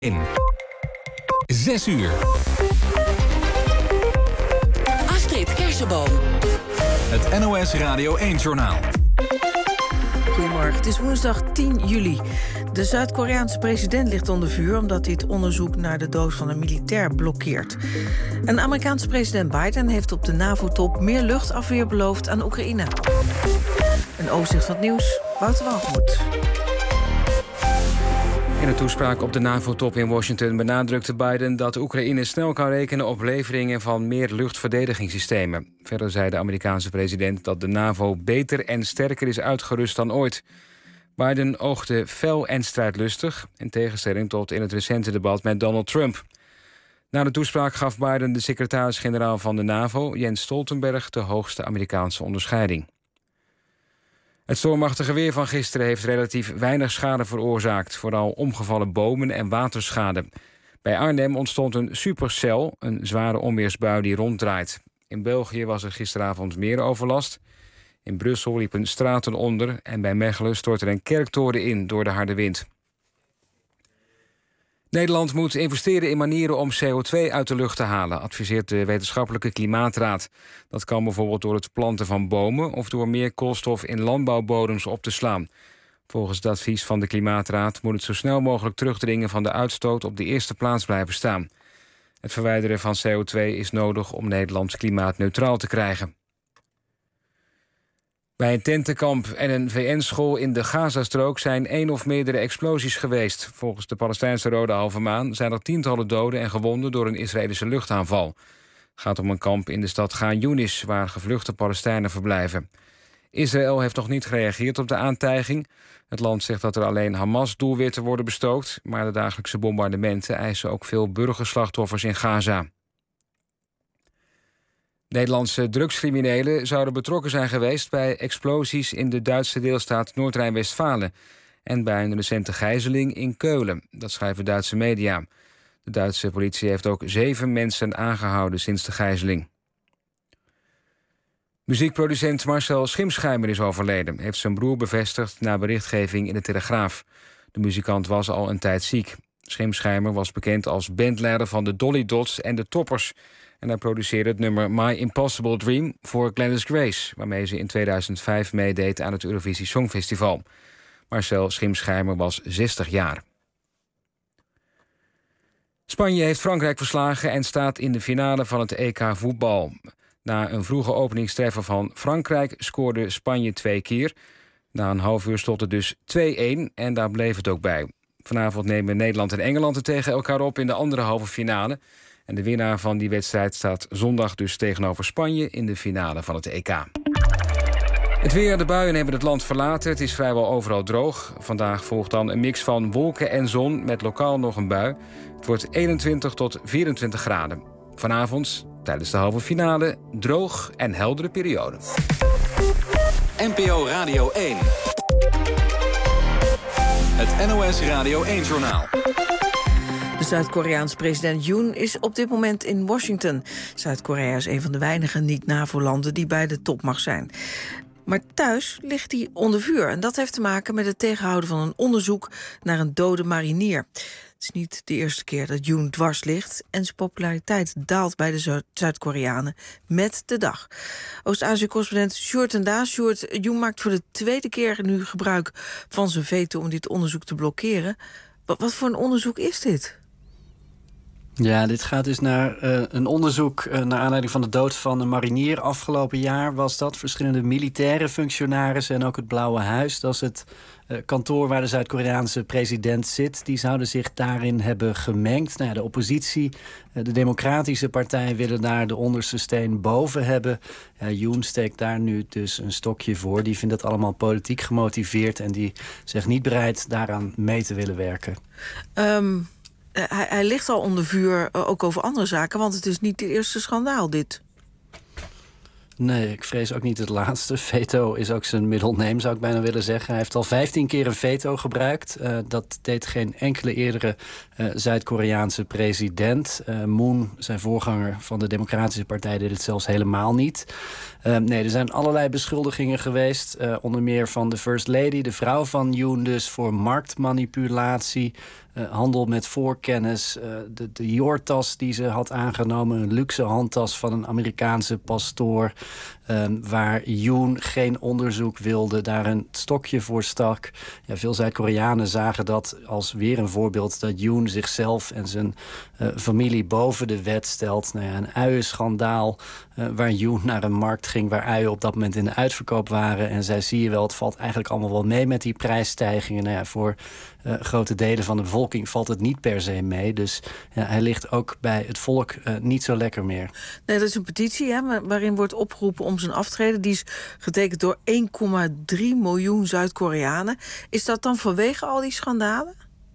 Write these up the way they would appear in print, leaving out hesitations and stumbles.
In 6 uur. Astrid Kersenboom. Het NOS Radio 1-journaal. Goedemorgen, het is woensdag 10 juli. De Zuid-Koreaanse president ligt onder vuur omdat hij het onderzoek naar de dood van een militair blokkeert. En de Amerikaanse president Biden heeft op de NAVO-top meer luchtafweer beloofd aan Oekraïne. Een overzicht van het nieuws, Wouter Walgemoed. In een toespraak op de NAVO-top in Washington benadrukte Biden dat Oekraïne snel kan rekenen op leveringen van meer luchtverdedigingssystemen. Verder zei de Amerikaanse president dat de NAVO beter en sterker is uitgerust dan ooit. Biden oogde fel en strijdlustig, in tegenstelling tot in het recente debat met Donald Trump. Na de toespraak gaf Biden de secretaris-generaal van de NAVO, Jens Stoltenberg, de hoogste Amerikaanse onderscheiding. Het stormachtige weer van gisteren heeft relatief weinig schade veroorzaakt. Vooral omgevallen bomen en waterschade. Bij Arnhem ontstond een supercel, een zware onweersbui die ronddraait. In België was er gisteravond meer overlast. In Brussel liepen straten onder en bij Mechelen stortte een kerktoren in door de harde wind. Nederland moet investeren in manieren om CO2 uit de lucht te halen, adviseert de Wetenschappelijke Klimaatraad. Dat kan bijvoorbeeld door het planten van bomen of door meer koolstof in landbouwbodems op te slaan. Volgens het advies van de Klimaatraad moet het zo snel mogelijk terugdringen van de uitstoot op de eerste plaats blijven staan. Het verwijderen van CO2 is nodig om Nederland klimaatneutraal te krijgen. Bij een tentenkamp en een VN-school in de Gazastrook zijn 1 of meerdere explosies geweest. Volgens de Palestijnse Rode Halve Maan zijn er tientallen doden en gewonden door een Israëlische luchtaanval. Het gaat om een kamp in de stad Gaan Yunis, waar gevluchte Palestijnen verblijven. Israël heeft nog niet gereageerd op de aantijging. Het land zegt dat er alleen Hamas-doelwitten worden bestookt, maar de dagelijkse bombardementen eisen ook veel burgerslachtoffers in Gaza. Nederlandse drugscriminelen zouden betrokken zijn geweest bij explosies in de Duitse deelstaat Noord-Rijn-Westfalen en bij een recente gijzeling in Keulen. Dat schrijven Duitse media. De Duitse politie heeft ook 7 mensen aangehouden sinds de gijzeling. Muziekproducent Marcel Schimschijmer is overleden, heeft zijn broer bevestigd na berichtgeving in de Telegraaf. De muzikant was al een tijd ziek. Schimschijmer was bekend als bandleider van de Dolly Dots en de Toppers. En hij produceerde het nummer My Impossible Dream voor Gladys Grace, waarmee ze in 2005 meedeed aan het Eurovisie Songfestival. Marcel Schimschijmer was 60 jaar. Spanje heeft Frankrijk verslagen en staat in de finale van het EK voetbal. Na een vroege openingstreffer van Frankrijk scoorde Spanje 2 keer. Na een half uur stond het dus 2-1 en daar bleef het ook bij. Vanavond nemen Nederland en Engeland het tegen elkaar op in de andere halve finale. En de winnaar van die wedstrijd staat zondag dus tegenover Spanje in de finale van het EK. Het weer, de buien hebben het land verlaten. Het is vrijwel overal droog. Vandaag volgt dan een mix van wolken en zon met lokaal nog een bui. Het wordt 21 tot 24 graden. Vanavond, tijdens de halve finale, droog en heldere periode. NPO Radio 1. Het NOS Radio 1-journaal. De Zuid-Koreaanse president Yoon is op dit moment in Washington. Zuid-Korea is een van de weinige niet-NAVO-landen die bij de top mag zijn. Maar thuis ligt hij onder vuur. En dat heeft te maken met het tegenhouden van een onderzoek naar een dode marinier. Het is niet de eerste keer dat Yoon dwars ligt. En zijn populariteit daalt bij de Zuid-Koreanen met de dag. Oost-Azië-correspondent Sjoerd en Daas. Sjoerd, Yoon maakt voor de tweede keer nu gebruik van zijn veto om dit onderzoek te blokkeren. Wat voor een onderzoek is dit? Ja, dit gaat dus naar een onderzoek naar aanleiding van de dood van een marinier. Afgelopen jaar was dat. Verschillende militaire functionarissen en ook het Blauwe Huis. Dat is het kantoor waar de Zuid-Koreaanse president zit. Die zouden zich daarin hebben gemengd. Nou ja, de oppositie, de Democratische Partij, willen daar de onderste steen boven hebben. Yoon steekt daar nu dus een stokje voor. Die vindt dat allemaal politiek gemotiveerd en die zegt niet bereid daaraan mee te willen werken. Hij ligt al onder vuur, ook over andere zaken, want het is niet het eerste schandaal, dit. Nee, ik vrees ook niet het laatste. Veto is ook zijn middle name, zou ik bijna willen zeggen. Hij heeft al 15 keer een veto gebruikt. Dat deed geen enkele eerdere Zuid-Koreaanse president. Moon, zijn voorganger van de Democratische Partij, deed het zelfs helemaal niet. Nee, er zijn allerlei beschuldigingen geweest. Onder meer van de First Lady, de vrouw van Yoon dus, voor marktmanipulatie. handel met voorkennis, de Dior-tas die ze had aangenomen, een luxe handtas van een Amerikaanse pastoor, waar Yoon geen onderzoek wilde, daar een stokje voor stak. Ja, veel Zuid-Koreanen zagen dat als weer een voorbeeld dat Yoon zichzelf en zijn familie boven de wet stelt. Nou ja, een uienschandaal waar Yoon naar een markt ging waar uien op dat moment in de uitverkoop waren. En zij zie je wel, het valt eigenlijk allemaal wel mee met die prijsstijgingen. Nou ja, voor grote delen van de bevolking valt het niet per se mee. Dus ja, hij ligt ook bij het volk niet zo lekker meer. Nee, dat is een petitie waarin wordt opgeroepen om zijn aftreden. Die is getekend door 1,3 miljoen Zuid-Koreanen. Is dat dan vanwege al die schandalen?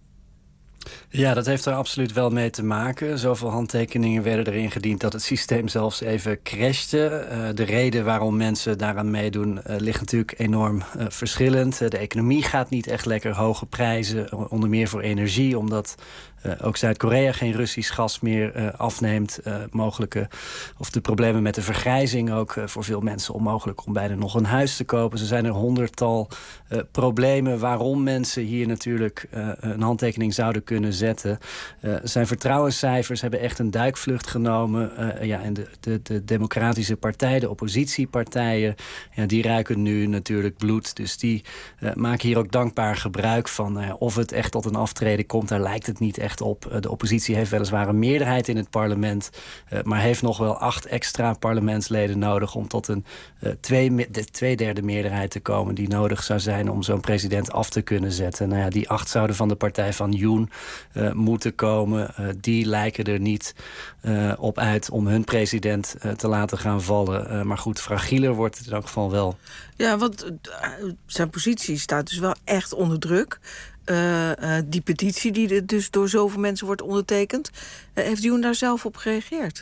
Ja, dat heeft er absoluut wel mee te maken. Zoveel handtekeningen werden erin gediend dat het systeem zelfs even crashte. De reden waarom mensen daaraan meedoen ligt natuurlijk enorm verschillend. De economie gaat niet echt lekker, hoge prijzen, onder meer voor energie, omdat ook Zuid-Korea geen Russisch gas meer afneemt. Of de problemen met de vergrijzing ook voor veel mensen onmogelijk om bijna nog een huis te kopen. Er zijn er honderdtal problemen waarom mensen hier natuurlijk een handtekening zouden kunnen zetten. Zijn vertrouwenscijfers hebben echt een duikvlucht genomen. En de democratische partij, de oppositiepartijen, die ruiken nu natuurlijk bloed. Dus die maken hier ook dankbaar gebruik van. Of het echt tot een aftreden komt, daar lijkt het niet echt op. De oppositie heeft weliswaar een meerderheid in het parlement, maar heeft nog wel 8 extra parlementsleden nodig om tot een 2/3 meerderheid te komen die nodig zou zijn om zo'n president af te kunnen zetten. Nou ja, die 8 zouden van de partij van Yoon moeten komen. Die lijken er niet op uit om hun president te laten gaan vallen. Maar goed, fragieler wordt het in elk geval wel. Ja, want zijn positie staat dus wel echt onder druk. Die petitie die dus door zoveel mensen wordt ondertekend, heeft Yoon daar zelf op gereageerd?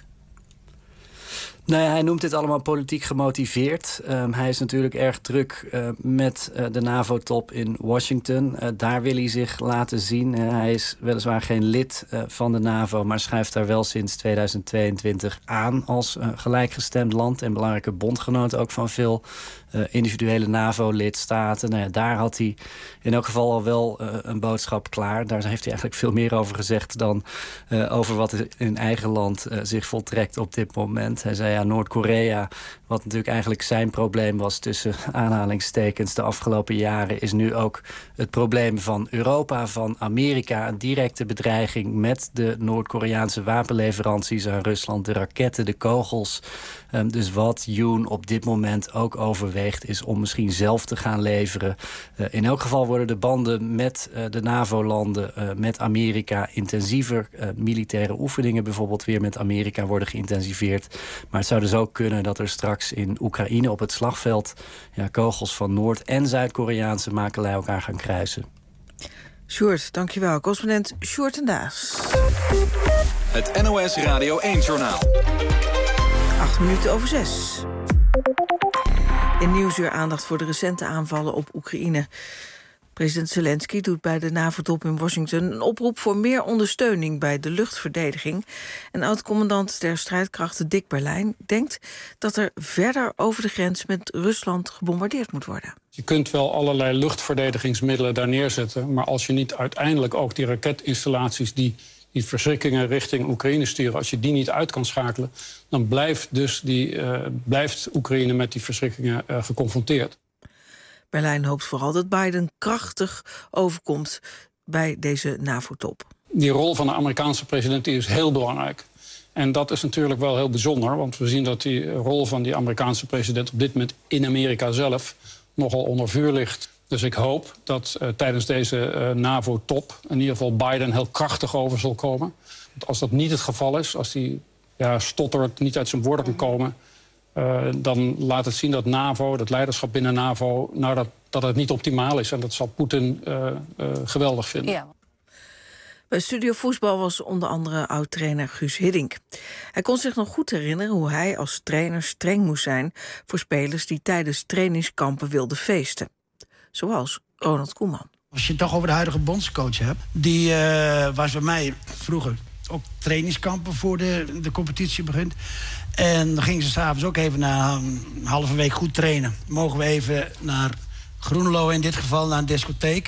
Nou ja, hij noemt dit allemaal politiek gemotiveerd. Hij is natuurlijk erg druk met de NAVO-top in Washington. Daar wil hij zich laten zien. Hij is weliswaar geen lid van de NAVO, maar schuift daar wel sinds 2022 aan als gelijkgestemd land en belangrijke bondgenoot ook van veel individuele NAVO-lidstaten. Nou ja, daar had hij in elk geval al wel een boodschap klaar. Daar heeft hij eigenlijk veel meer over gezegd dan over wat in eigen land zich voltrekt op dit moment. Hij zei, Noord-Korea, wat natuurlijk eigenlijk zijn probleem was tussen aanhalingstekens de afgelopen jaren, is nu ook het probleem van Europa, van Amerika. Een directe bedreiging met de Noord-Koreaanse wapenleveranties aan Rusland, de raketten, de kogels. Dus wat Yoon op dit moment ook overweegt is om misschien zelf te gaan leveren. In elk geval worden de banden met de NAVO-landen, met Amerika intensiever. Militaire oefeningen bijvoorbeeld weer met Amerika worden geïntensiveerd. Maar het zou dus ook kunnen dat er straks in Oekraïne op het slagveld kogels van Noord- en Zuid-Koreaanse makelij elkaar gaan kruisen. Sjoerd, dankjewel. Correspondent Sjoerd en Daas. Het NOS Radio 1-journaal. 6:08. In Nieuwsuur aandacht voor de recente aanvallen op Oekraïne. President Zelensky doet bij de NAVO-top in Washington een oproep voor meer ondersteuning bij de luchtverdediging. En oud-commandant der strijdkrachten Dick Berlijn denkt dat er verder over de grens met Rusland gebombardeerd moet worden. Je kunt wel allerlei luchtverdedigingsmiddelen daar neerzetten, maar als je niet uiteindelijk ook die raketinstallaties die verschrikkingen richting Oekraïne sturen, als je die niet uit kan schakelen, dan blijft Oekraïne met die verschrikkingen geconfronteerd. Berlijn hoopt vooral dat Biden krachtig overkomt bij deze NAVO-top. Die rol van de Amerikaanse president is heel belangrijk. En dat is natuurlijk wel heel bijzonder, want we zien dat die rol van die Amerikaanse president op dit moment in Amerika zelf nogal onder vuur ligt. Dus ik hoop dat tijdens deze NAVO-top in ieder geval Biden heel krachtig over zal komen. Want als dat niet het geval is, als hij stotterend niet uit zijn woorden kan komen, dan laat het zien dat NAVO, dat leiderschap binnen NAVO, dat het niet optimaal is. En dat zal Poetin geweldig vinden. Ja. Bij Studio Voetbal was onder andere oud-trainer Guus Hiddink. Hij kon zich nog goed herinneren hoe hij als trainer streng moest zijn voor spelers die tijdens trainingskampen wilden feesten. Zoals Ronald Koeman. Als je het toch over de huidige bondscoach hebt, die was bij mij vroeger ook trainingskampen voor de competitie begint. En dan gingen ze s'avonds ook even na een halve week goed trainen. Mogen we even naar Groenlo in dit geval, naar een discotheek.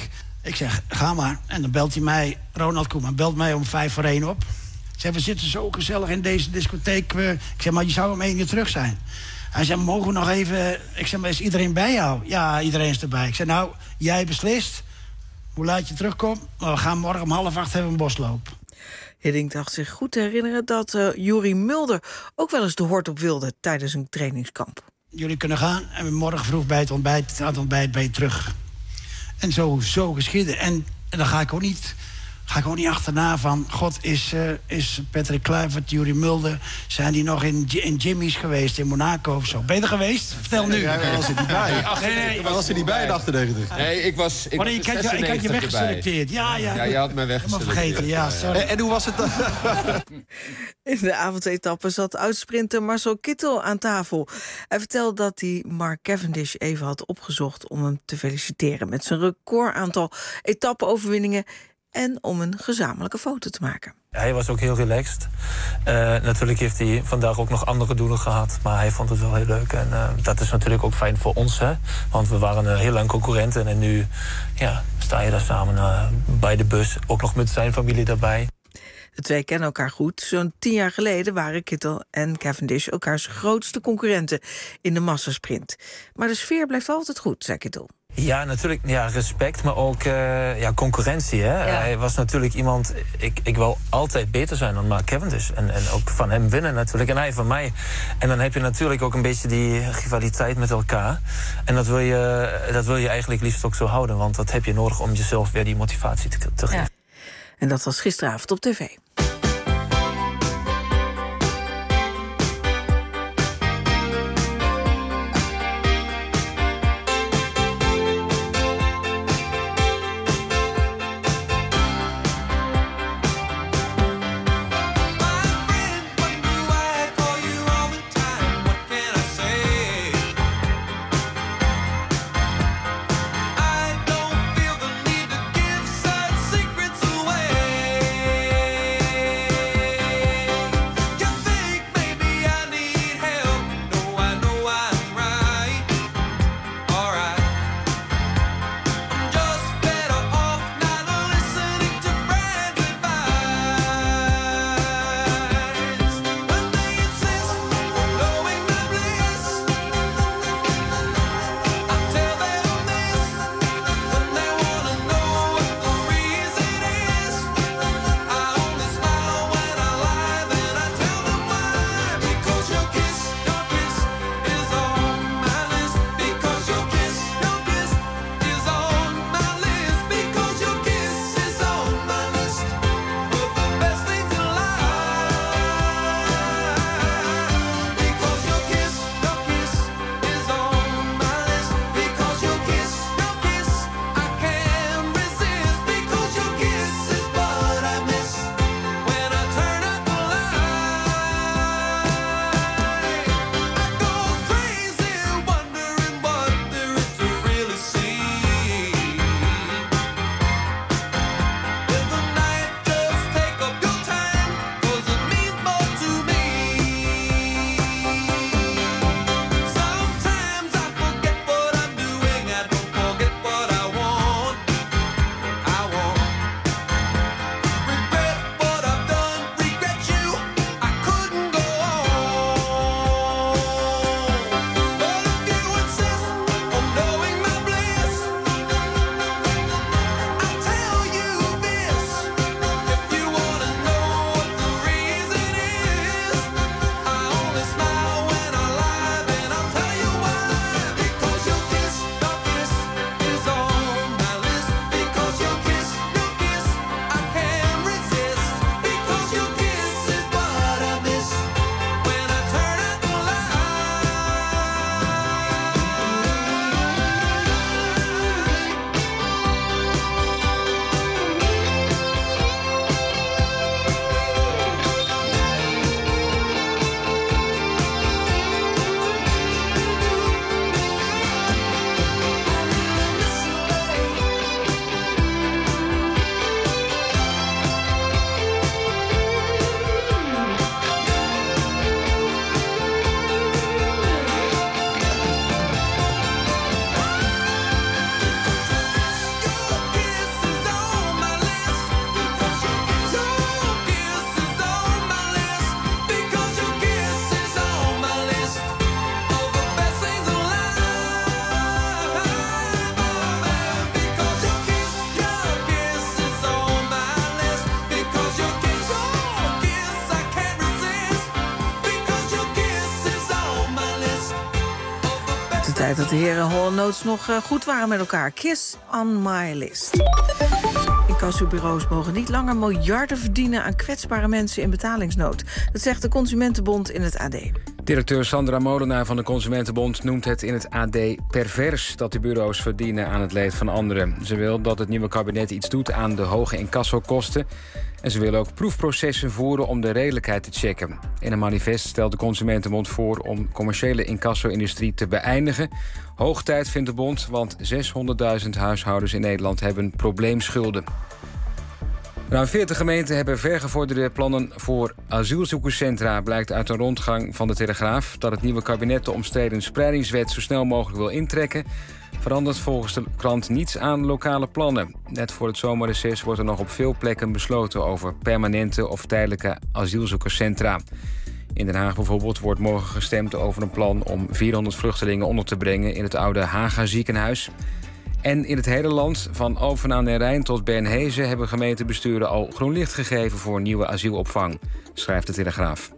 Ik zeg, ga maar. En dan belt hij mij, Ronald Koeman, belt mij om 1:55 op. Ik zeg, we zitten zo gezellig in deze discotheek. Ik zeg, maar je zou om 1 uur terug zijn. Hij zei, mogen we nog even... Ik zeg, maar is iedereen bij jou? Ja, iedereen is erbij. Ik zeg, nou, jij beslist hoe laat je terugkomt. We gaan morgen om 7:30 hebben een bosloop. Hiddink dacht zich goed te herinneren dat Juri Mulder ook wel eens de hort op wilde tijdens een trainingskamp. Jullie kunnen gaan en morgen vroeg bij het ontbijt ben je terug. En zo geschieden. En dan ga ik ook niet achterna van... God, is Patrick Kluivert, Juri Mulder... zijn die nog in Jimmy's geweest, in Monaco of zo? Ben je er geweest? Vertel nu. Ja, was er niet bij. Nee. Was er niet bij in 98? Nee, ik was ik had je weggeselecteerd. Ja, je had mij weggeselecteerd. Vergeten, ja, sorry. En hoe was het dan? In de avondetappe zat oudsprinter Marcel Kittel aan tafel. Hij vertelde dat hij Mark Cavendish even had opgezocht... om hem te feliciteren met zijn recordaantal etappe-overwinningen... en om een gezamenlijke foto te maken. Hij was ook heel relaxed. Natuurlijk heeft hij vandaag ook nog andere doelen gehad. Maar hij vond het wel heel leuk. En dat is natuurlijk ook fijn voor ons. Hè? Want we waren heel lang concurrenten. En nu sta je daar samen bij de bus. Ook nog met zijn familie daarbij. De twee kennen elkaar goed. Zo'n 10 jaar geleden waren Kittel en Cavendish elkaars grootste concurrenten in de massasprint. Maar de sfeer blijft altijd goed, zei Kittel. Ja, natuurlijk. Ja, respect, maar ook concurrentie. Hè? Ja. Hij was natuurlijk iemand... Ik wil altijd beter zijn dan Mark Cavendish. En ook van hem winnen natuurlijk. En hij van mij. En dan heb je natuurlijk ook een beetje die rivaliteit met elkaar. En dat wil je eigenlijk liefst ook zo houden. Want dat heb je nodig om jezelf weer die motivatie te geven. Ja. En dat was gisteravond op tv. tijd dat de heren Hall & Oates nog goed waren met elkaar. Kiss on my list. Incassobureaus mogen niet langer miljarden verdienen aan kwetsbare mensen in betalingsnood. Dat zegt de Consumentenbond in het AD. Directeur Sandra Molenaar van de Consumentenbond noemt het in het AD pervers dat de bureaus verdienen aan het leed van anderen. Ze wil dat het nieuwe kabinet iets doet aan de hoge incassokosten. En ze wil ook proefprocessen voeren om de redelijkheid te checken. In een manifest stelt de Consumentenbond voor om commerciële incasso-industrie te beëindigen. Hoog tijd vindt de bond, want 600.000 huishoudens in Nederland hebben probleemschulden. Ruim 40 gemeenten hebben vergevorderde plannen voor asielzoekerscentra, blijkt uit een rondgang van de Telegraaf. Dat het nieuwe kabinet de omstreden spreidingswet zo snel mogelijk wil intrekken, verandert volgens de krant niets aan lokale plannen. Net voor het zomerreces wordt er nog op veel plekken besloten over permanente of tijdelijke asielzoekerscentra. In Den Haag bijvoorbeeld wordt morgen gestemd over een plan om 400 vluchtelingen onder te brengen in het oude Haga ziekenhuis. En in het hele land, van Alphen aan den Rijn tot Bernhezen, hebben gemeentebesturen al groen licht gegeven voor nieuwe asielopvang, schrijft de Telegraaf.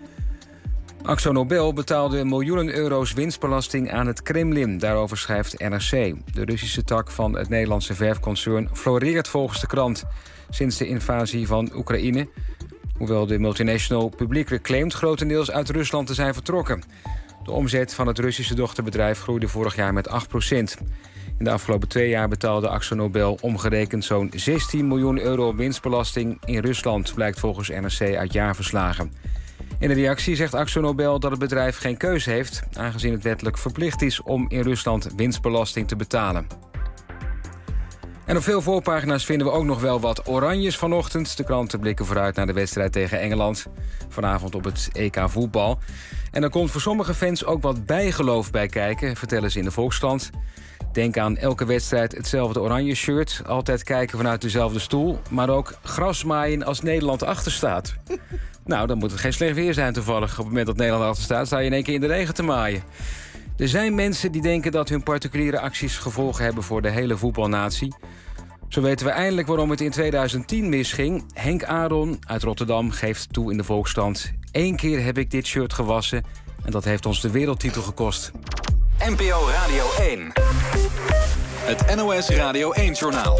Akzo Nobel betaalde miljoenen euro's winstbelasting aan het Kremlin. Daarover schrijft NRC. De Russische tak van het Nederlandse verfconcern floreert volgens de krant sinds de invasie van Oekraïne. Hoewel de multinational publiek claimt grotendeels uit Rusland te zijn vertrokken. De omzet van het Russische dochterbedrijf groeide vorig jaar met 8%. In de afgelopen 2 jaar betaalde Akzo Nobel omgerekend zo'n 16 miljoen euro winstbelasting in Rusland, blijkt volgens NRC uit jaarverslagen. In de reactie zegt Akzo Nobel dat het bedrijf geen keuze heeft, aangezien het wettelijk verplicht is om in Rusland winstbelasting te betalen. En op veel voorpagina's vinden we ook nog wel wat oranjes vanochtend. De kranten blikken vooruit naar de wedstrijd tegen Engeland. Vanavond op het EK voetbal. En er komt voor sommige fans ook wat bijgeloof bij kijken, vertellen ze in de Volkskrant. Denk aan elke wedstrijd hetzelfde oranje shirt. Altijd kijken vanuit dezelfde stoel. Maar ook gras maaien als Nederland achter staat. Nou, dan moet het geen slecht weer zijn toevallig. Op het moment dat Nederland achter staat, sta je in één keer in de regen te maaien. Er zijn mensen die denken dat hun particuliere acties gevolgen hebben voor de hele voetbalnatie. Zo weten we eindelijk waarom het in 2010 misging. Henk Aron uit Rotterdam geeft toe in de Volkskrant: 1 keer heb ik dit shirt gewassen en dat heeft ons de wereldtitel gekost. NPO Radio 1. Het NOS Radio 1-journaal.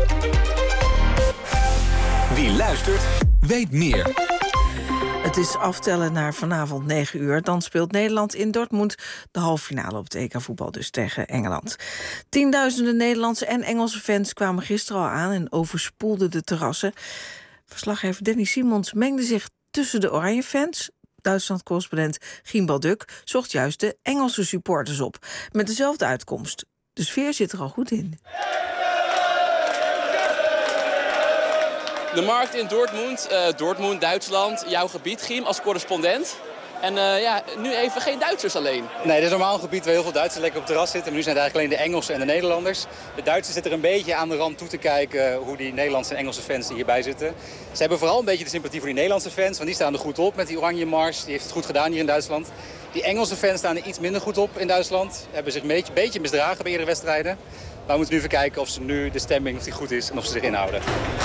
Wie luistert, weet meer. Het is aftellen naar vanavond 9 uur. Dan speelt Nederland in Dortmund de halve finale op het EK voetbal, dus tegen Engeland. Tienduizenden Nederlandse en Engelse fans kwamen gisteren al aan en overspoelden de terrassen. Verslaggever Danny Simons mengde zich tussen de oranje fans. Duitsland-correspondent Gien Balduk zocht juist de Engelse supporters op. Met dezelfde uitkomst. De sfeer zit er al goed in. De markt in Dortmund, Dortmund, Duitsland, jouw gebied, Giem, als correspondent. En nu even geen Duitsers alleen. Nee, dit is normaal een gebied waar heel veel Duitsers lekker op het terras zitten. Maar nu zijn het eigenlijk alleen de Engelsen en de Nederlanders. De Duitsers zitten er een beetje aan de rand toe te kijken hoe die Nederlandse en Engelse fans die hierbij zitten. Ze hebben vooral een beetje de sympathie voor die Nederlandse fans, want die staan er goed op met die oranje mars. Die heeft het goed gedaan hier in Duitsland. Die Engelse fans staan er iets minder goed op in Duitsland. Hebben zich een beetje misdragen bij eerdere wedstrijden. Maar we moeten nu even kijken of de stemming of die goed is en of ze zich inhouden.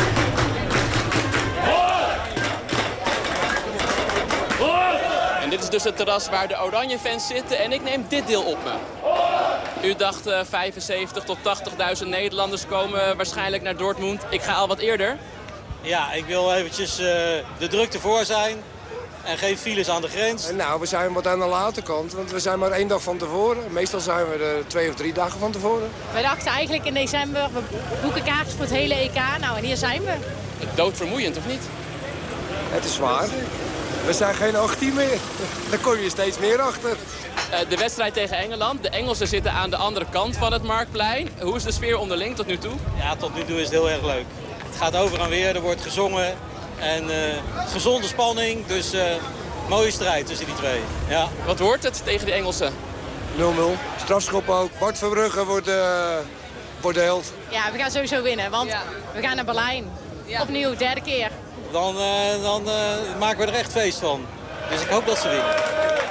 En dit is dus het terras waar de oranje fans zitten en ik neem dit deel op me. U dacht 75 tot 80.000 Nederlanders komen waarschijnlijk naar Dortmund. Ik ga al wat eerder. Ja, ik wil eventjes de drukte voor zijn en geen files aan de grens. Nou, we zijn wat aan de late kant, want we zijn maar 1 dag van tevoren. Meestal zijn we er 2 of 3 dagen van tevoren. Wij dachten eigenlijk in december, we boeken kaartjes voor het hele EK. Nou, en hier zijn we. Doodvermoeiend, of niet? Het is zwaar. We zijn geen 18 meer. Daar kom je steeds meer achter. De wedstrijd tegen Engeland. De Engelsen zitten aan de andere kant van het Marktplein. Hoe is de sfeer onderling tot nu toe? Ja, tot nu toe is het heel erg leuk. Het gaat over en weer, er wordt gezongen. En gezonde spanning, dus mooie strijd tussen die twee. Ja. Wat wordt het tegen de Engelsen? 0-0. Strafschop ook. Bart Verbrugge wordt de held. Ja, we gaan sowieso winnen, want we gaan naar Berlijn. Ja. Opnieuw, 3e keer. Dan maken we er echt feest van. Dus ik hoop dat ze winnen.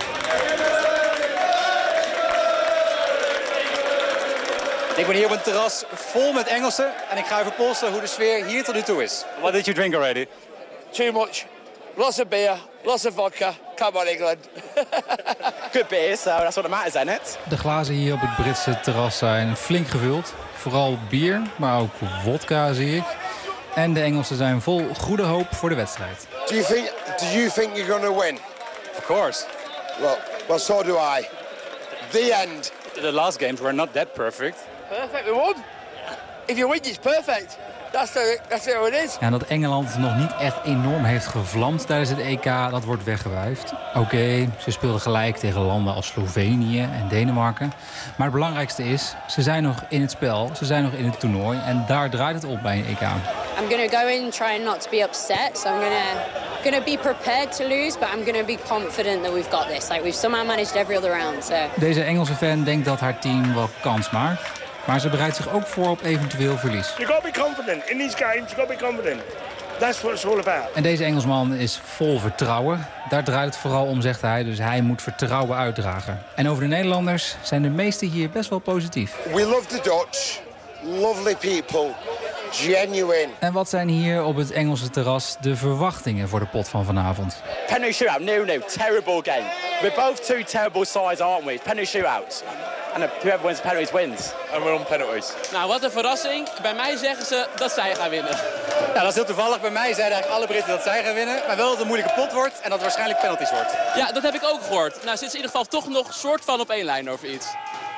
Ik ben hier op een terras vol met Engelsen en ik ga even polsen hoe de sfeer hier tot nu toe is. What did you drink already? Too much. lots of beer, lots of vodka. Come on, England. Good beer, so that's what matters, isn't it? De glazen hier op het Britse terras zijn flink gevuld. Vooral bier, maar ook wodka zie ik. En de Engelsen zijn vol goede hoop voor de wedstrijd. Do you think you're going to win? Of course. Well, so do I. The end. The last games were not that perfect. Perfect, we won. If you win, it's perfect. That's how it is. Ja, en dat Engeland nog niet echt enorm heeft gevlamd tijdens het EK, dat wordt weggewuifd. Oké, ze speelden gelijk tegen landen als Slovenië en Denemarken. Maar het belangrijkste is, ze zijn nog in het spel, ze zijn nog in het toernooi. En daar draait het op bij een EK. I'm going to go in trying not to be upset. So I'm going to be prepared to lose, but I'm going to be confident that we've got this. Like we've somehow managed every other round. So. Deze Engelse fan denkt dat haar team wel kans maakt. Maar ze bereidt zich ook voor op eventueel verlies. You got to be confident. In these games, you got to be confident. That's what it's all about. En deze Engelsman is vol vertrouwen. Daar draait het vooral om, zegt hij. Dus hij moet vertrouwen uitdragen. En over de Nederlanders zijn de meesten hier best wel positief. We love the Dutch. Lovely people. Genuine. En wat zijn hier op het Engelse terras de verwachtingen voor de pot van vanavond? Penalty shootout, 0-0. Terrible game. We're both two terrible sides, aren't we? Penalty shootout. And whoever wins penalties wins. And we're on penalties. Nou, wat een verrassing. Bij mij zeggen ze dat zij gaan winnen. Ja, dat is heel toevallig. Bij mij zeiden eigenlijk alle Britten dat zij gaan winnen. Maar wel dat het een moeilijke pot wordt en dat het waarschijnlijk penalties wordt. Ja, dat heb ik ook gehoord. Nou, zitten ze in ieder geval toch nog soort van op één lijn over iets.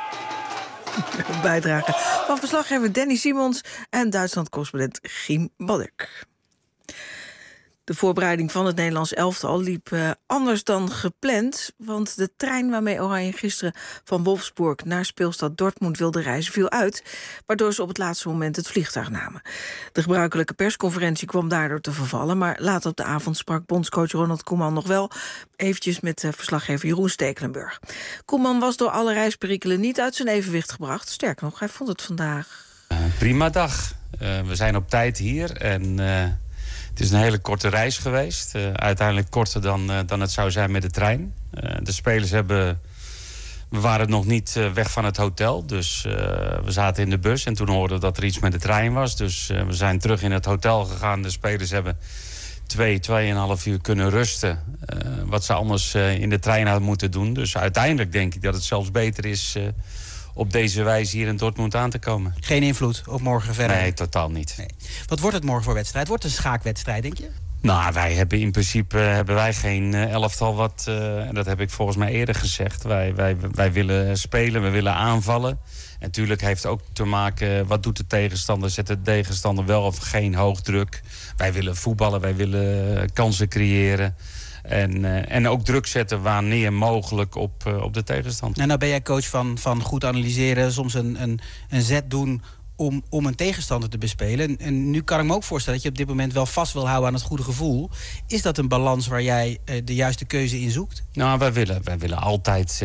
Bijdrage van verslaggever Danny Simons en Duitsland-correspondent Giem Badek. De voorbereiding van het Nederlands elftal liep anders dan gepland. Want de trein waarmee Oranje gisteren van Wolfsburg naar speelstad Dortmund wilde reizen viel uit. Waardoor ze op het laatste moment het vliegtuig namen. De gebruikelijke persconferentie kwam daardoor te vervallen. Maar later op de avond sprak bondscoach Ronald Koeman nog wel eventjes met verslaggever Jeroen Stekelenburg. Koeman was door alle reisperikelen niet uit zijn evenwicht gebracht. Sterker nog, hij vond het vandaag prima dag. We zijn op tijd hier en het is een hele korte reis geweest. Uiteindelijk korter dan het zou zijn met de trein. De spelers we waren nog niet weg van het hotel. Dus we zaten in de bus en toen hoorden we dat er iets met de trein was. Dus we zijn terug in het hotel gegaan. De spelers hebben 2,5 uur kunnen rusten. Wat ze anders in de trein hadden moeten doen. Dus uiteindelijk denk ik dat het zelfs beter is op deze wijze hier in Dortmund aan te komen. Geen invloed op morgen verder? Nee, totaal niet. Nee. Wat wordt het morgen voor wedstrijd? Wordt het een schaakwedstrijd, denk je? Nou, wij hebben in principe geen elftal wat... en dat heb ik volgens mij eerder gezegd. Wij willen spelen, we willen aanvallen. En natuurlijk heeft het ook te maken... wat doet de tegenstander? Zet de tegenstander wel of geen hoogdruk? Wij willen voetballen, wij willen kansen creëren. En ook druk zetten wanneer mogelijk op de tegenstander. En nou ben jij coach van goed analyseren, soms een zet doen om een tegenstander te bespelen. En nu kan ik me ook voorstellen dat je op dit moment wel vast wil houden aan het goede gevoel. Is dat een balans waar jij de juiste keuze in zoekt? Nou, wij willen altijd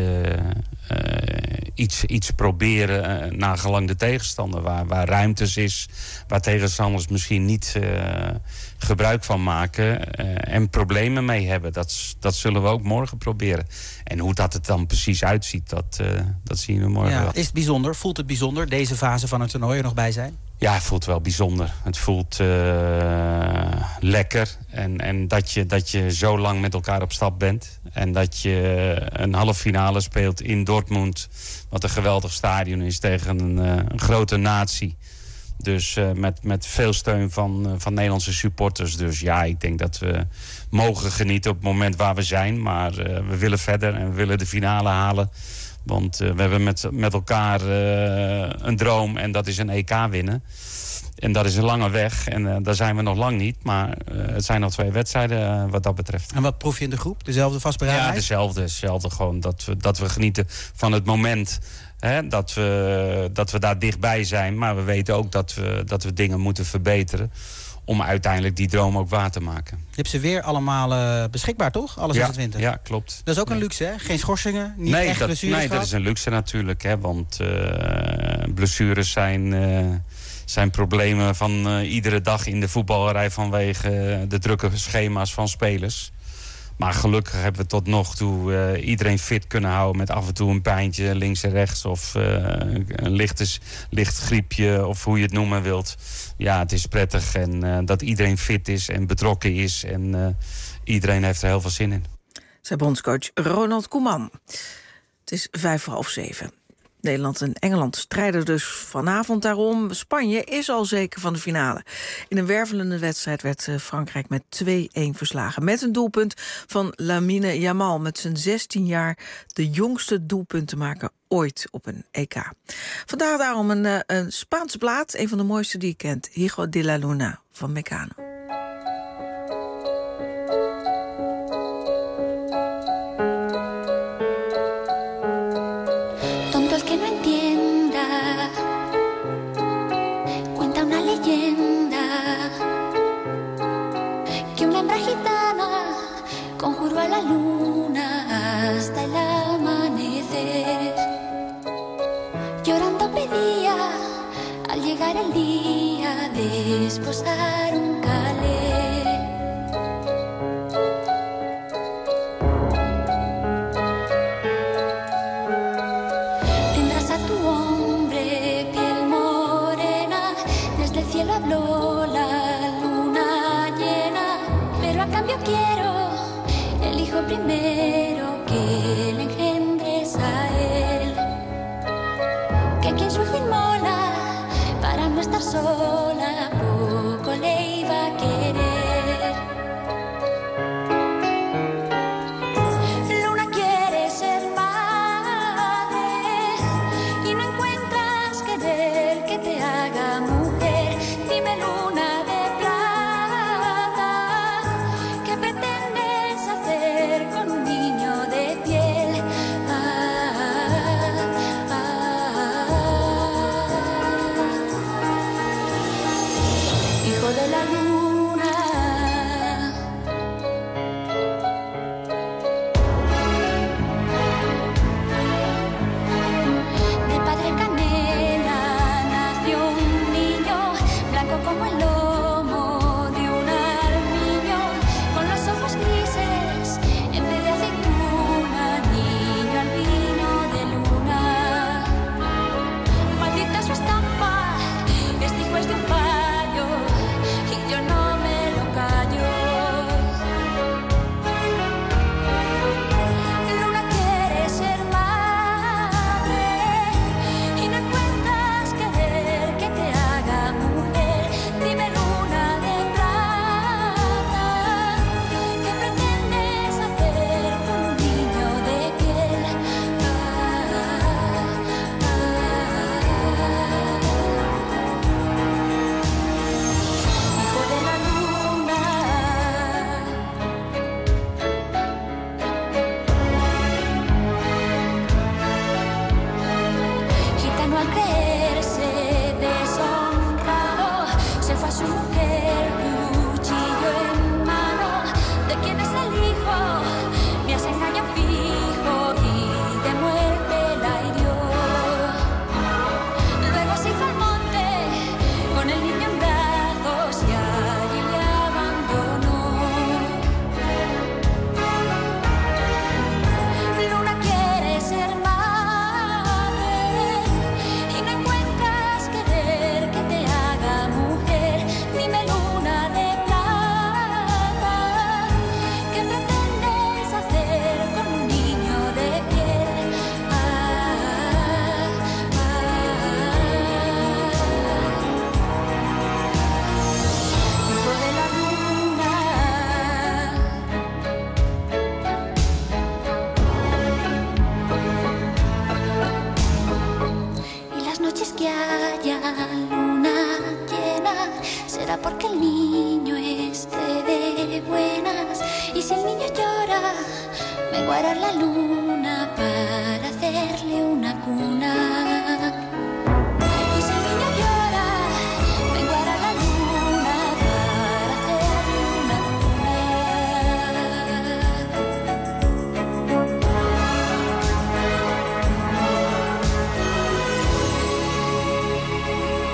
iets proberen nagelang de tegenstander. Waar ruimtes is, waar tegenstanders misschien niet gebruik van maken en problemen mee hebben. Dat zullen we ook morgen proberen. En hoe dat het dan precies uitziet, dat zien we morgen wel. Is het bijzonder? Voelt het bijzonder, deze fase van het toernooi er nog bij zijn? Ja, het voelt wel bijzonder. Het voelt lekker. En dat je zo lang met elkaar op stap bent. En dat je een halve finale speelt in Dortmund. Wat een geweldig stadion is tegen een grote natie. Dus met veel steun van Nederlandse supporters. Dus ja, ik denk dat we mogen genieten op het moment waar we zijn. Maar we willen verder en we willen de finale halen. Want we hebben met elkaar een droom en dat is een EK winnen. En dat is een lange weg en daar zijn we nog lang niet. Maar het zijn nog 2 wedstrijden wat dat betreft. En wat proef je in de groep? Dezelfde vastberadenheid? Ja, dezelfde gewoon. Dat we genieten van het moment. Hè, dat we daar dichtbij zijn. Maar we weten ook dat we dingen moeten verbeteren. Om uiteindelijk die droom ook waar te maken. Je hebt ze weer allemaal beschikbaar, toch? Alle 26? Ja, klopt. Dat is ook een luxe, hè? Geen schorsingen, niet echt blessures Nee, dat is een luxe natuurlijk. Hè, want blessures zijn problemen van iedere dag in de voetballerij vanwege de drukke schema's van spelers. Maar gelukkig hebben we tot nog toe iedereen fit kunnen houden... met af en toe een pijntje links en rechts... of een licht griepje, of hoe je het noemen wilt. Ja, het is prettig en dat iedereen fit is en betrokken is. En iedereen heeft er heel veel zin in. Zei bondscoach Ronald Koeman. Het is 6:55. Nederland en Engeland strijden dus vanavond daarom. Spanje is al zeker van de finale. In een wervelende wedstrijd werd Frankrijk met 2-1 verslagen. Met een doelpunt van Lamine Yamal. Met zijn 16 jaar de jongste doelpuntenmaker ooit op een EK. Vandaag daarom een Spaans blad. Een van de mooiste die je kent. Hijo de la Luna van Mecano. Conjuró a la luna hasta el amanecer. Llorando pedía al llegar el día de esposar un calé. Tendrás a tu hombre piel morena, desde el cielo habló la luna llena, pero a cambio quiero el hijo primero que le engendres a él, que quien su hijo inmola para no estar sola, poco le iba a querer. Luna quiere ser madre y no encuentras querer que te haga mujer. Dime, luna de plata, ¿qué pretendes hacer con un niño de piel? Hijo de la luna. De padre canela nació un niño, blanco como el lomo de un armiño, con los ojos grises en vez de aceituna, niño albino de luna. Maldita su estampa, este hijo es de un payo y yo no me lo callo. Luna quiere ser madre y no encuentras querer que te haga mujer. Dime, luna de plata, ¿qué pretendes hacer con un niño de piel? Hijo de la luna. Gitano al creerse deshonrado se fue a su mujer, cuchillo en mano. ¿De quién es el hijo? Me hace engaño fijo y de muerte la hirió. Luego se fue al monte con el niño en brazos y allí le abandonó. Luna quiere ser madre y no encuentras querer que te haga mujer. Dime, luna de plata, ¿qué pretendes hacer con un niño de piel? Hijo de la luna. Y las noches que haya luna llena será porque el niño esté de buenas. Y si el niño llora, vengo a arar la luna para hacerle una cuna. Y si el niño llora, vengo a arar la luna para hacerle una cuna.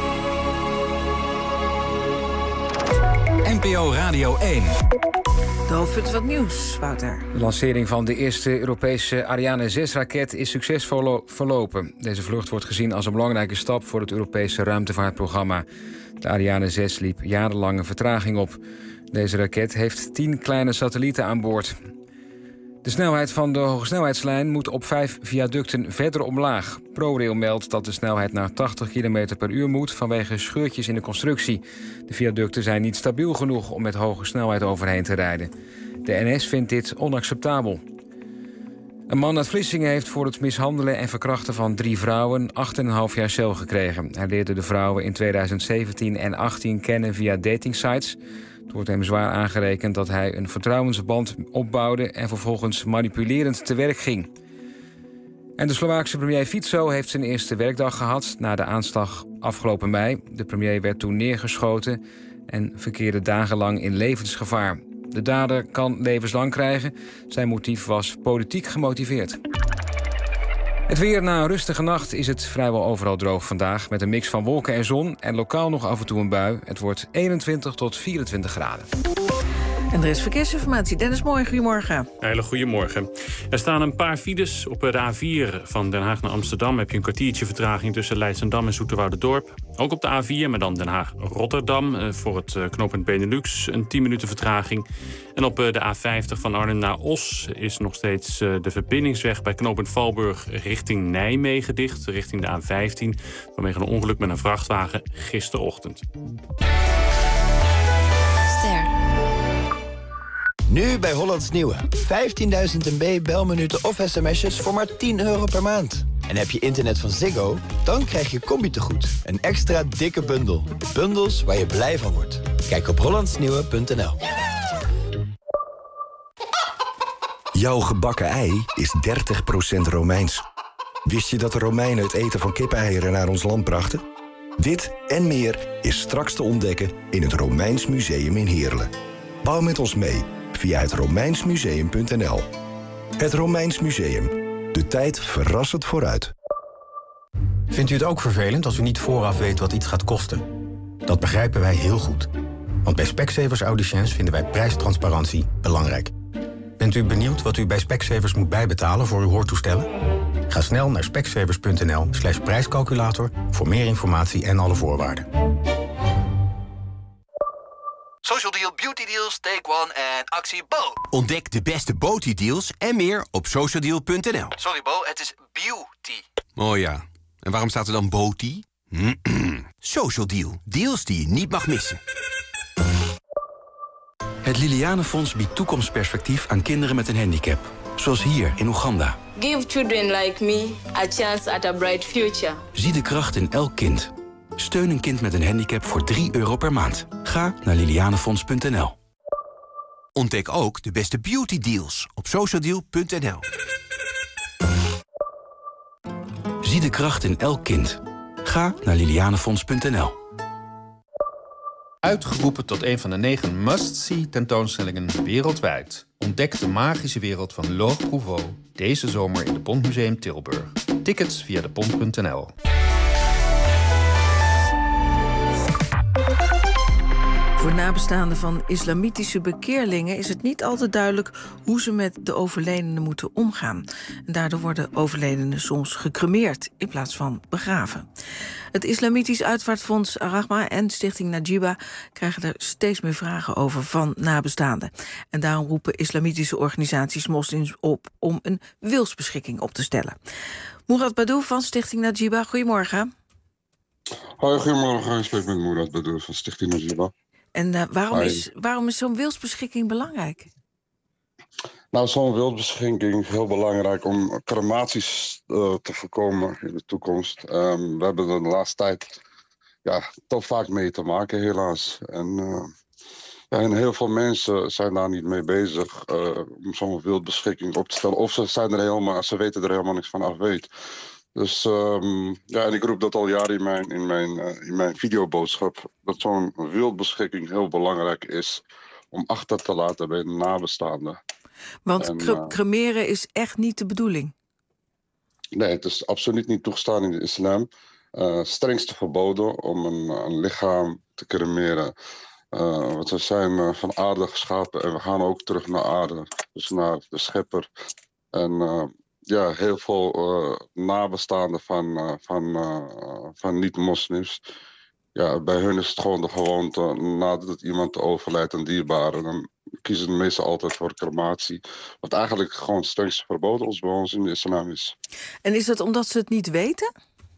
NPO Radio 1. De hoofdpunten van het nieuws, Wouter. De lancering van de eerste Europese Ariane 6-raket is succesvol verlopen. Deze vlucht wordt gezien als een belangrijke stap voor het Europese ruimtevaartprogramma. De Ariane 6 liep jarenlange vertraging op. Deze raket heeft 10 kleine satellieten aan boord. De snelheid van de hogesnelheidslijn moet op 5 viaducten verder omlaag. ProRail meldt dat de snelheid naar 80 km per uur moet vanwege scheurtjes in de constructie. De viaducten zijn niet stabiel genoeg om met hoge snelheid overheen te rijden. De NS vindt dit onacceptabel. Een man uit Vlissingen heeft voor het mishandelen en verkrachten van 3 vrouwen 8,5 jaar cel gekregen. Hij leerde de vrouwen in 2017 en 2018 kennen via datingsites. Het wordt hem zwaar aangerekend dat hij een vertrouwensband opbouwde en vervolgens manipulerend te werk ging. En de Slovaakse premier Fico heeft zijn eerste werkdag gehad na de aanslag afgelopen mei. De premier werd toen neergeschoten en verkeerde dagenlang in levensgevaar. De dader kan levenslang krijgen. Zijn motief was politiek gemotiveerd. Het weer na een rustige nacht is het vrijwel overal droog vandaag, met een mix van wolken en zon en lokaal nog af en toe een bui. Het wordt 21 tot 24 graden. En er is verkeersinformatie. Dennis Mooi, goedemorgen. Hele goedemorgen. Er staan een paar files. Op de A4 van Den Haag naar Amsterdam heb je een kwartiertje vertraging tussen Leidschendam en Zoeterwouderdorp. Ook op de A4, maar dan Den Haag-Rotterdam. Voor het knooppunt Benelux een 10 minuten vertraging. En op de A50 van Arnhem naar Os is nog steeds de verbindingsweg bij knooppunt Valburg richting Nijmegen dicht. Richting de A15 vanwege een ongeluk met een vrachtwagen gisterochtend. Nu bij Hollands Nieuwe. 15.000 MB belminuten of sms'jes voor maar €10 per maand. En heb je internet van Ziggo? Dan krijg je combi-tegoed. Een extra dikke bundel. Bundels waar je blij van wordt. Kijk op hollandsnieuwe.nl. Jouw gebakken ei is 30% Romeins. Wist je dat de Romeinen het eten van kippeneieren naar ons land brachten? Dit en meer is straks te ontdekken in het Romeins Museum in Heerlen. Bouw met ons mee via het romeinsmuseum.nl. Het Romeins Museum. De tijd verrassend vooruit. Vindt u het ook vervelend als u niet vooraf weet wat iets gaat kosten? Dat begrijpen wij heel goed. Want bij Specsavers Audiciëns vinden wij prijstransparantie belangrijk. Bent u benieuwd wat u bij Specsavers moet bijbetalen voor uw hoortoestellen? Ga snel naar specsavers.nl/prijscalculator voor meer informatie en alle voorwaarden. Social Deal, Beauty Deals, Take One en actie Bo. Ontdek de beste beauty deals en meer op socialdeal.nl. Sorry Bo, het is beauty. Oh ja, en waarom staat er dan beauty? Social Deal, deals die je niet mag missen. Het Lilianenfonds biedt toekomstperspectief aan kinderen met een handicap. Zoals hier in Oeganda. Give children like me a chance at a bright future. Zie de kracht in elk kind. Steun een kind met een handicap voor €3 per maand. Ga naar lilianenfonds.nl. Ontdek ook de beste beauty deals op socialdeal.nl. Zie de kracht in elk kind. Ga naar lilianenfonds.nl. Uitgeroepen tot een van de 9 must-see tentoonstellingen wereldwijd. Ontdek de magische wereld van L'Or Prouveau deze zomer in de Pontmuseum Tilburg. Tickets via depont.nl. Voor nabestaanden van islamitische bekeerlingen is het niet altijd duidelijk hoe ze met de overledenen moeten omgaan. En daardoor worden overledenen soms gecremeerd in plaats van begraven. Het Islamitisch Uitvaartfonds Rahma en Stichting Najiba krijgen er steeds meer vragen over van nabestaanden. En daarom roepen islamitische organisaties moslims op om een wilsbeschikking op te stellen. Mourad Badour van Stichting Najiba, goedemorgen. Hoi, goedemorgen. Ik spreek met Mourad Badour van Stichting Najiba. En waarom is zo'n wilsbeschikking belangrijk? Nou, zo'n wilsbeschikking is heel belangrijk om crematies te voorkomen in de toekomst. We hebben er de laatste tijd toch vaak mee te maken, helaas. En heel veel mensen zijn daar niet mee bezig om zo'n wilsbeschikking op te stellen. Of ze weten er helemaal niks van af weet. Dus en ik roep dat al jaren in mijn videoboodschap, dat zo'n wilsbeschikking heel belangrijk is om achter te laten bij de nabestaanden. Want cremeren is echt niet de bedoeling? Nee, het is absoluut niet toegestaan in de islam. Strengste verboden om een lichaam te cremeren. Want we zijn van aarde geschapen en we gaan ook terug naar aarde. Dus naar de schepper. En heel veel nabestaanden van niet-moslims. Ja, bij hun is het gewoon de gewoonte, nadat iemand overlijdt, een dierbare, dan kiezen de meesten altijd voor crematie. Wat eigenlijk gewoon het strengste verboden is bij ons in de islam is. En is dat omdat ze het niet weten?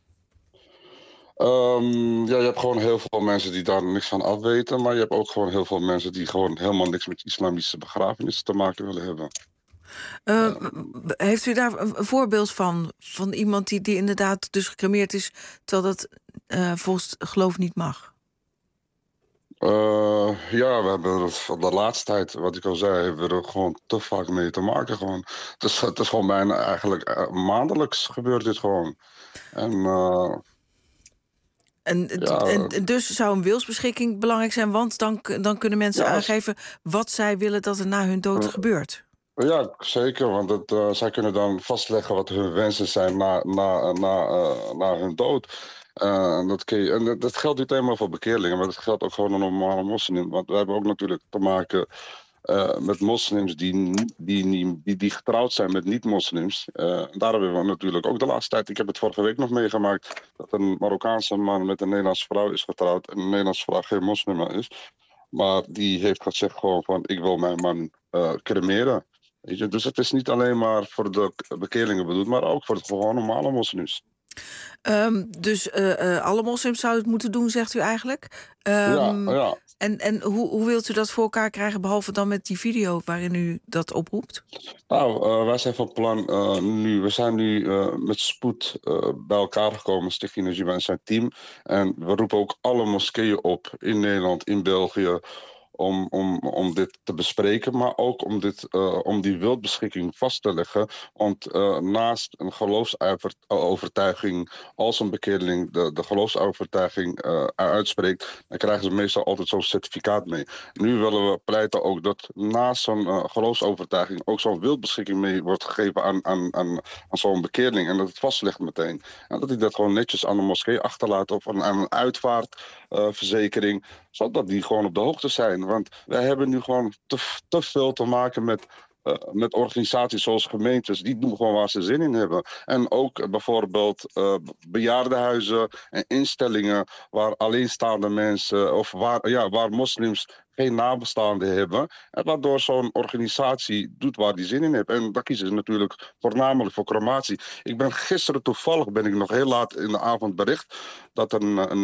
Je hebt gewoon heel veel mensen die daar niks van afweten. Maar je hebt ook gewoon heel veel mensen die gewoon helemaal niks met islamitische begrafenissen te maken willen hebben. Heeft u daar een voorbeeld van iemand die inderdaad dus gecremeerd is, terwijl dat volgens geloof niet mag? We hebben de laatste tijd, wat ik al zei, hebben we er gewoon te vaak mee te maken. Gewoon. Het is gewoon bijna eigenlijk maandelijks gebeurt dit gewoon. En dus zou een wilsbeschikking belangrijk zijn, want dan kunnen mensen aangeven wat zij willen dat er na hun dood gebeurt. Ja, zeker, want zij kunnen dan vastleggen wat hun wensen zijn na hun dood. Dat geldt niet helemaal voor bekeerlingen, maar dat geldt ook gewoon een normale moslim. Want we hebben ook natuurlijk te maken met moslims die getrouwd zijn met niet-moslims. Daar hebben we natuurlijk ook de laatste tijd, ik heb het vorige week nog meegemaakt, dat een Marokkaanse man met een Nederlandse vrouw is getrouwd en een Nederlandse vrouw geen moslim is. Maar die heeft gezegd gewoon van, ik wil mijn man cremeren. Weet je? Dus het is niet alleen maar voor de bekeerlingen bedoeld, maar ook voor de gewoon normale moslims. Dus alle moslims zouden het moeten doen, zegt u eigenlijk? Ja. En hoe wilt u dat voor elkaar krijgen, behalve dan met die video waarin u dat oproept? Nou, wij zijn van plan we zijn nu met spoed bij elkaar gekomen, Stichting Najiba en zijn team. En we roepen ook alle moskeeën op in Nederland, in België, om dit te bespreken, maar ook om die wildbeschikking vast te leggen. Want naast een geloofsovertuiging, als een bekeerling de geloofsovertuiging uitspreekt, dan krijgen ze meestal altijd zo'n certificaat mee. Nu willen we pleiten ook dat naast zo'n geloofsovertuiging ook zo'n wildbeschikking mee wordt gegeven aan zo'n bekeerling en dat het vastlegt meteen. En dat hij dat gewoon netjes aan de moskee achterlaat of aan een uitvaartverzekering, zodat die gewoon op de hoogte zijn. Want wij hebben nu gewoon te veel te maken met organisaties zoals gemeentes. Die doen gewoon waar ze zin in hebben. En ook bijvoorbeeld bejaardenhuizen en instellingen waar alleenstaande mensen of waar moslims geen nabestaanden hebben. En waardoor zo'n organisatie doet waar die zin in heeft. En daar kiezen ze natuurlijk voornamelijk voor crematie. Gisteren toevallig ben ik nog heel laat in de avond bericht dat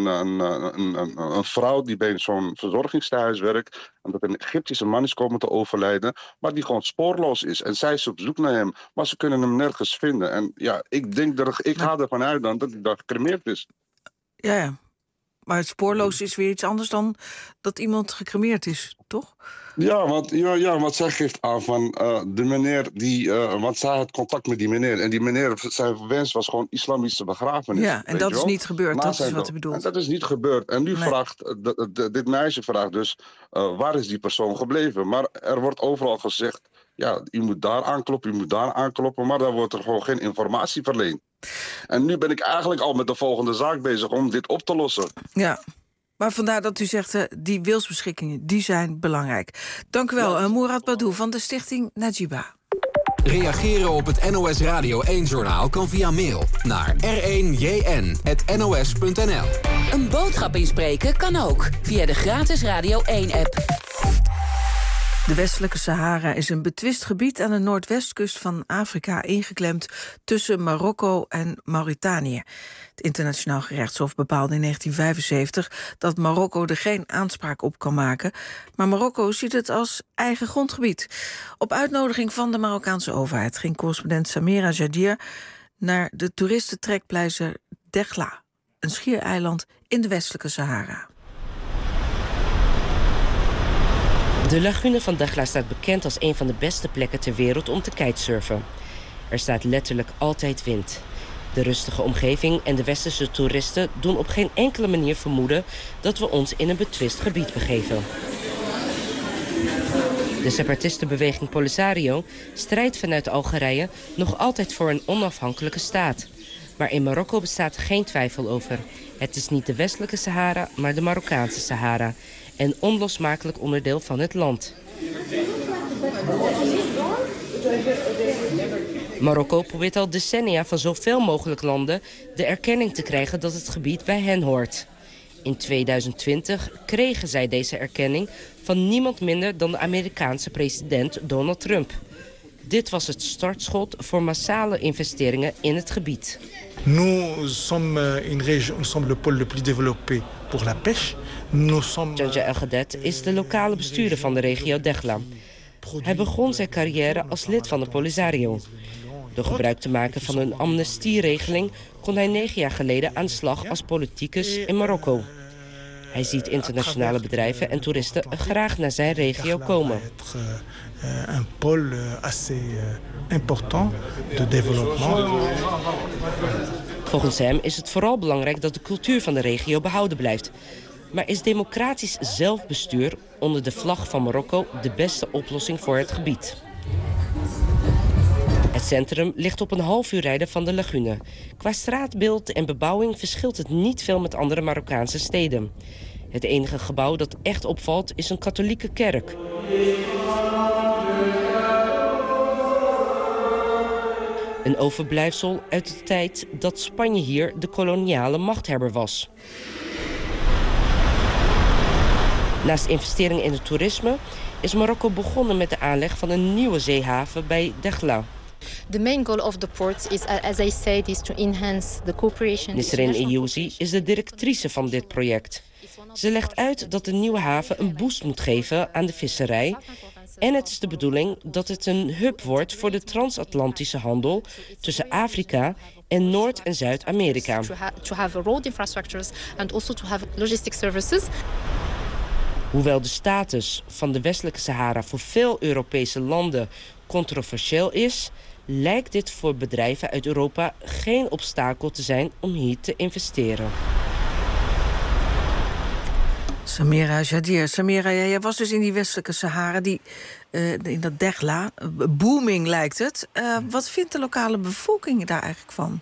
een vrouw die bij zo'n verzorgingstehuis werkt, en dat een Egyptische man is komen te overlijden, maar die gewoon spoorloos is. En zij is op zoek naar hem, maar ze kunnen hem nergens vinden. En ja, ik ga ervan uit dan dat hij daar gecremeerd is. Ja. Maar het spoorloos is weer iets anders dan dat iemand gecremeerd is, toch? Ja, want zij geeft aan van de meneer want zij had contact met die meneer. En die meneer, zijn wens was gewoon islamitische begrafenis. Ja, en dat is niet gebeurd, dat is wat u bedoelt. En dat is niet gebeurd. En nu dit meisje vraagt dus, waar is die persoon gebleven? Maar er wordt overal gezegd, ja, u moet daar aankloppen, maar dan wordt er gewoon geen informatie verleend. En nu ben ik eigenlijk al met de volgende zaak bezig om dit op te lossen. Ja, maar vandaar dat u zegt, die wilsbeschikkingen, die zijn belangrijk. Dank u wel, Mourad Badou van de Stichting Najiba. Reageren op het NOS Radio 1-journaal kan via mail naar r1jn@nos.nl. Een boodschap inspreken kan ook via de gratis Radio 1-app. De westelijke Sahara is een betwist gebied aan de noordwestkust van Afrika, ingeklemd tussen Marokko en Mauritanië. Het Internationaal Gerechtshof bepaalde in 1975 dat Marokko er geen aanspraak op kan maken, maar Marokko ziet het als eigen grondgebied. Op uitnodiging van de Marokkaanse overheid ging correspondent Samira Jadir naar de toeristentrekpleister Dakhla, een schiereiland in de westelijke Sahara. De lagune van Dakhla staat bekend als een van de beste plekken ter wereld om te kitesurfen. Er staat letterlijk altijd wind. De rustige omgeving en de westerse toeristen doen op geen enkele manier vermoeden dat we ons in een betwist gebied begeven. De separatistenbeweging Polisario strijdt vanuit Algerije nog altijd voor een onafhankelijke staat. Maar in Marokko bestaat geen twijfel over. Het is niet de westelijke Sahara, maar de Marokkaanse Sahara. en onlosmakelijk onderdeel van het land. Marokko probeert al decennia van zoveel mogelijk landen de erkenning te krijgen dat het gebied bij hen hoort. In 2020 kregen zij deze erkenning van niemand minder dan de Amerikaanse president Donald Trump. Dit was het startschot voor massale investeringen in het gebied. Nous sommes une région, nous sommes le pôle le plus développé pour la pêche. Janja El Gadet is de lokale bestuurder van de regio Dakhla. Hij begon zijn carrière als lid van de Polisario. Door gebruik te maken van een amnestieregeling kon hij 9 jaar geleden aan de slag als politicus in Marokko. Hij ziet internationale bedrijven en toeristen graag naar zijn regio komen. Een pôle assez important de développement. Volgens hem is het vooral belangrijk dat de cultuur van de regio behouden blijft. Maar is democratisch zelfbestuur onder de vlag van Marokko de beste oplossing voor het gebied? Het centrum ligt op een half uur rijden van de lagune. Qua straatbeeld en bebouwing verschilt het niet veel met andere Marokkaanse steden. Het enige gebouw dat echt opvalt is een katholieke kerk. Een overblijfsel uit de tijd dat Spanje hier de koloniale machthebber was. Naast investeringen in het toerisme is Marokko begonnen met de aanleg van een nieuwe zeehaven bij Dakhla. The main goal of the port is, as I said, is to enhance the cooperation. Nisrin Iyouzi is de directrice van dit project. Ze legt uit dat de nieuwe haven een boost moet geven aan de visserij. En het is de bedoeling dat het een hub wordt voor de transatlantische handel tussen Afrika en Noord- en Zuid-Amerika. To have road infrastructures and also to have logistic services. Hoewel de status van de westelijke Sahara voor veel Europese landen controversieel is, lijkt dit voor bedrijven uit Europa geen obstakel te zijn om hier te investeren. Samira Jadir. Samira, jij was dus in die westelijke Sahara, in dat Dakhla. Booming lijkt het. Wat vindt de lokale bevolking daar eigenlijk van?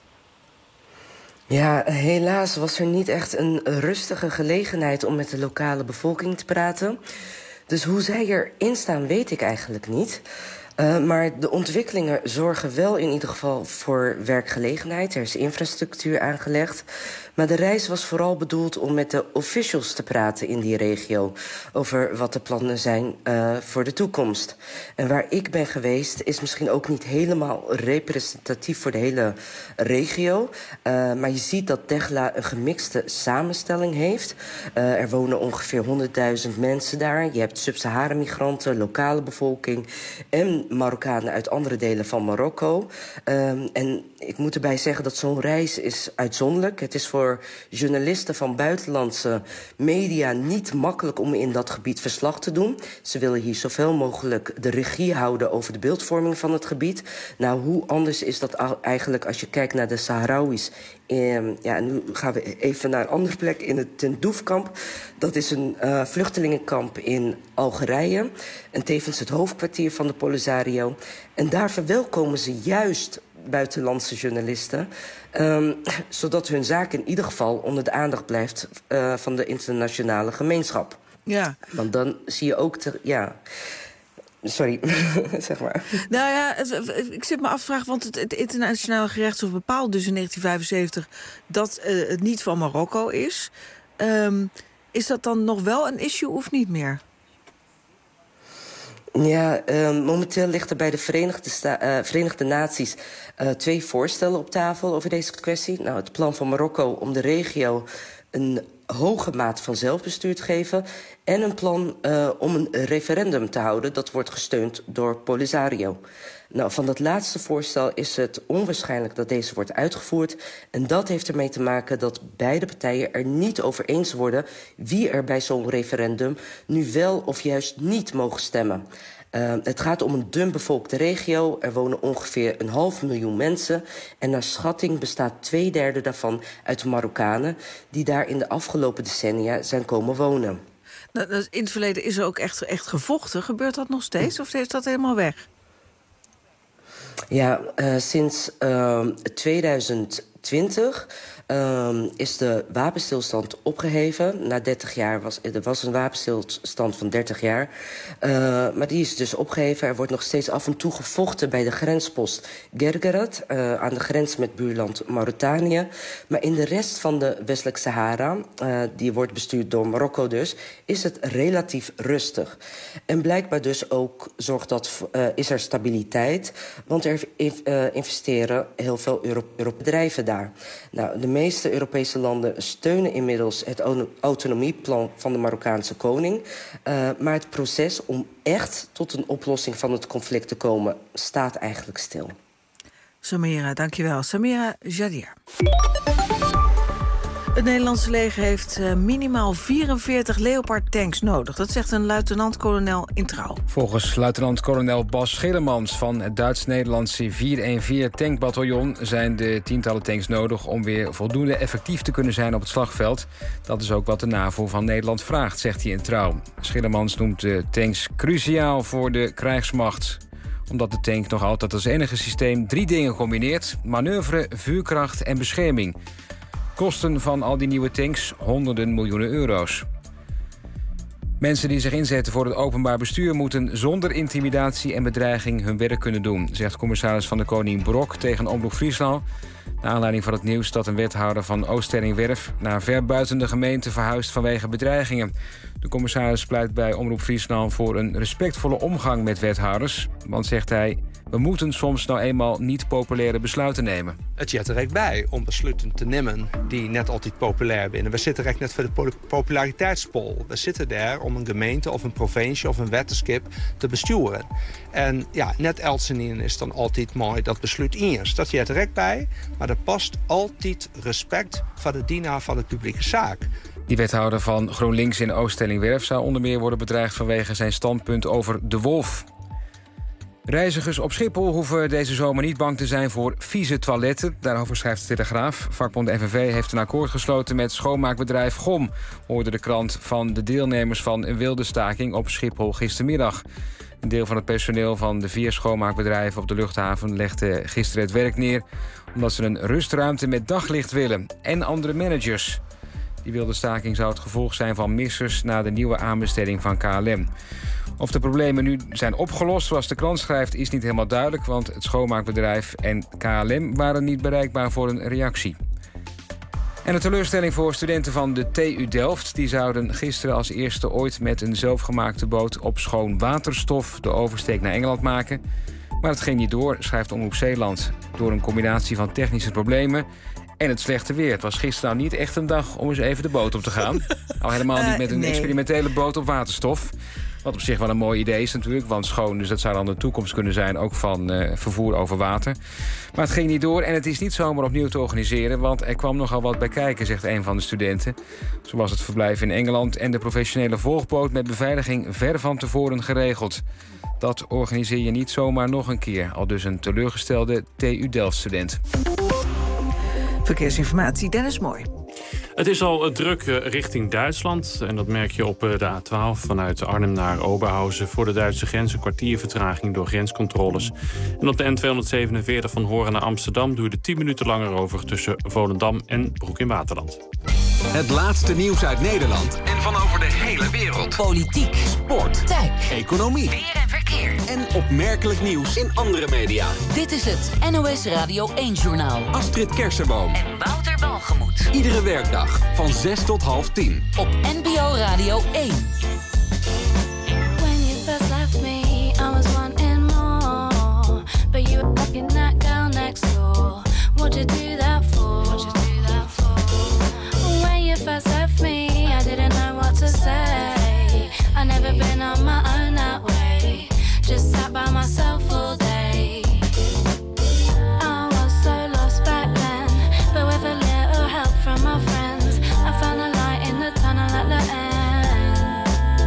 Ja, helaas was er niet echt een rustige gelegenheid om met de lokale bevolking te praten. Dus hoe zij erin staan, weet ik eigenlijk niet. Maar de ontwikkelingen zorgen wel in ieder geval voor werkgelegenheid. Er is infrastructuur aangelegd. Maar de reis was vooral bedoeld om met de officials te praten in die regio over wat de plannen zijn voor de toekomst. En waar ik ben geweest is misschien ook niet helemaal representatief voor de hele regio. Maar je ziet dat Dakhla een gemixte samenstelling heeft. Er wonen ongeveer 100.000 mensen daar. Je hebt Sub-Sahara-migranten, lokale bevolking en Marokkanen uit andere delen van Marokko. En ik moet erbij zeggen dat zo'n reis is uitzonderlijk. Het is voor journalisten van buitenlandse media niet makkelijk om in dat gebied verslag te doen. Ze willen hier zoveel mogelijk de regie houden over de beeldvorming van het gebied. Nou, hoe anders is dat eigenlijk als je kijkt naar de Sahrawis? Ja, nu gaan we even naar een andere plek, in het Tindouf-kamp. Dat is een vluchtelingenkamp in Algerije. En tevens het hoofdkwartier van de Polisario. En daar verwelkomen ze juist buitenlandse journalisten. Zodat hun zaak in ieder geval onder de aandacht blijft van de internationale gemeenschap. Ja. Want dan zie je ook... Sorry, zeg maar. Nou ja, ik zit me af te vragen, want het internationale gerechtshof bepaalde dus in 1975 dat het niet van Marokko is. Is dat dan nog wel een issue of niet meer? Ja, momenteel ligt er bij de Verenigde Naties 2 voorstellen op tafel over deze kwestie. Nou, het plan van Marokko om de regio een hoge maat van zelfbestuur te geven en een plan om een referendum te houden. Dat wordt gesteund door Polisario. Nou, van dat laatste voorstel is het onwaarschijnlijk dat deze wordt uitgevoerd. En dat heeft ermee te maken dat beide partijen er niet over eens worden wie er bij zo'n referendum nu wel of juist niet mogen stemmen. Het gaat om een dunbevolkte regio. Er wonen ongeveer 500.000 mensen. En naar schatting bestaat 2/3 daarvan uit Marokkanen die daar in de afgelopen decennia zijn komen wonen. Nou, in het verleden is er ook echt gevochten. Gebeurt dat nog steeds of is dat helemaal weg? Ja, sinds 2020 is de wapenstilstand opgeheven. Na 30 jaar was een wapenstilstand van 30 jaar. Maar die is dus opgeheven. Er wordt nog steeds af en toe gevochten bij de grenspost Gergerat, aan de grens met buurland Mauritanië. Maar in de rest van de Westelijk Sahara, die wordt bestuurd door Marokko dus, is het relatief rustig. En blijkbaar dus ook is er stabiliteit, want er investeren heel veel bedrijven daar. Nou, de meeste Europese landen steunen inmiddels het autonomieplan van de Marokkaanse koning. Maar het proces om echt tot een oplossing van het conflict te komen staat eigenlijk stil. Samira, dankjewel. Samira Jadir. Het Nederlandse leger heeft minimaal 44 Leopard-tanks nodig. Dat zegt een luitenant-kolonel in Trouw. Volgens luitenant-kolonel Bas Schillemans van het Duits-Nederlandse 414-tankbataljon... zijn de tientallen tanks nodig om weer voldoende effectief te kunnen zijn op het slagveld. Dat is ook wat de NAVO van Nederland vraagt, zegt hij in Trouw. Schillemans noemt de tanks cruciaal voor de krijgsmacht, omdat de tank nog altijd als enige systeem 3 dingen combineert: manoeuvre, vuurkracht en bescherming. Kosten van al die nieuwe tanks honderden miljoenen euro's. Mensen die zich inzetten voor het openbaar bestuur moeten zonder intimidatie en bedreiging hun werk kunnen doen, zegt commissaris van de Koning Brok tegen Omroep Friesland, naar aanleiding van het nieuws dat een wethouder van Oosterring-Werf naar ver buiten de gemeente verhuist vanwege bedreigingen. De commissaris pleit bij Omroep Friesland voor een respectvolle omgang met wethouders, want, zegt hij, we moeten soms nou eenmaal niet populaire besluiten nemen. Het zit er echt bij om besluiten te nemen die net altijd populair zijn. We zitten echt net voor de populariteitspol. We zitten daar om een gemeente of een provincie of een wetenschap te besturen. En ja, net Elsenien is dan altijd mooi dat besluit eerst. Dat zit er echt bij, maar er past altijd respect voor de dienaar van de publieke zaak. Die wethouder van GroenLinks in Oosterring-Werf zou onder meer worden bedreigd vanwege zijn standpunt over de wolf. Reizigers op Schiphol hoeven deze zomer niet bang te zijn voor vieze toiletten. Daarover schrijft de Telegraaf. Vakbond FNV heeft een akkoord gesloten met schoonmaakbedrijf GOM, hoorde de krant van de deelnemers van een wilde staking op Schiphol gistermiddag. Een deel van het personeel van de 4 schoonmaakbedrijven op de luchthaven legde gisteren het werk neer, omdat ze een rustruimte met daglicht willen en andere managers. Die wilde staking zou het gevolg zijn van missers na de nieuwe aanbesteding van KLM. Of de problemen nu zijn opgelost, zoals de krant schrijft, is niet helemaal duidelijk, want het schoonmaakbedrijf en KLM waren niet bereikbaar voor een reactie. En een teleurstelling voor studenten van de TU Delft. Die zouden gisteren als eerste ooit met een zelfgemaakte boot op schoon waterstof de oversteek naar Engeland maken. Maar het ging niet door, schrijft Omroep Zeeland. Door een combinatie van technische problemen en het slechte weer. Het was gisteren nou niet echt een dag om eens even de boot op te gaan. Al helemaal niet met een experimentele boot op waterstof. Wat op zich wel een mooi idee is natuurlijk, want schoon, dus dat zou dan de toekomst kunnen zijn, ook van vervoer over water. Maar het ging niet door en het is niet zomaar opnieuw te organiseren, want er kwam nogal wat bij kijken, zegt een van de studenten. Zo was het verblijf in Engeland en de professionele volgboot met beveiliging ver van tevoren geregeld. Dat organiseer je niet zomaar nog een keer, al dus een teleurgestelde TU Delft-student. Verkeersinformatie, Dennis Mooi. Het is al druk richting Duitsland. En dat merk je op de A12 vanuit Arnhem naar Oberhausen. Voor de Duitse grens een kwartier vertraging door grenscontroles. En op de N247 van Horen naar Amsterdam duurde 10 minuten langer over tussen Volendam en Broek in Waterland. Het laatste nieuws uit Nederland en van over de hele wereld. Politiek, sport, tech, economie, weer en verkeer. En opmerkelijk nieuws in andere media. Dit is het NOS Radio 1-journaal. Astrid Kersenboom en Wouter Walgemoed. Iedere werkdag van 6 tot 9:30. Op NPO Radio 1. When you first left me, I was wanting more. But you were fucking that girl next door. What'd you do that for? When you first left me, I didn't know what to say. I never been on my own that way. Just sat by myself all day. I was so lost back then, but with a little help from my friends, I found a light in the tunnel at the end.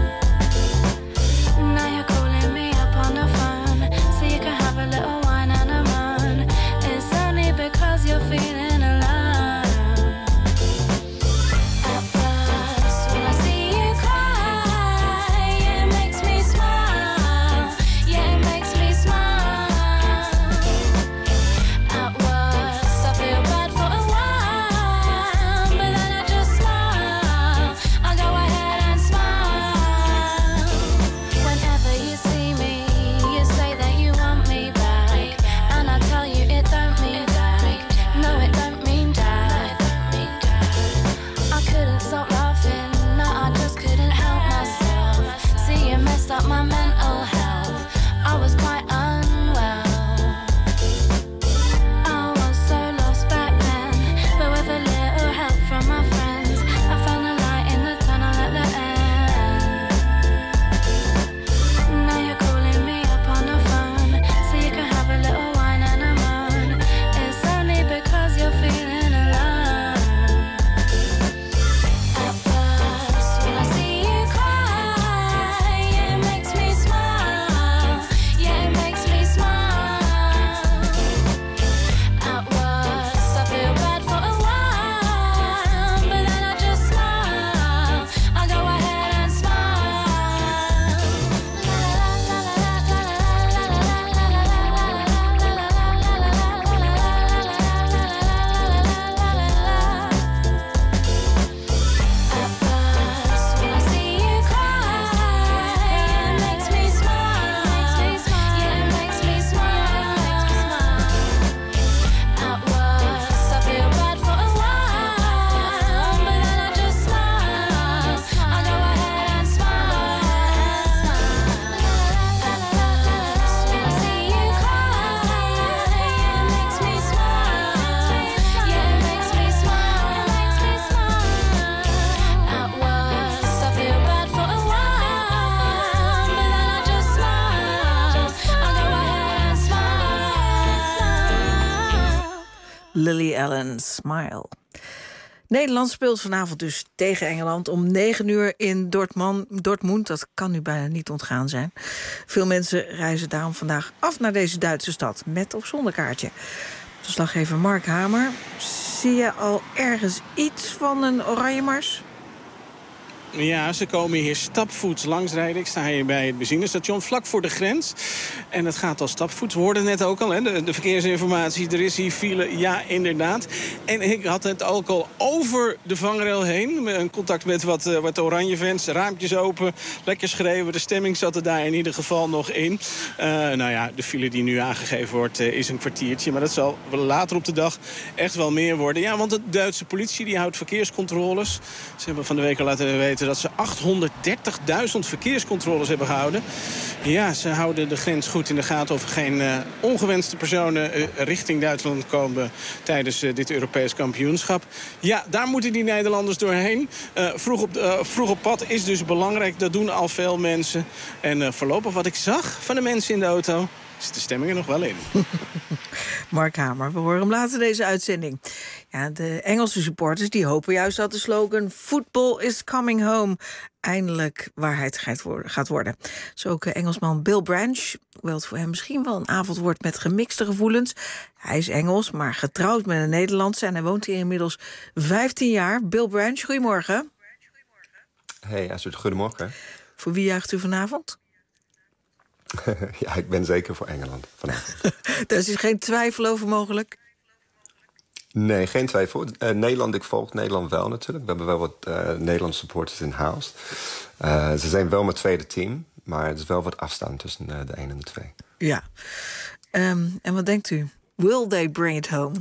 Lily Allen, Smile. Nederland speelt vanavond dus tegen Engeland om 9:00 in Dortmund. Dat kan u bijna niet ontgaan zijn. Veel mensen reizen daarom vandaag af naar deze Duitse stad, met of zonder kaartje. Verslaggever Mark Hamer, zie je al ergens iets van een Oranjemars? Ja, ze komen hier stapvoets langsrijden. Ik sta hier bij het benzinestation vlak voor de grens. En het gaat al stapvoets. We hoorden net ook al, hè, de verkeersinformatie. Er is hier file, ja, inderdaad. En ik had het ook al over de vangrail heen. Een contact met wat Oranje-fans. Raampjes open, lekker schreeuwen. De stemming zat er daar in ieder geval nog in. Nou ja, de file die nu aangegeven wordt is een kwartiertje. Maar dat zal later op de dag echt wel meer worden. Ja, want de Duitse politie die houdt verkeerscontroles. Ze hebben van de week al laten weten dat ze 830.000 verkeerscontroles hebben gehouden. Ja, ze houden de grens goed in de gaten of er geen ongewenste personen richting Duitsland komen tijdens dit Europees kampioenschap. Ja, daar moeten die Nederlanders doorheen. Vroeg op pad is dus belangrijk. Dat doen al veel mensen. En voorlopig wat ik zag van de mensen in de auto, zit de stemming er nog wel in. Mark Hamer, we horen hem later deze uitzending. Ja, de Engelse supporters die hopen juist dat de slogan Football is coming home eindelijk waarheid gaat worden. Zo ook Engelsman Bill Branch, hoewel het voor hem misschien wel een avond wordt met gemixte gevoelens. Hij is Engels, maar getrouwd met een Nederlandse en hij woont hier inmiddels 15 jaar. Bill Branch, goedemorgen. Hey Astrid, goedemorgen. Voor wie juicht u vanavond? Ja, ik ben zeker voor Engeland vanavond. Daar is geen twijfel over mogelijk? Nee, geen twijfel. Nederland, ik volg Nederland wel natuurlijk. We hebben wel wat Nederlandse supporters in house. Ze zijn wel mijn tweede team, maar er is wel wat afstand tussen de 1 en de 2. Ja. En wat denkt u? Will they bring it home?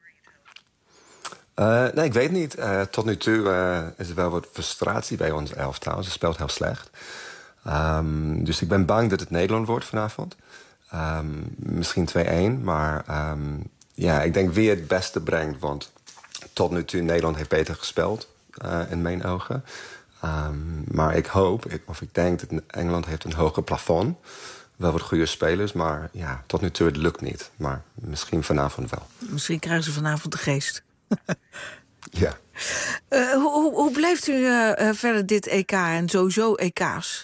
Nee, ik weet niet. Tot nu toe is er wel wat frustratie bij ons elftal. Ze speelt heel slecht. Dus ik ben bang dat het Nederland wordt vanavond. Misschien 2-1, maar ja, ik denk wie het beste brengt. Want tot nu toe Nederland heeft beter gespeeld, in mijn ogen. Maar ik hoop, of ik denk dat Engeland heeft een hoger plafond. Wel wat goede spelers, maar ja, tot nu toe het lukt niet. Maar misschien vanavond wel. Misschien krijgen ze vanavond de geest. Ja. Hoe blijft u verder dit EK en sowieso EK's?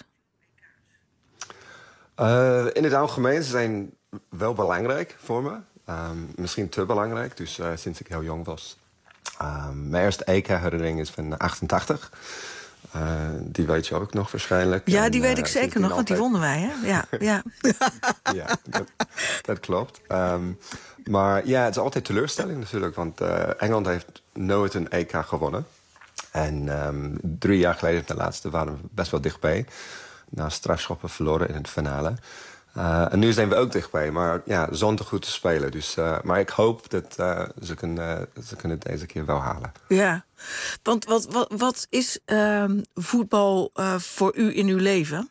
In het algemeen zijn wel belangrijk voor me. Misschien te belangrijk, dus sinds ik heel jong was. Mijn eerste EK-herinnering is van 88. Die weet je ook nog waarschijnlijk. Ja, die weet ik zeker nog, want die wonnen wij, hè? Ja, ja. Ja, dat klopt. Maar ja, het is altijd teleurstelling natuurlijk. Want Engeland heeft nooit een EK gewonnen. En 3 jaar geleden, de laatste, waren we best wel dichtbij. Na strafschoppen verloren in het finale. En nu zijn we ook dichtbij, maar ja, zonder goed te spelen. Dus, maar ik hoop dat ze kunnen het deze keer wel halen. Ja, want wat is voetbal voor u in uw leven?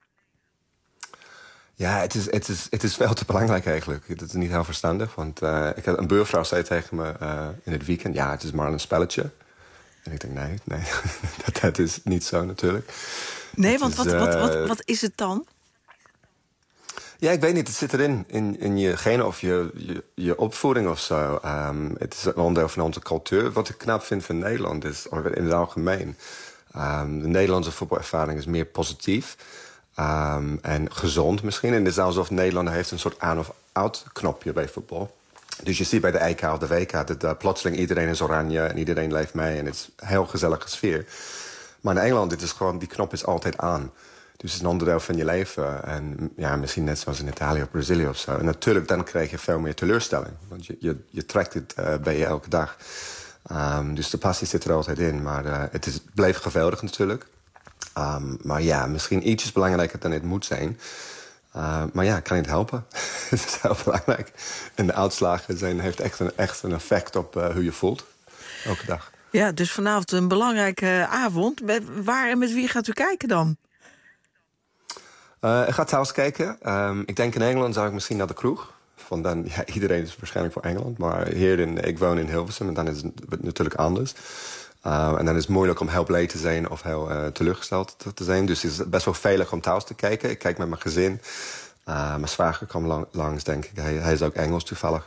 Ja, het is veel te belangrijk eigenlijk. Het is niet heel verstandig, want een buurvrouw zei tegen me in het weekend, ja, het is maar een spelletje. En ik denk, nee, dat is niet zo natuurlijk. Nee, want wat is het dan? Ja, ik weet niet. Het zit erin. In je genen of je opvoeding of zo. Het is een onderdeel van onze cultuur. Wat ik knap vind van Nederland is, in het algemeen, de Nederlandse voetbalervaring is meer positief. En gezond misschien. En het is alsof Nederland heeft een soort aan- of out knopje bij voetbal. Dus je ziet bij de EK of de WK dat plotseling iedereen is oranje en iedereen leeft mee. En het is een heel gezellige sfeer. Maar in Engeland, dit is gewoon, die knop is altijd aan. Dus het is een onderdeel van je leven. En ja, misschien net zoals in Italië of Brazilië of zo. En natuurlijk, dan krijg je veel meer teleurstelling. Want je trekt het bij je elke dag. Dus de passie zit er altijd in. Maar het blijft geweldig natuurlijk. Maar ja, misschien ietsjes belangrijker dan het moet zijn. Maar ja, ik kan niet helpen. Het is heel belangrijk. En de uitslagen heeft echt een effect op hoe je voelt. Elke dag. Ja, dus vanavond een belangrijke avond. Waar en met wie gaat u kijken dan? Ik ga thuis kijken. Ik denk in Engeland zou ik misschien naar de kroeg. Want dan, ja, iedereen is waarschijnlijk voor Engeland. Maar ik woon in Hilversum en dan is het natuurlijk anders. En dan is het moeilijk om heel blij te zijn of heel teleurgesteld te zijn. Dus het is best wel veilig om thuis te kijken. Ik kijk met mijn gezin. Mijn zwager kwam langs, denk ik. Hij is ook Engels toevallig.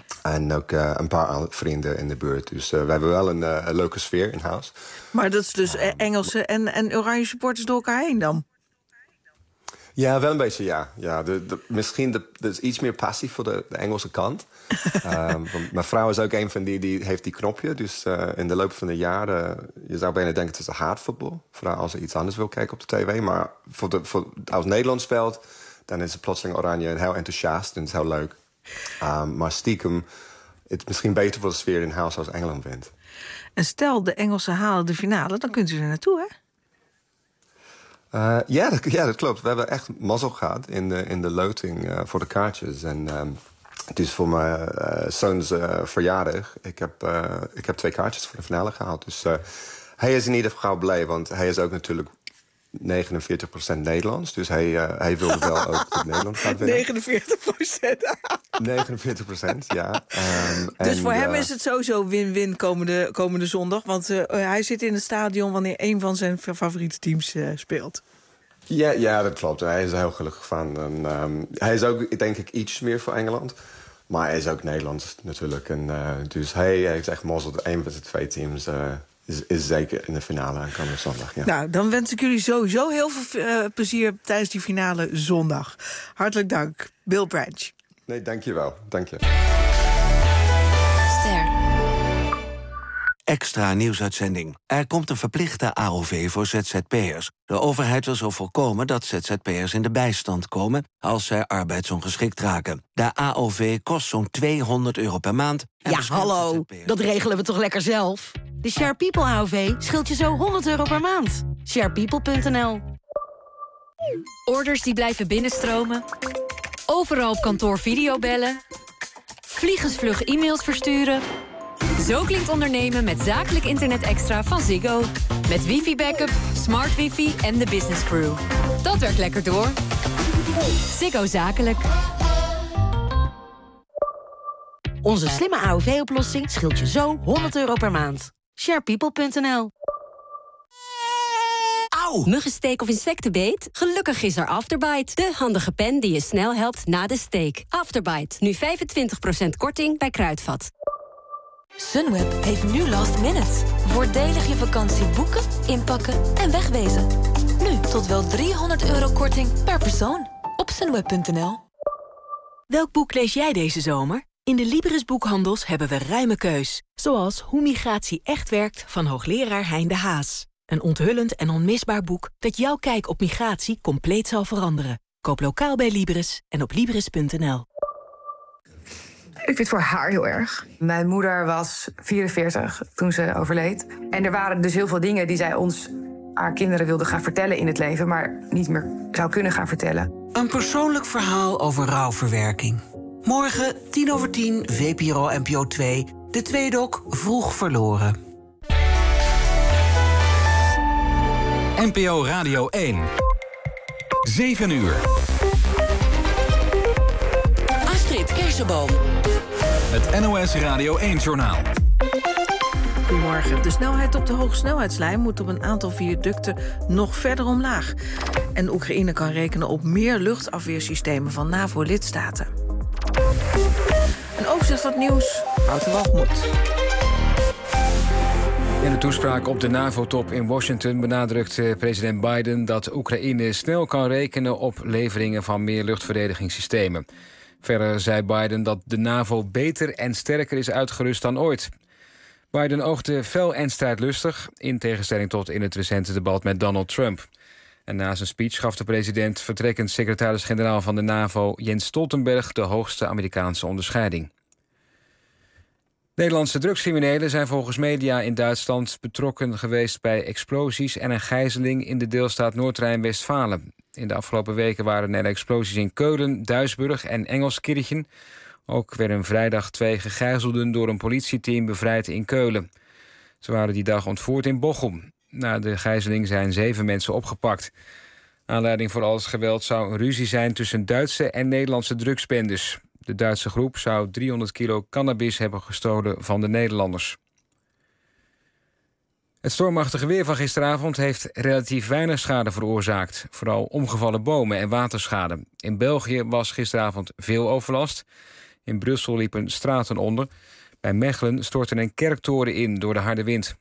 En ook een paar vrienden in de buurt. Dus we hebben wel een leuke sfeer in huis. Maar dat is dus Engelse en Oranje supporters door elkaar heen dan? Ja, wel een beetje, ja. Misschien er is iets meer passie voor de Engelse kant. Want mijn vrouw is ook een van die heeft die knopje. Dus in de loop van de jaren... je zou bijna denken het is haatvoetbal. Vooral als ze iets anders wil kijken op de tv. Maar als Nederland speelt... dan is het plotseling Oranje heel enthousiast en het is heel leuk. Maar stiekem... het is misschien beter voor de sfeer in huis als Engeland wint. En stel, de Engelsen halen de finale, dan kunt u er naartoe, hè? Ja, dat klopt. We hebben echt mazzel gehad in de loting voor de kaartjes. En het is voor mijn zoons verjaardag. Ik heb 2 kaartjes voor de finale gehaald. Dus hij is in ieder geval blij, want hij is ook natuurlijk 49% Nederlands. Dus hij wilde wel ook dat Nederland gaat winnen. 49%, ja. Dus voor hem is het sowieso win-win komende zondag. Want hij zit in het stadion wanneer een van zijn favoriete teams speelt. Ja, dat klopt. Hij is er heel gelukkig van. En, hij is ook, denk ik, iets meer voor Engeland. Maar hij is ook Nederlands natuurlijk. En, dus hij heeft echt mazzel dat een van de 2 teams... is zeker in de finale aankomende zondag. Ja. Nou, dan wens ik jullie sowieso heel veel plezier tijdens die finale zondag. Hartelijk dank, Bill Branch. Nee, dank je wel. Dank je. Ster. Extra nieuwsuitzending. Er komt een verplichte AOV voor ZZP'ers. De overheid wil zo voorkomen dat ZZP'ers in de bijstand komen... als zij arbeidsongeschikt raken. De AOV kost zo'n €200 per maand. Ja, hallo, dat regelen we toch lekker zelf? De Share People AOV scheelt je zo €100 per maand. Sharepeople.nl. Orders die blijven binnenstromen. Overal op kantoor videobellen. Vliegensvlug e-mails versturen. Zo klinkt ondernemen met zakelijk internet extra van Ziggo. Met wifi-backup, smart wifi en de business crew. Dat werkt lekker door. Ziggo Zakelijk. Onze slimme AOV-oplossing scheelt je zo €100 per maand. Sharepeople.nl. Auw! Muggensteek of insectenbeet? Gelukkig is er Afterbite. De handige pen die je snel helpt na de steek. Afterbite. Nu 25% korting bij Kruidvat. Sunweb heeft nu last minutes. Voordelig je vakantie boeken, inpakken en wegwezen. Nu tot wel €300 korting per persoon op sunweb.nl. Welk boek lees jij deze zomer? In de Libris boekhandels hebben we ruime keus. Zoals Hoe migratie echt werkt van hoogleraar Hein de Haas. Een onthullend en onmisbaar boek dat jouw kijk op migratie compleet zal veranderen. Koop lokaal bij Libris en op Libris.nl. Ik vind het voor haar heel erg. Mijn moeder was 44 toen ze overleed. En er waren dus heel veel dingen die zij ons, haar kinderen, wilde gaan vertellen in het leven... maar niet meer zou kunnen gaan vertellen. Een persoonlijk verhaal over rouwverwerking. Morgen 10:10, VPRO NPO 2, de tweedok Vroeg Verloren. NPO Radio 1. 7 uur. Astrid Kersenboom. Het NOS Radio 1-journaal. Goedemorgen. De snelheid op de hogesnelheidslijn moet op een aantal viaducten nog verder omlaag. En Oekraïne kan rekenen op meer luchtafweersystemen van NAVO-lidstaten. Een overzicht van het nieuws. Wouter Walgemoed. In de toespraak op de NAVO-top in Washington benadrukt president Biden dat Oekraïne snel kan rekenen op leveringen van meer luchtverdedigingssystemen. Verder zei Biden dat de NAVO beter en sterker is uitgerust dan ooit. Biden oogde fel en strijdlustig, in tegenstelling tot in het recente debat met Donald Trump. En na zijn speech gaf de president vertrekkend secretaris-generaal van de NAVO Jens Stoltenberg de hoogste Amerikaanse onderscheiding. Nederlandse drugscriminelen zijn volgens media in Duitsland betrokken geweest bij explosies en een gijzeling in de deelstaat Noord-Rijn-Westfalen. In de afgelopen weken waren er explosies in Keulen, Duisburg en Engelskirchen. Ook werden vrijdag 2 gegijzelden door een politieteam bevrijd in Keulen. Ze waren die dag ontvoerd in Bochum. Na de gijzeling zijn 7 mensen opgepakt. Aanleiding voor al het geweld zou een ruzie zijn tussen Duitse en Nederlandse drugsbendes. De Duitse groep zou 300 kilo cannabis hebben gestolen van de Nederlanders. Het stormachtige weer van gisteravond heeft relatief weinig schade veroorzaakt. Vooral omgevallen bomen en waterschade. In België was gisteravond veel overlast. In Brussel liepen straten onder. Bij Mechelen stortte een kerktoren in door de harde wind.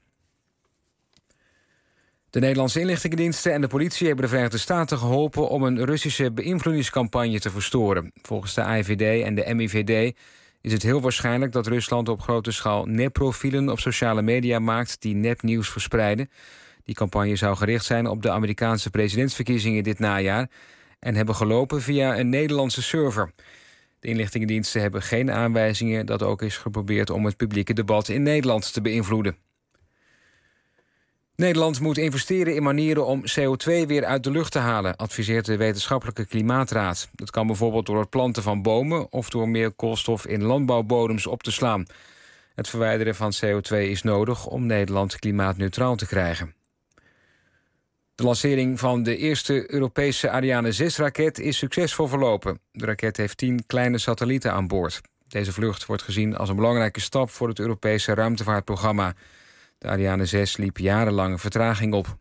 De Nederlandse inlichtingendiensten en de politie hebben de Verenigde Staten geholpen om een Russische beïnvloedingscampagne te verstoren. Volgens de AIVD en de MIVD is het heel waarschijnlijk dat Rusland op grote schaal nepprofielen op sociale media maakt die nepnieuws verspreiden. Die campagne zou gericht zijn op de Amerikaanse presidentsverkiezingen dit najaar en hebben gelopen via een Nederlandse server. De inlichtingendiensten hebben geen aanwijzingen dat ook is geprobeerd om het publieke debat in Nederland te beïnvloeden. Nederland moet investeren in manieren om CO2 weer uit de lucht te halen, adviseert de Wetenschappelijke Klimaatraad. Dat kan bijvoorbeeld door het planten van bomen of door meer koolstof in landbouwbodems op te slaan. Het verwijderen van CO2 is nodig om Nederland klimaatneutraal te krijgen. De lancering van de eerste Europese Ariane 6-raket is succesvol verlopen. De raket heeft 10 kleine satellieten aan boord. Deze vlucht wordt gezien als een belangrijke stap voor het Europese ruimtevaartprogramma. De Ariane 6 liep jarenlange vertraging op.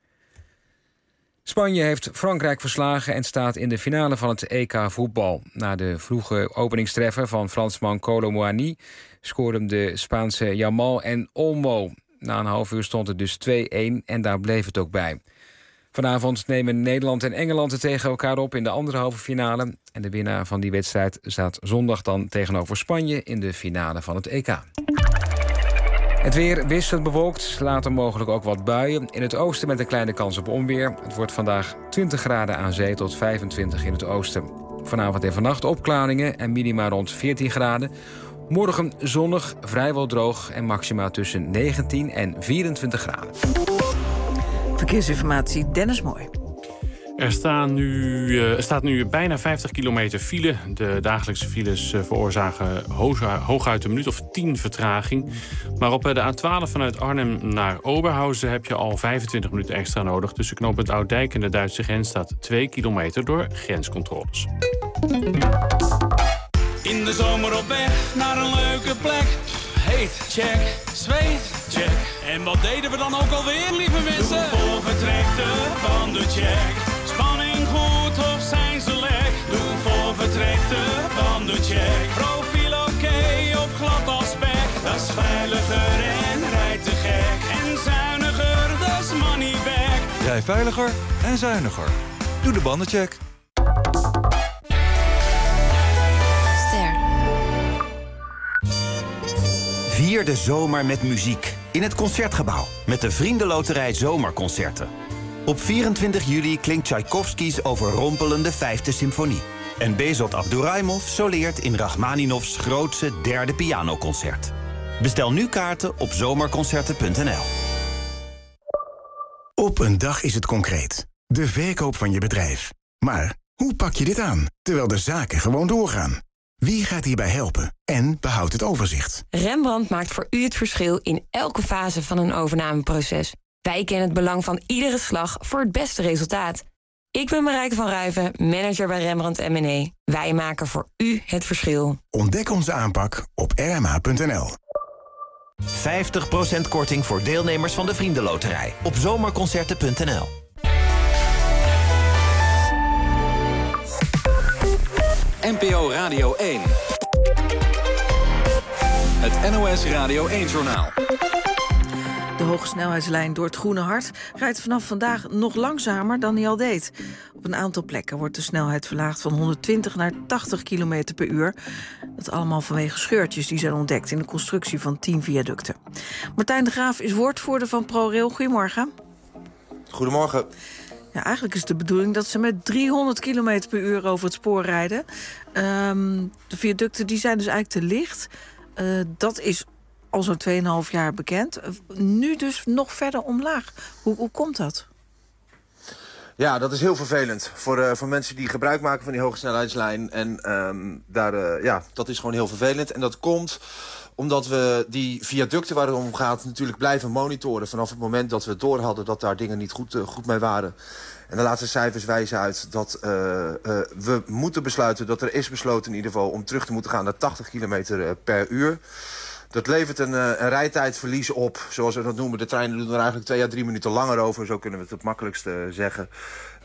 Spanje heeft Frankrijk verslagen en staat in de finale van het EK voetbal. Na de vroege openingstreffer van Fransman Kolo Muani scoorden de Spaanse Yamal en Olmo. Na een half uur stond het dus 2-1 en daar bleef het ook bij. Vanavond nemen Nederland en Engeland het tegen elkaar op in de andere halve finale. En de winnaar van die wedstrijd staat zondag dan tegenover Spanje in de finale van het EK. Het weer wisselend bewolkt, later mogelijk ook wat buien. In het oosten met een kleine kans op onweer. Het wordt vandaag 20 graden aan zee tot 25 in het oosten. Vanavond en vannacht opklaringen en minima rond 14 graden. Morgen zonnig, vrijwel droog en maxima tussen 19 en 24 graden. Verkeersinformatie, Dennis Mooi. Er staat nu bijna 50 kilometer file. De dagelijkse files veroorzaken hooguit een minuut of 10 vertraging. Maar op de A12 vanuit Arnhem naar Oberhausen heb je al 25 minuten extra nodig. Tussen knooppunt Oud-Dijk en de Duitse grens staat 2 kilometer door grenscontroles. In de zomer op weg naar een leuke plek. Heet, check, zweet, check. En wat deden we dan ook alweer, lieve mensen? Doe voor vertrekte bandencheck. Spanning goed of zijn ze lek? Doe voor vertrekte bandencheck. Profiel oké of glad als spek? Dat is veiliger en rijdt te gek. En zuiniger, dat is money back. Rij veiliger en zuiniger. Doe de bandencheck. Vier de zomer met muziek in het Concertgebouw met de Vriendenloterij Zomerconcerten. Op 24 juli klinkt Tchaikovskys overrompelende 5e symfonie. En Bezot Abduraimov soleert in Rachmaninovs grootse 3e pianoconcert. Bestel nu kaarten op zomerconcerten.nl. Op een dag is het concreet. De verkoop van je bedrijf. Maar hoe pak je dit aan, terwijl de zaken gewoon doorgaan? Wie gaat hierbij helpen en behoudt het overzicht? Rembrandt maakt voor u het verschil in elke fase van een overnameproces. Wij kennen het belang van iedere slag voor het beste resultaat. Ik ben Marijke van Ruiven, manager bij Rembrandt M&A. Wij maken voor u het verschil. Ontdek onze aanpak op rma.nl. 50% korting voor deelnemers van de Vriendenloterij op zomerconcerten.nl. NPO Radio 1. Het NOS Radio 1-journaal. De hogesnelheidslijn door het Groene Hart rijdt vanaf vandaag nog langzamer dan hij al deed. Op een aantal plekken wordt de snelheid verlaagd van 120 naar 80 km per uur. Dat allemaal vanwege scheurtjes die zijn ontdekt in de constructie van 10 viaducten. Martijn de Graaf is woordvoerder van ProRail. Goedemorgen. Goedemorgen. Ja, eigenlijk is de bedoeling dat ze met 300 km per uur over het spoor rijden. De viaducten die zijn dus eigenlijk te licht. Dat is al zo'n 2,5 jaar bekend. Nu dus nog verder omlaag. Hoe komt dat? Ja, dat is heel vervelend voor mensen die gebruik maken van die hogesnelheidslijn. En dat is gewoon heel vervelend. En dat komt omdat we die viaducten waar het om gaat natuurlijk blijven monitoren. Vanaf het moment dat we door hadden dat daar dingen niet goed mee waren. En de laatste cijfers wijzen uit dat we moeten besluiten, dat er is besloten in ieder geval, om terug te moeten gaan naar 80 km per uur. Dat levert een rijtijdverlies op, zoals we dat noemen. De treinen doen er eigenlijk 2 à 3 minuten langer over. Zo kunnen we het makkelijkste zeggen.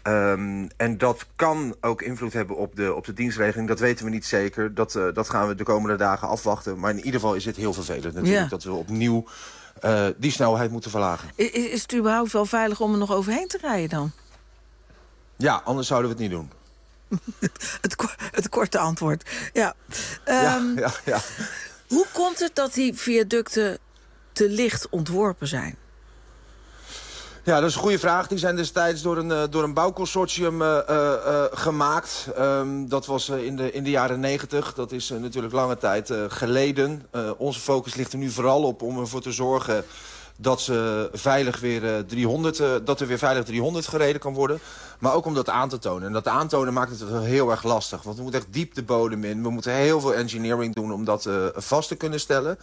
En dat kan ook invloed hebben op de dienstregeling. Dat weten we niet zeker. Dat gaan we de komende dagen afwachten. Maar in ieder geval is het heel vervelend natuurlijk dat we opnieuw die snelheid moeten verlagen. Is het überhaupt wel veilig om er nog overheen te rijden dan? Ja, anders zouden we het niet doen. Het korte antwoord. Ja. Ja. Hoe komt het dat die viaducten te licht ontworpen zijn? Ja, dat is een goede vraag. Die zijn destijds door een bouwconsortium gemaakt. Dat was in de jaren 90. Dat is natuurlijk lange tijd geleden. Onze focus ligt er nu vooral op om ervoor te zorgen dat ze veilig weer 300, dat er weer veilig 300 gereden kan worden. Maar ook om dat aan te tonen. En dat aantonen maakt het wel heel erg lastig. Want we moeten echt diep de bodem in. We moeten heel veel engineering doen om dat vast te kunnen stellen.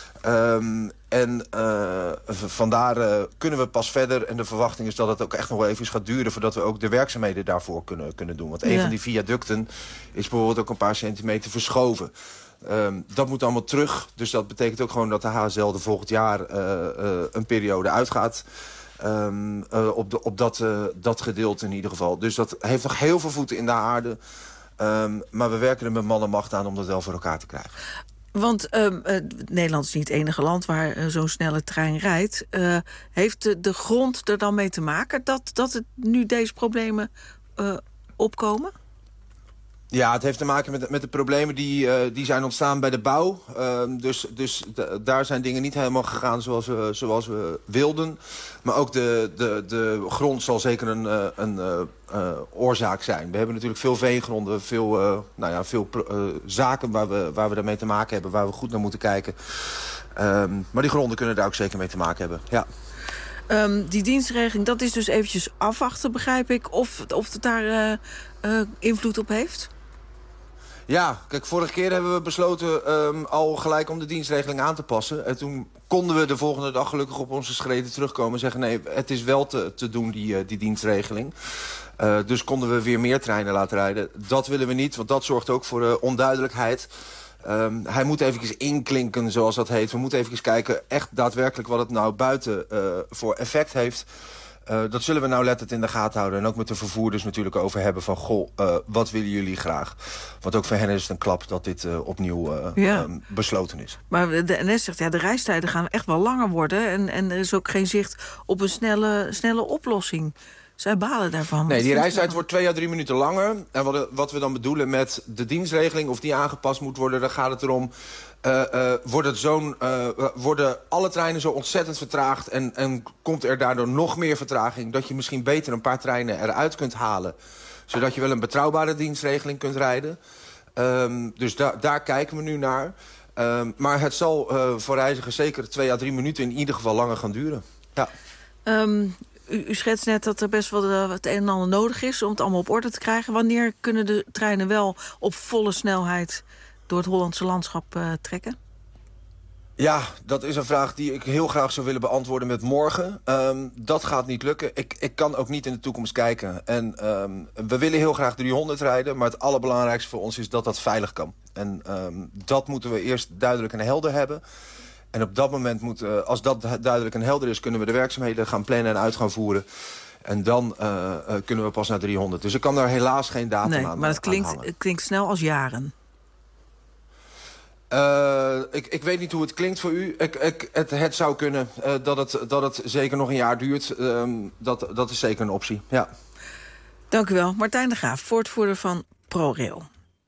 Vandaar kunnen we pas verder. En de verwachting is dat het ook echt nog wel even gaat duren voordat we ook de werkzaamheden daarvoor kunnen doen. Want een van die viaducten is bijvoorbeeld ook een paar centimeter verschoven. Dat moet allemaal terug. Dus dat betekent ook gewoon dat de HSL er volgend jaar een periode uitgaat. Op dat gedeelte in ieder geval. Dus dat heeft nog heel veel voeten in de aarde. Maar we werken er met man en macht aan om dat wel voor elkaar te krijgen. Want Nederland is niet het enige land waar zo'n snelle trein rijdt. Heeft de grond er dan mee te maken dat het nu deze problemen opkomen? Ja, het heeft te maken met de problemen die zijn ontstaan bij de bouw. Dus daar zijn dingen niet helemaal gegaan zoals we wilden. Maar ook de grond zal zeker een oorzaak zijn. We hebben natuurlijk veel veengronden, veel zaken waar we daarmee te maken hebben, waar we goed naar moeten kijken. Maar die gronden kunnen daar ook zeker mee te maken hebben, ja. Die dienstregeling, dat is dus eventjes afwachten, begrijp ik, of het daar invloed op heeft? Ja, kijk, vorige keer hebben we besloten al gelijk om de dienstregeling aan te passen. En toen konden we de volgende dag gelukkig op onze schreden terugkomen en zeggen nee, het is wel te doen, die dienstregeling. Dus konden we weer meer treinen laten rijden. Dat willen we niet, want dat zorgt ook voor onduidelijkheid. Hij moet eventjes inklinken, zoals dat heet. We moeten even kijken echt daadwerkelijk wat het nou buiten voor effect heeft. Dat zullen we nauwlettend in de gaten houden. En ook met de vervoerders natuurlijk over hebben van goh, wat willen jullie graag? Want ook voor hen is het een klap dat dit opnieuw besloten is. Maar de NS zegt, ja, de reistijden gaan echt wel langer worden. En er is ook geen zicht op een snelle oplossing. Zij balen daarvan. Nee, die reistijd wordt 2 à 3 minuten langer. En wat we dan bedoelen met de dienstregeling, of die aangepast moet worden, dan gaat het erom, worden alle treinen zo ontzettend vertraagd en komt er daardoor nog meer vertraging, dat je misschien beter een paar treinen eruit kunt halen, zodat je wel een betrouwbare dienstregeling kunt rijden. Dus daar kijken we nu naar. Maar het zal voor reizigers zeker 2 à 3 minuten in ieder geval langer gaan duren. Ja. U schetst net dat er best wel het een en ander nodig is om het allemaal op orde te krijgen. Wanneer kunnen de treinen wel op volle snelheid door het Hollandse landschap trekken? Ja, dat is een vraag die ik heel graag zou willen beantwoorden met morgen. Dat gaat niet lukken. Ik kan ook niet in de toekomst kijken. En we willen heel graag 300 rijden, maar het allerbelangrijkste voor ons is dat dat veilig kan. En dat moeten we eerst duidelijk en helder hebben. En op dat moment als dat duidelijk en helder is, kunnen we de werkzaamheden gaan plannen en uit gaan voeren. En dan kunnen we pas naar 300. Dus ik kan daar helaas geen datum aan maar het klinkt snel als jaren. Ik weet niet hoe het klinkt voor u. Het zou kunnen dat het zeker nog een jaar duurt. Dat is zeker een optie, ja. Dank u wel. Martijn de Graaf, voortvoerder van ProRail.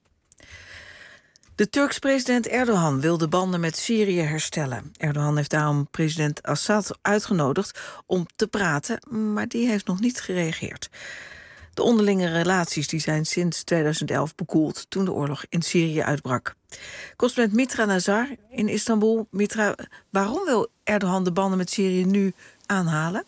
De Turks president Erdogan wil de banden met Syrië herstellen. Erdogan heeft daarom president Assad uitgenodigd om te praten, maar die heeft nog niet gereageerd. De onderlinge relaties die zijn sinds 2011 bekoeld toen de oorlog in Syrië uitbrak. Correspondent Mitra Nazar in Istanbul. Mitra, waarom wil Erdogan de banden met Syrië nu aanhalen?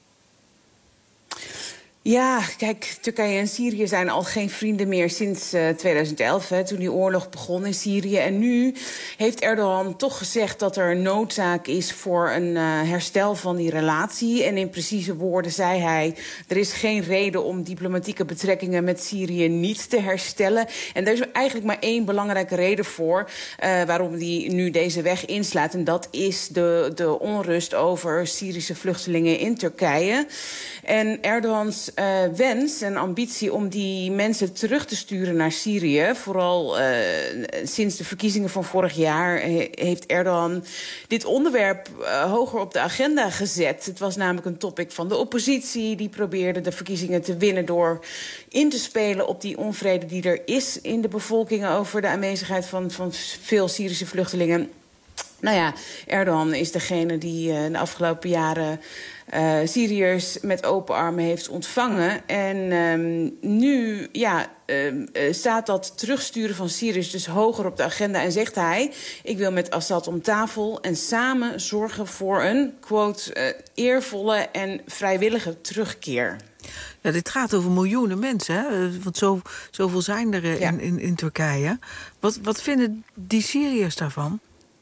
Ja, kijk, Turkije en Syrië zijn al geen vrienden meer sinds 2011, toen die oorlog begon in Syrië. En nu heeft Erdogan toch gezegd dat er noodzaak is voor een herstel van die relatie. En in precieze woorden zei hij, er is geen reden om diplomatieke betrekkingen met Syrië niet te herstellen. En er is eigenlijk maar één belangrijke reden voor waarom hij nu deze weg inslaat. En dat is de onrust over Syrische vluchtelingen in Turkije. En Erdogans wens en ambitie om die mensen terug te sturen naar Syrië. Vooral sinds de verkiezingen van vorig jaar heeft Erdogan dit onderwerp hoger op de agenda gezet. Het was namelijk een topic van de oppositie. Die probeerde de verkiezingen te winnen door in te spelen op die onvrede die er is in de bevolking over de aanwezigheid van veel Syrische vluchtelingen. Nou ja, Erdogan is degene die de afgelopen jaren Syriërs met open armen heeft ontvangen. En nu staat dat terugsturen van Syriërs dus hoger op de agenda. En zegt hij, ik wil met Assad om tafel en samen zorgen voor een, quote, eervolle en vrijwillige terugkeer. Ja, dit gaat over miljoenen mensen, hè? Want zoveel zijn er in Turkije. Wat vinden die Syriërs daarvan?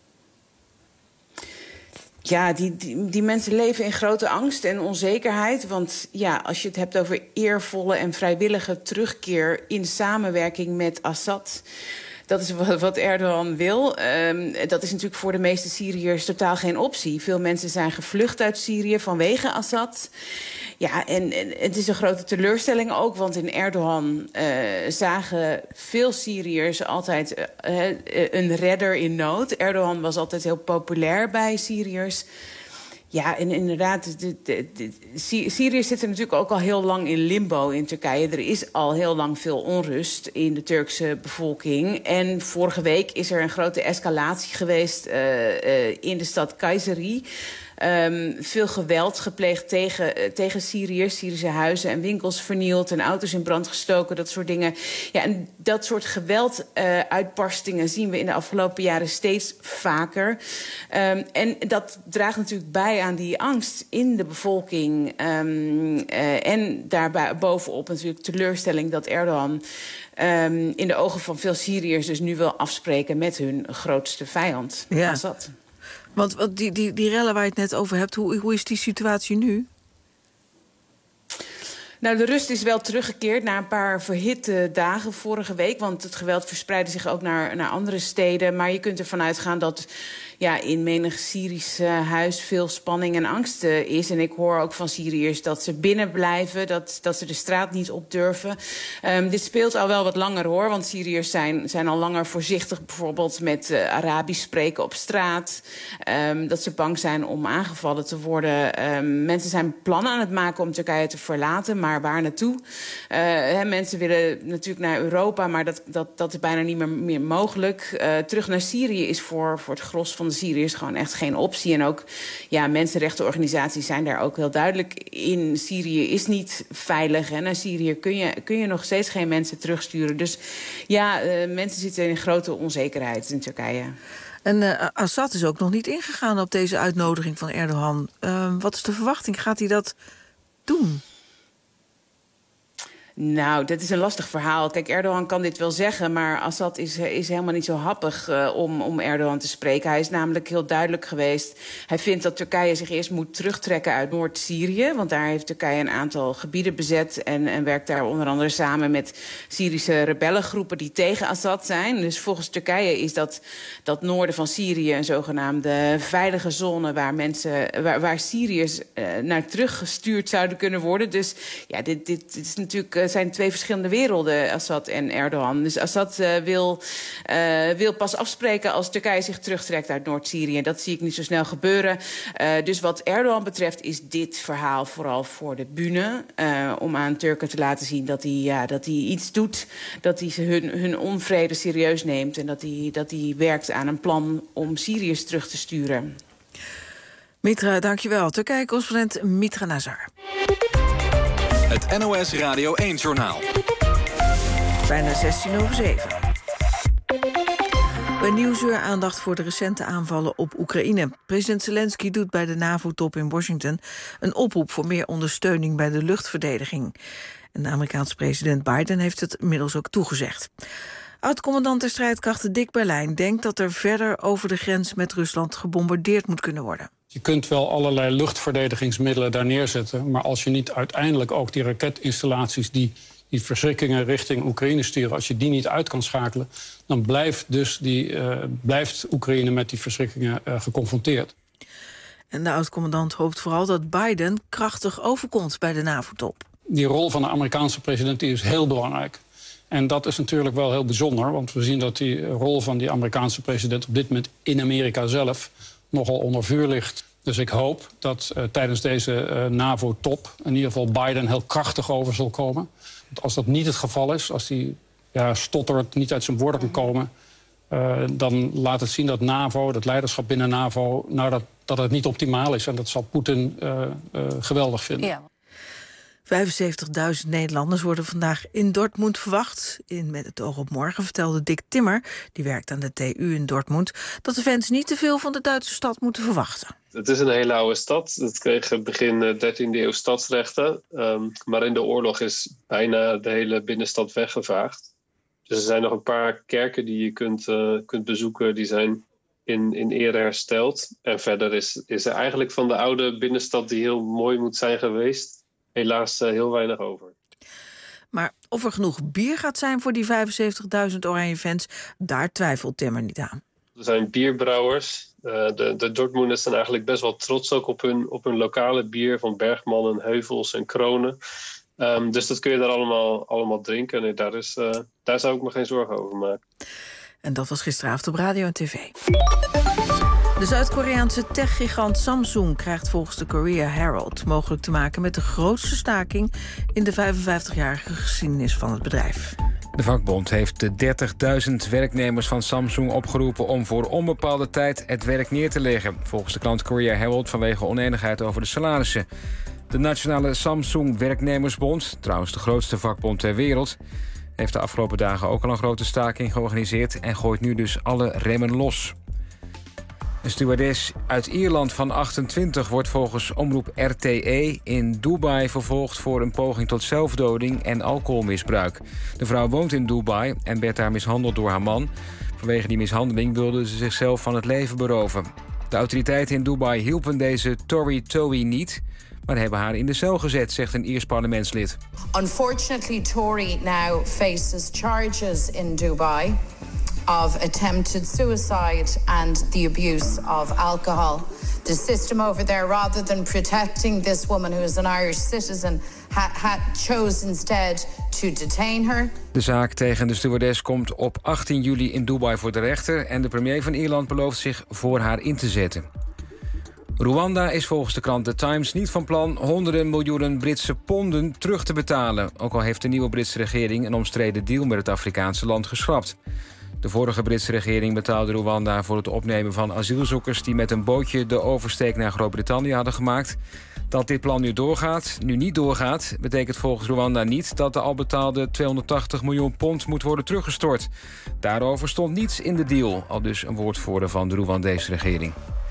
Ja, die mensen leven in grote angst en onzekerheid. Want ja, als je het hebt over eervolle en vrijwillige terugkeer in samenwerking met Assad, dat is wat Erdogan wil. Dat is natuurlijk voor de meeste Syriërs totaal geen optie. Veel mensen zijn gevlucht uit Syrië vanwege Assad. Ja, en het is een grote teleurstelling ook, want in Erdogan zagen veel Syriërs altijd een redder in nood. Erdogan was altijd heel populair bij Syriërs. Ja, en inderdaad, Syriërs zitten natuurlijk ook al heel lang in limbo in Turkije. Er is al heel lang veel onrust in de Turkse bevolking. En vorige week is er een grote escalatie geweest in de stad Kayseri. Veel geweld gepleegd tegen Syriërs. Syrische huizen en winkels vernield en auto's in brand gestoken, dat soort dingen. Ja, en dat soort gewelduitbarstingen zien we in de afgelopen jaren steeds vaker. En dat draagt natuurlijk bij aan die angst in de bevolking. En daarbij bovenop natuurlijk teleurstelling dat Erdogan in de ogen van veel Syriërs dus nu wil afspreken met hun grootste vijand, Assad. Want die rellen waar je het net over hebt, hoe is die situatie nu? Nou, de rust is wel teruggekeerd na een paar verhitte dagen vorige week. Want het geweld verspreidde zich ook naar andere steden. Maar je kunt ervan uitgaan dat in menig Syrisch huis veel spanning en angst is. En ik hoor ook van Syriërs dat ze binnen blijven, dat ze de straat niet op durven. Dit speelt al wel wat langer, hoor. Want Syriërs zijn al langer voorzichtig bijvoorbeeld met Arabisch spreken op straat. Dat ze bang zijn om aangevallen te worden. Mensen zijn plannen aan het maken om Turkije te verlaten, maar waar naartoe? Mensen willen natuurlijk naar Europa, maar dat is bijna niet meer mogelijk. Terug naar Syrië is voor het gros van de Syriërs gewoon echt geen optie. En ook mensenrechtenorganisaties zijn daar ook heel duidelijk in. Syrië is niet veilig. En naar Syrië kun je nog steeds geen mensen terugsturen. Dus mensen zitten in grote onzekerheid in Turkije. En Assad is ook nog niet ingegaan op deze uitnodiging van Erdogan. Wat is de verwachting? Gaat hij dat doen? Nou, dat is een lastig verhaal. Kijk, Erdogan kan dit wel zeggen, maar Assad is helemaal niet zo happig om Erdogan te spreken. Hij is namelijk heel duidelijk geweest. Hij vindt dat Turkije zich eerst moet terugtrekken uit Noord-Syrië, want daar heeft Turkije een aantal gebieden bezet en werkt daar onder andere samen met Syrische rebellengroepen die tegen Assad zijn. Dus volgens Turkije is dat noorden van Syrië een zogenaamde veilige zone waar Syriërs naar teruggestuurd zouden kunnen worden. Dus ja, dit is natuurlijk zijn twee verschillende werelden, Assad en Erdogan. Dus Assad wil pas afspreken als Turkije zich terugtrekt uit Noord-Syrië. Dat zie ik niet zo snel gebeuren. Dus wat Erdogan betreft is dit verhaal vooral voor de bühne. Om aan Turken te laten zien dat hij iets doet. Dat hij hun onvrede serieus neemt. En dat hij werkt aan een plan om Syriërs terug te sturen. Mitra, dankjewel. Turkije-correspondent Mitra Nazar. Het NOS Radio 1-journaal. Bijna 7:16. Bij Nieuwsuur aandacht voor de recente aanvallen op Oekraïne. President Zelensky doet bij de NAVO-top in Washington een oproep voor meer ondersteuning bij de luchtverdediging. En de Amerikaanse president Biden heeft het inmiddels ook toegezegd. Oud-commandant der strijdkrachten Dick Berlijn denkt dat er verder over de grens met Rusland gebombardeerd moet kunnen worden. Je kunt wel allerlei luchtverdedigingsmiddelen daar neerzetten, maar als je niet uiteindelijk ook die raketinstallaties die verschrikkingen richting Oekraïne sturen, als je die niet uit kan schakelen, dan blijft Oekraïne met die verschrikkingen geconfronteerd. En de oud-commandant hoopt vooral dat Biden krachtig overkomt bij de NAVO-top. die rol van de Amerikaanse president die is heel belangrijk. En dat is natuurlijk wel heel bijzonder, want we zien dat die rol van die Amerikaanse president op dit moment in Amerika zelf nogal onder vuur ligt. Dus ik hoop dat tijdens deze NAVO-top in ieder geval Biden heel krachtig over zal komen. Want als dat niet het geval is, als hij stotterend niet uit zijn woorden kan komen, dan laat het zien dat NAVO, dat leiderschap binnen NAVO, dat het niet optimaal is. En dat zal Poetin geweldig vinden. Ja. 75.000 Nederlanders worden vandaag in Dortmund verwacht. Met het oog op morgen vertelde Dick Timmer, die werkt aan de TU in Dortmund, dat de fans niet te veel van de Duitse stad moeten verwachten. Het is een hele oude stad. Het kreeg begin 13e eeuw stadsrechten. Maar in de oorlog is bijna de hele binnenstad weggevaagd. Dus er zijn nog een paar kerken die je kunt bezoeken. Die zijn in ere hersteld. En verder is er eigenlijk van de oude binnenstad, die heel mooi moet zijn geweest, helaas heel weinig over. Maar of er genoeg bier gaat zijn voor die 75.000 oranje fans, daar twijfelt Timmer niet aan. Er zijn bierbrouwers. De Dortmunders zijn eigenlijk best wel trots ook op hun lokale bier van Bergman en Heuvels en Kronen. Dus dat kun je daar allemaal drinken. Nee, daar zou ik me geen zorgen over maken. En dat was gisteravond op radio en tv. De Zuid-Koreaanse techgigant Samsung krijgt volgens de Korea Herald mogelijk te maken met de grootste staking in de 55-jarige geschiedenis van het bedrijf. De vakbond heeft de 30.000 werknemers van Samsung opgeroepen om voor onbepaalde tijd het werk neer te leggen. Volgens de krant Korea Herald vanwege oneenigheid over de salarissen. De Nationale Samsung Werknemersbond, trouwens de grootste vakbond ter wereld, heeft de afgelopen dagen ook al een grote staking georganiseerd en gooit nu dus alle remmen los. Een stewardess uit Ierland van 28 wordt volgens omroep RTE in Dubai vervolgd voor een poging tot zelfdoding en alcoholmisbruik. De vrouw woont in Dubai en werd daar mishandeld door haar man. Vanwege die mishandeling wilde ze zichzelf van het leven beroven. De autoriteiten in Dubai hielpen deze Tori Towie niet, maar hebben haar in de cel gezet, zegt een Iers parlementslid. Unfortunately, Tori now faces charges in Dubai of attempted suicide and the abuse of alcohol. The system over there, rather than protecting this woman who is an Irish citizen, chose instead to detain her. De zaak tegen de stewardess komt op 18 juli in Dubai voor de rechter en de premier van Ierland belooft zich voor haar in te zetten. Rwanda is volgens de krant The Times niet van plan honderden miljoenen Britse ponden terug te betalen. Ook al heeft de nieuwe Britse regering een omstreden deal met het Afrikaanse land geschrapt. De vorige Britse regering betaalde Rwanda voor het opnemen van asielzoekers die met een bootje de oversteek naar Groot-Brittannië hadden gemaakt. Dat dit plan nu niet doorgaat, betekent volgens Rwanda niet dat de al betaalde 280 miljoen pond moet worden teruggestort. Daarover stond niets in de deal, al dus een woordvoerder van de Rwandese regering.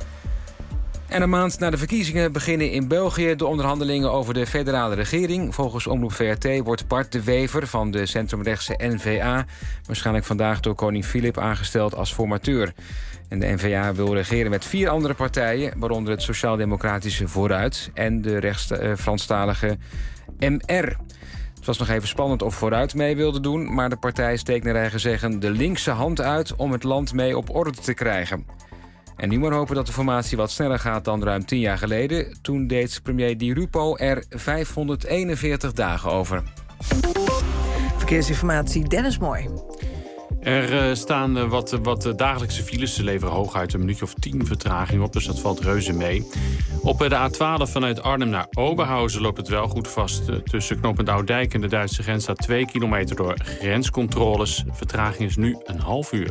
En een maand na de verkiezingen beginnen in België de onderhandelingen over de federale regering. Volgens Omroep VRT wordt Bart de Wever van de centrumrechtse N-VA waarschijnlijk vandaag door koning Filip aangesteld als formateur. En de N-VA wil regeren met 4 andere partijen, waaronder het Sociaal-Democratische Vooruit en de Franstalige MR. Het was nog even spannend of Vooruit mee wilde doen, maar de partij steekt naar eigen zeggen de linkse hand uit om het land mee op orde te krijgen. En nu maar hopen dat de formatie wat sneller gaat dan ruim 10 jaar geleden. Toen deed premier Di Rupo er 541 dagen over. Verkeersinformatie, Dennis Mooi. Er staan wat dagelijkse files. Ze leveren hooguit een minuutje of 10 vertraging op, dus dat valt reuze mee. Op de A12 vanuit Arnhem naar Oberhausen loopt het wel goed vast. Tussen knooppunt Oudijk en de Duitse grens staat 2 kilometer door grenscontroles. Vertraging is nu een half uur.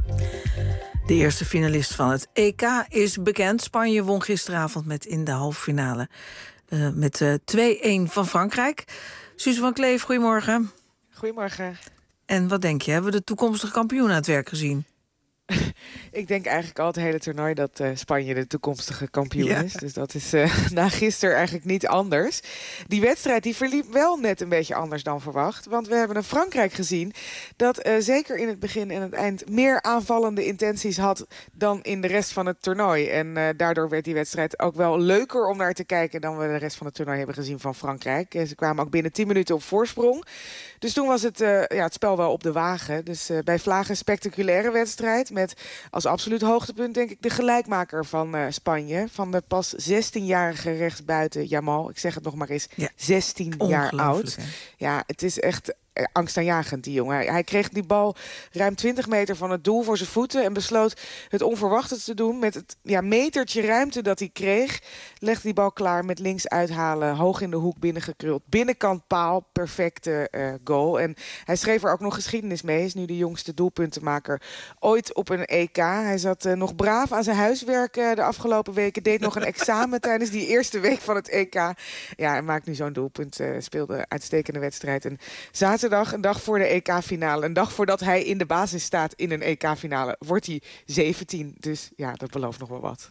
De eerste finalist van het EK is bekend. Spanje won gisteravond in de halve finale met 2-1 van Frankrijk. Suze van Kleef, goedemorgen. Goedemorgen. En wat denk je, hebben we de toekomstige kampioen aan het werk gezien? Ik denk eigenlijk al het hele toernooi dat Spanje de toekomstige kampioen is. Dus dat is na gisteren eigenlijk niet anders. Die wedstrijd die verliep wel net een beetje anders dan verwacht. Want we hebben een Frankrijk gezien dat zeker in het begin en het eind meer aanvallende intenties had dan in de rest van het toernooi. En daardoor werd die wedstrijd ook wel leuker om naar te kijken dan we de rest van het toernooi hebben gezien van Frankrijk. Ze kwamen ook binnen 10 minuten op voorsprong. Dus toen was het spel wel op de wagen. Dus bij Vlaag een spectaculaire wedstrijd. Met als absoluut hoogtepunt denk ik de gelijkmaker van Spanje. Van de pas 16-jarige rechtsbuiten Yamal. Ik zeg het nog maar eens, 16 jaar oud. Hè? Ja, het is echt angstaanjagend, die jongen. Hij kreeg die bal ruim 20 meter van het doel voor zijn voeten en besloot het onverwachte te doen. Met het metertje ruimte dat hij kreeg, legde die bal klaar met links uithalen, hoog in de hoek binnengekruld. Binnenkant paal, perfecte goal. En hij schreef er ook nog geschiedenis mee. Hij is nu de jongste doelpuntenmaker ooit op een EK. Hij zat nog braaf aan zijn huiswerk de afgelopen weken. Deed nog een examen tijdens die eerste week van het EK. Ja, hij maakt nu zo'n doelpunt. Speelde uitstekende wedstrijd. En zaterdag, een dag voor de EK-finale, een dag voordat hij in de basis staat in een EK-finale, wordt hij 17. Dus ja, dat belooft nog wel wat.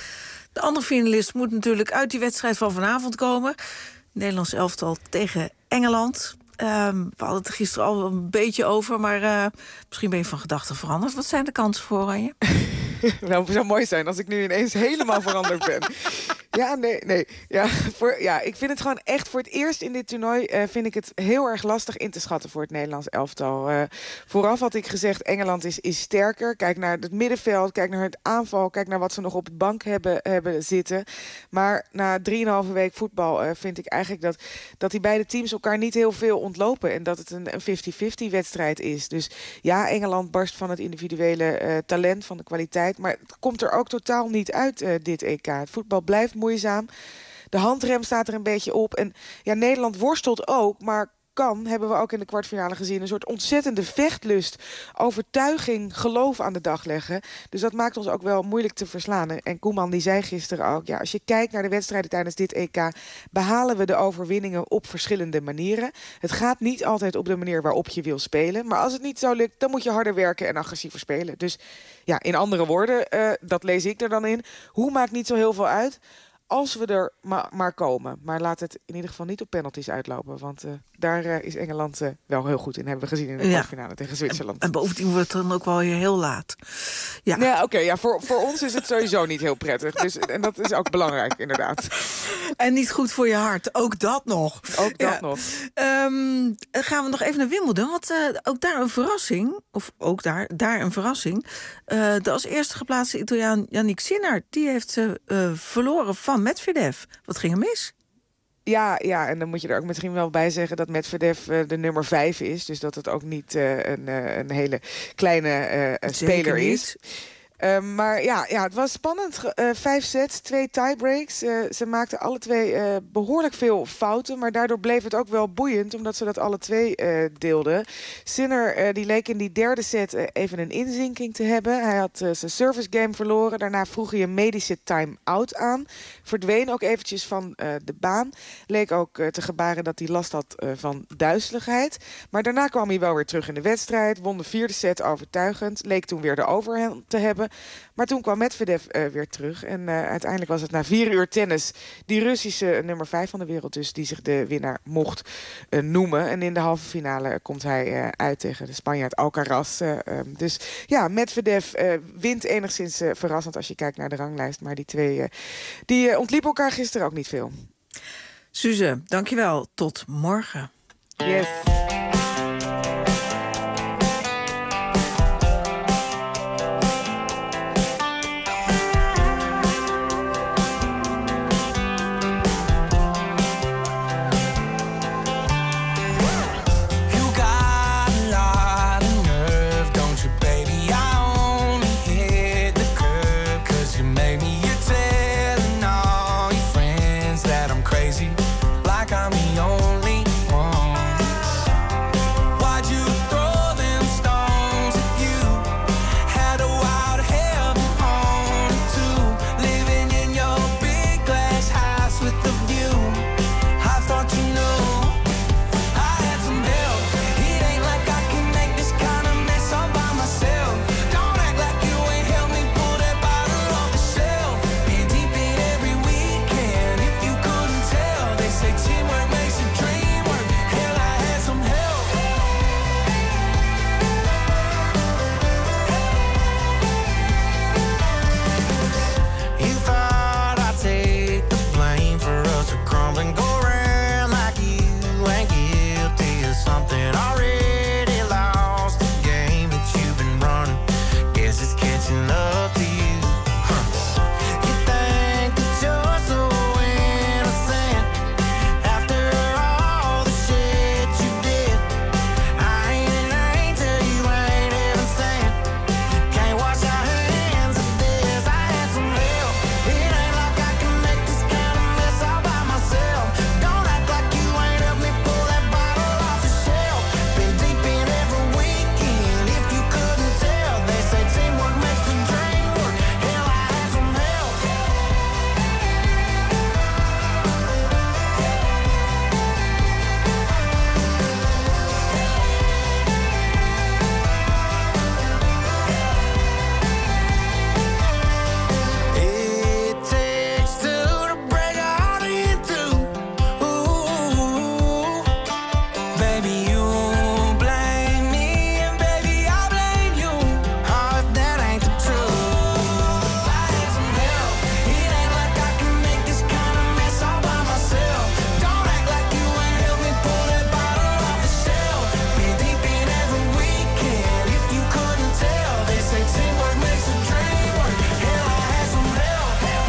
De andere finalist moet natuurlijk uit die wedstrijd van vanavond komen. Nederlands elftal tegen Engeland. We hadden het er gisteren al een beetje over, maar misschien ben je van gedachten veranderd. Wat zijn de kansen voor Oranje? Nou, het zou mooi zijn als ik nu ineens helemaal veranderd ben. Ja, nee. Ja, ik vind het gewoon echt voor het eerst in dit toernooi vind ik het heel erg lastig in te schatten voor het Nederlands elftal. Vooraf had ik gezegd, Engeland is sterker. Kijk naar het middenveld, kijk naar het aanval, kijk naar wat ze nog op de bank hebben zitten. Maar na 3,5 week voetbal vind ik eigenlijk dat die beide teams elkaar niet heel veel ontlopen. En dat het een 50-50 wedstrijd is. Dus ja, Engeland barst van het individuele talent, van de kwaliteit. Maar het komt er ook totaal niet uit, dit EK. Het voetbal blijft moeizaam. De handrem staat er een beetje op. En ja, Nederland worstelt ook, maar hebben we ook in de kwartfinale gezien, een soort ontzettende vechtlust, overtuiging, geloof aan de dag leggen. Dus dat maakt ons ook wel moeilijk te verslaan. En Koeman die zei gisteren ook, ja, als je kijkt naar de wedstrijden tijdens dit EK, behalen we de overwinningen op verschillende manieren. Het gaat niet altijd op de manier waarop je wil spelen. Maar als het niet zo lukt, dan moet je harder werken en agressiever spelen. Dus ja, in andere woorden, dat lees ik er dan in. Hoe maakt niet zo heel veel uit als we er maar komen. Maar laat het in ieder geval niet op penalties uitlopen. Want daar is Engeland wel heel goed in. Hebben we gezien in de kwartfinale tegen Zwitserland. En bovendien wordt het dan ook wel weer heel laat. Ja, oké. Voor ons is het sowieso niet heel prettig. Dus, en dat is ook belangrijk, inderdaad. En niet goed voor je hart. Ook dat nog. Ook dat nog. Gaan we nog even naar Wimbledon. Want ook daar een verrassing. Of ook daar een verrassing. De als eerste geplaatste Italiaan Jannik Sinner, die heeft verloren van Medvedev. Wat ging er mis? Ja, en dan moet je er ook misschien wel bij zeggen dat Medvedev de nummer 5 is. Dus dat het ook niet een hele kleine speler is. Maar ja, het was spannend. 5 sets, 2 tiebreaks. Ze maakten alle twee behoorlijk veel fouten. Maar daardoor bleef het ook wel boeiend, omdat ze dat alle twee deelden. Sinner die leek in die derde set even een inzinking te hebben. Hij had zijn service game verloren. Daarna vroeg hij een medische time-out aan. Verdween ook eventjes van de baan. Leek ook te gebaren dat hij last had van duizeligheid. Maar daarna kwam hij wel weer terug in de wedstrijd. Won de 4e set overtuigend. Leek toen weer de overhand te hebben. Maar toen kwam Medvedev weer terug. En uiteindelijk was het na 4 uur tennis die Russische nummer 5 van de wereld dus, die zich de winnaar mocht noemen. En in de halve finale komt hij uit tegen de Spanjaard Alcaraz. Dus ja, Medvedev wint enigszins verrassend als je kijkt naar de ranglijst. Maar die twee die ontliepen elkaar gisteren ook niet veel. Suze, dankjewel. Tot morgen. Yes. making love to you. You think that you're so innocent after all the shit you did. I ain't an angel, you ain't even sent. Can't wash our hands of this. I had some help. It ain't like I can make this kind of mess all by myself. Don't act like you ain't helped me pull that bottle off the shelf. Been deep in every weekend, if you couldn't tell. They say teamwork makes the dream work. Hell, I had some help. It takes two to break a heart in two. Ooh, baby, you blame me, and baby, I blame you. Oh, if that ain't the truth. I need some help. It ain't like I can make this kind of mess all by myself. Don't act like you ain't helped me pull that bottle off the shelf. Been deep in every weekend, if you couldn't tell. They say teamwork makes the dream work. Hell, I had some help.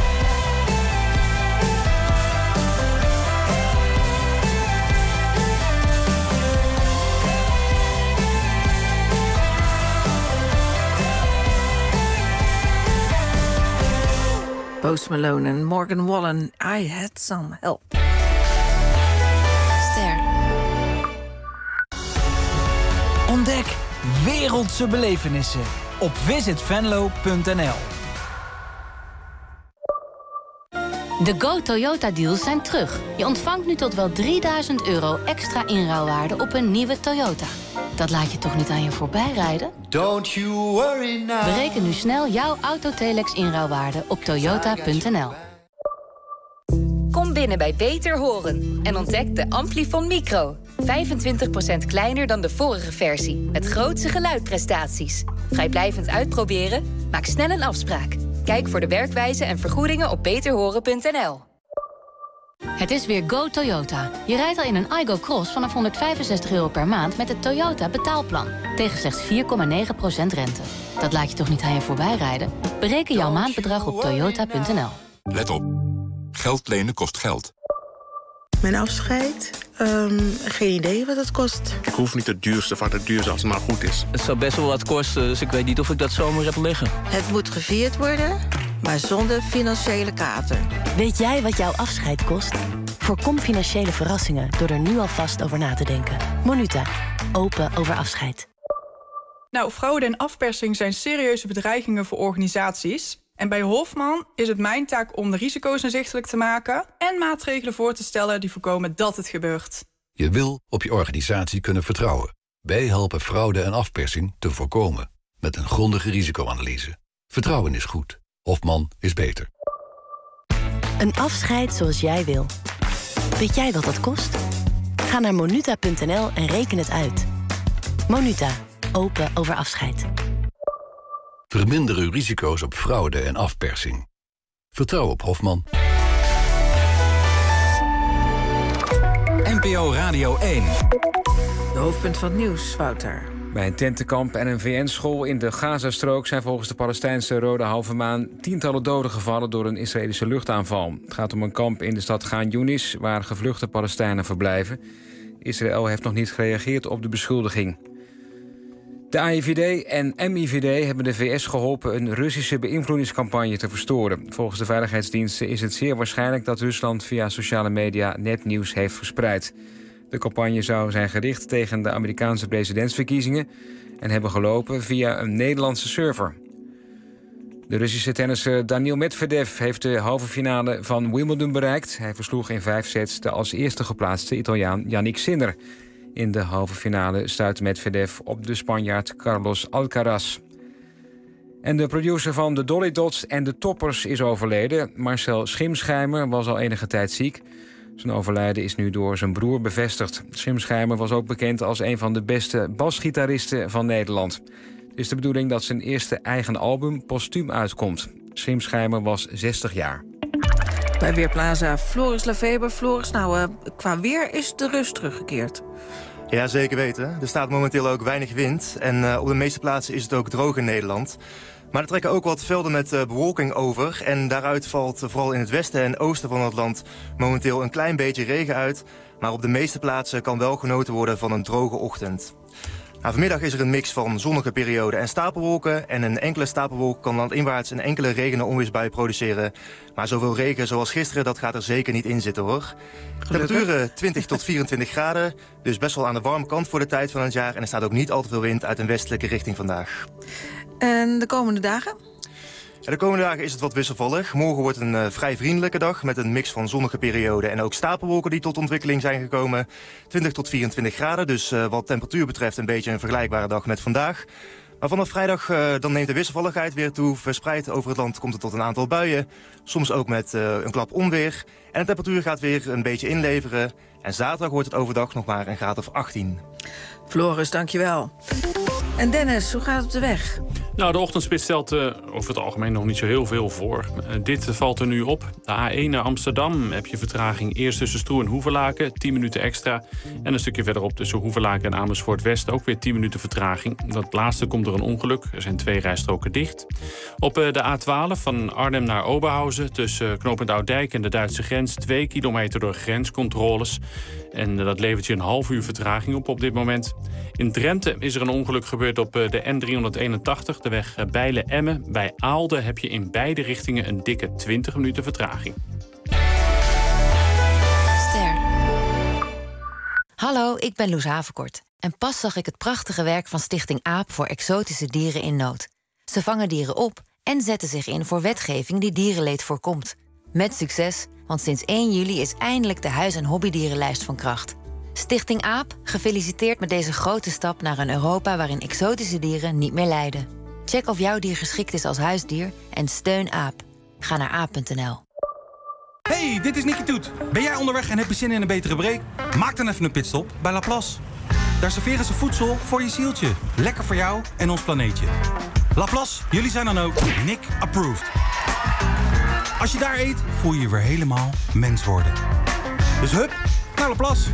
Post Malone en Morgan Wallen, I had some help. Ster. Ontdek wereldse belevenissen op visitvenlo.nl. De Go Toyota deals zijn terug. Je ontvangt nu tot wel €3000 extra inruilwaarde op een nieuwe Toyota. Dat laat je toch niet aan je voorbij rijden? Don't you worry now. Bereken nu snel jouw Autotelex inruilwaarde op toyota.nl. Kom binnen bij Beter Horen en ontdek de Amplifon Micro. 25% kleiner dan de vorige versie, met grootse geluidprestaties. Vrijblijvend uitproberen? Maak snel een afspraak. Kijk voor de werkwijze en vergoedingen op beterhoren.nl. Het is weer Go Toyota. Je rijdt al in een Aygo Cross vanaf €165 per maand met het Toyota betaalplan. Tegen slechts 4,9% rente. Dat laat je toch niet aan je voorbij rijden? Bereken jouw maandbedrag op toyota.nl. Let op. Geld lenen kost geld. Mijn afscheid? Geen idee wat het kost. Ik hoef niet het duurste van het duurste als het maar goed is. Het zou best wel wat kosten, dus ik weet niet of ik dat zomaar heb liggen. Het moet gevierd worden, maar zonder financiële kater. Weet jij wat jouw afscheid kost? Voorkom financiële verrassingen door er nu alvast over na te denken. Monuta. Open over afscheid. Nou, fraude en afpersing zijn serieuze bedreigingen voor organisaties. En bij Hofman is het mijn taak om de risico's inzichtelijk te maken en maatregelen voor te stellen die voorkomen dat het gebeurt. Je wil op je organisatie kunnen vertrouwen. Wij helpen fraude en afpersing te voorkomen met een grondige risicoanalyse. Vertrouwen is goed. Hofman is beter. Een afscheid zoals jij wil. Weet jij wat dat kost? Ga naar monuta.nl en reken het uit. Monuta. Open over afscheid. Verminder uw risico's op fraude en afpersing. Vertrouw op Hofman. NPO Radio 1. De hoofdpunt van het nieuws, Wouter. Bij een tentenkamp en een VN-school in de Gazastrook zijn volgens de Palestijnse Rode Halve Maan tientallen doden gevallen door een Israëlische luchtaanval. Het gaat om een kamp in de stad Gaan Yunis waar gevluchte Palestijnen verblijven. Israël heeft nog niet gereageerd op de beschuldiging. De AIVD en MIVD hebben de VS geholpen een Russische beïnvloedingscampagne te verstoren. Volgens de veiligheidsdiensten is het zeer waarschijnlijk dat Rusland via sociale media nepnieuws heeft verspreid. De campagne zou zijn gericht tegen de Amerikaanse presidentsverkiezingen en hebben gelopen via een Nederlandse server. De Russische tennisser Daniil Medvedev heeft de halve finale van Wimbledon bereikt. Hij versloeg in 5 sets de als eerste geplaatste Italiaan Yannick Sinner. In de halve finale stuitte Medvedev op de Spanjaard Carlos Alcaraz. En de producer van de Dolly Dots en de Toppers is overleden. Marcel Schimschijmer was al enige tijd ziek. Zijn overlijden is nu door zijn broer bevestigd. Schimschijmer was ook bekend als een van de beste basgitaristen van Nederland. Het is de bedoeling dat zijn eerste eigen album postuum uitkomt. Schimschijmer was 60 jaar. Bij Weerplaza Floris Lefeber. Floris, qua weer is de rust teruggekeerd. Ja, zeker weten. Er staat momenteel ook weinig wind. En op de meeste plaatsen is het ook droog in Nederland. Maar er trekken ook wat velden met bewolking over. En daaruit valt vooral in het westen en oosten van het land momenteel een klein beetje regen uit. Maar op de meeste plaatsen kan wel genoten worden van een droge ochtend. Vanmiddag is er een mix van zonnige perioden en stapelwolken. En een enkele stapelwolk kan landinwaarts een enkele regen- en onweersbui produceren. Maar zoveel regen zoals gisteren, dat gaat er zeker niet in zitten, hoor. Temperaturen 20 tot 24 graden. Dus best wel aan de warme kant voor de tijd van het jaar. En er staat ook niet al te veel wind uit een westelijke richting vandaag. En de komende dagen? Ja, de komende dagen is het wat wisselvallig. Morgen wordt een vrij vriendelijke dag met een mix van zonnige perioden en ook stapelwolken die tot ontwikkeling zijn gekomen. 20 tot 24 graden, dus wat temperatuur betreft een beetje een vergelijkbare dag met vandaag. Maar vanaf vrijdag dan neemt de wisselvalligheid weer toe. Verspreid over het land komt het tot een aantal buien. Soms ook met een klap onweer. En de temperatuur gaat weer een beetje inleveren. En zaterdag wordt het overdag nog maar een graad of 18. Floris, dankjewel. En Dennis, hoe gaat het op de weg? Nou, de ochtendspits stelt over het algemeen nog niet zo heel veel voor. Dit valt er nu op. De A1 naar Amsterdam heb je vertraging eerst tussen Stroe en Hoevelaken, 10 minuten extra. En een stukje verderop tussen Hoevelaken en Amersfoort West ook weer 10 minuten vertraging. Dat laatste komt door een ongeluk. Er zijn 2 rijstroken dicht. Op de A12 van Arnhem naar Oberhausen tussen knooppunt Oudijk en de Duitse grens 2 kilometer door grenscontroles. En dat levert je een half uur vertraging op dit moment. In Drenthe is er een ongeluk gebeurd op de N381, de weg Bijlen-Emmen. Bij Aalde heb je in beide richtingen een dikke 20 minuten vertraging. Ster. Hallo, ik ben Loes Havenkort. En pas zag ik het prachtige werk van Stichting AAP voor exotische dieren in nood. Ze vangen dieren op en zetten zich in voor wetgeving die dierenleed voorkomt. Met succes, want sinds 1 juli is eindelijk de huis- en hobbydierenlijst van kracht. Stichting AAP, gefeliciteerd met deze grote stap naar een Europa waarin exotische dieren niet meer lijden. Check of jouw dier geschikt is als huisdier en steun AAP. Ga naar aap.nl. Hey, dit is Nicky Toet. Ben jij onderweg en heb je zin in een betere break? Maak dan even een pitstop bij Laplace. Daar serveren ze voedsel voor je zieltje. Lekker voor jou en ons planeetje. Laplace, jullie zijn dan ook Nick approved. Als je daar eet, voel je je weer helemaal mens worden. Dus hup, naar Laplace.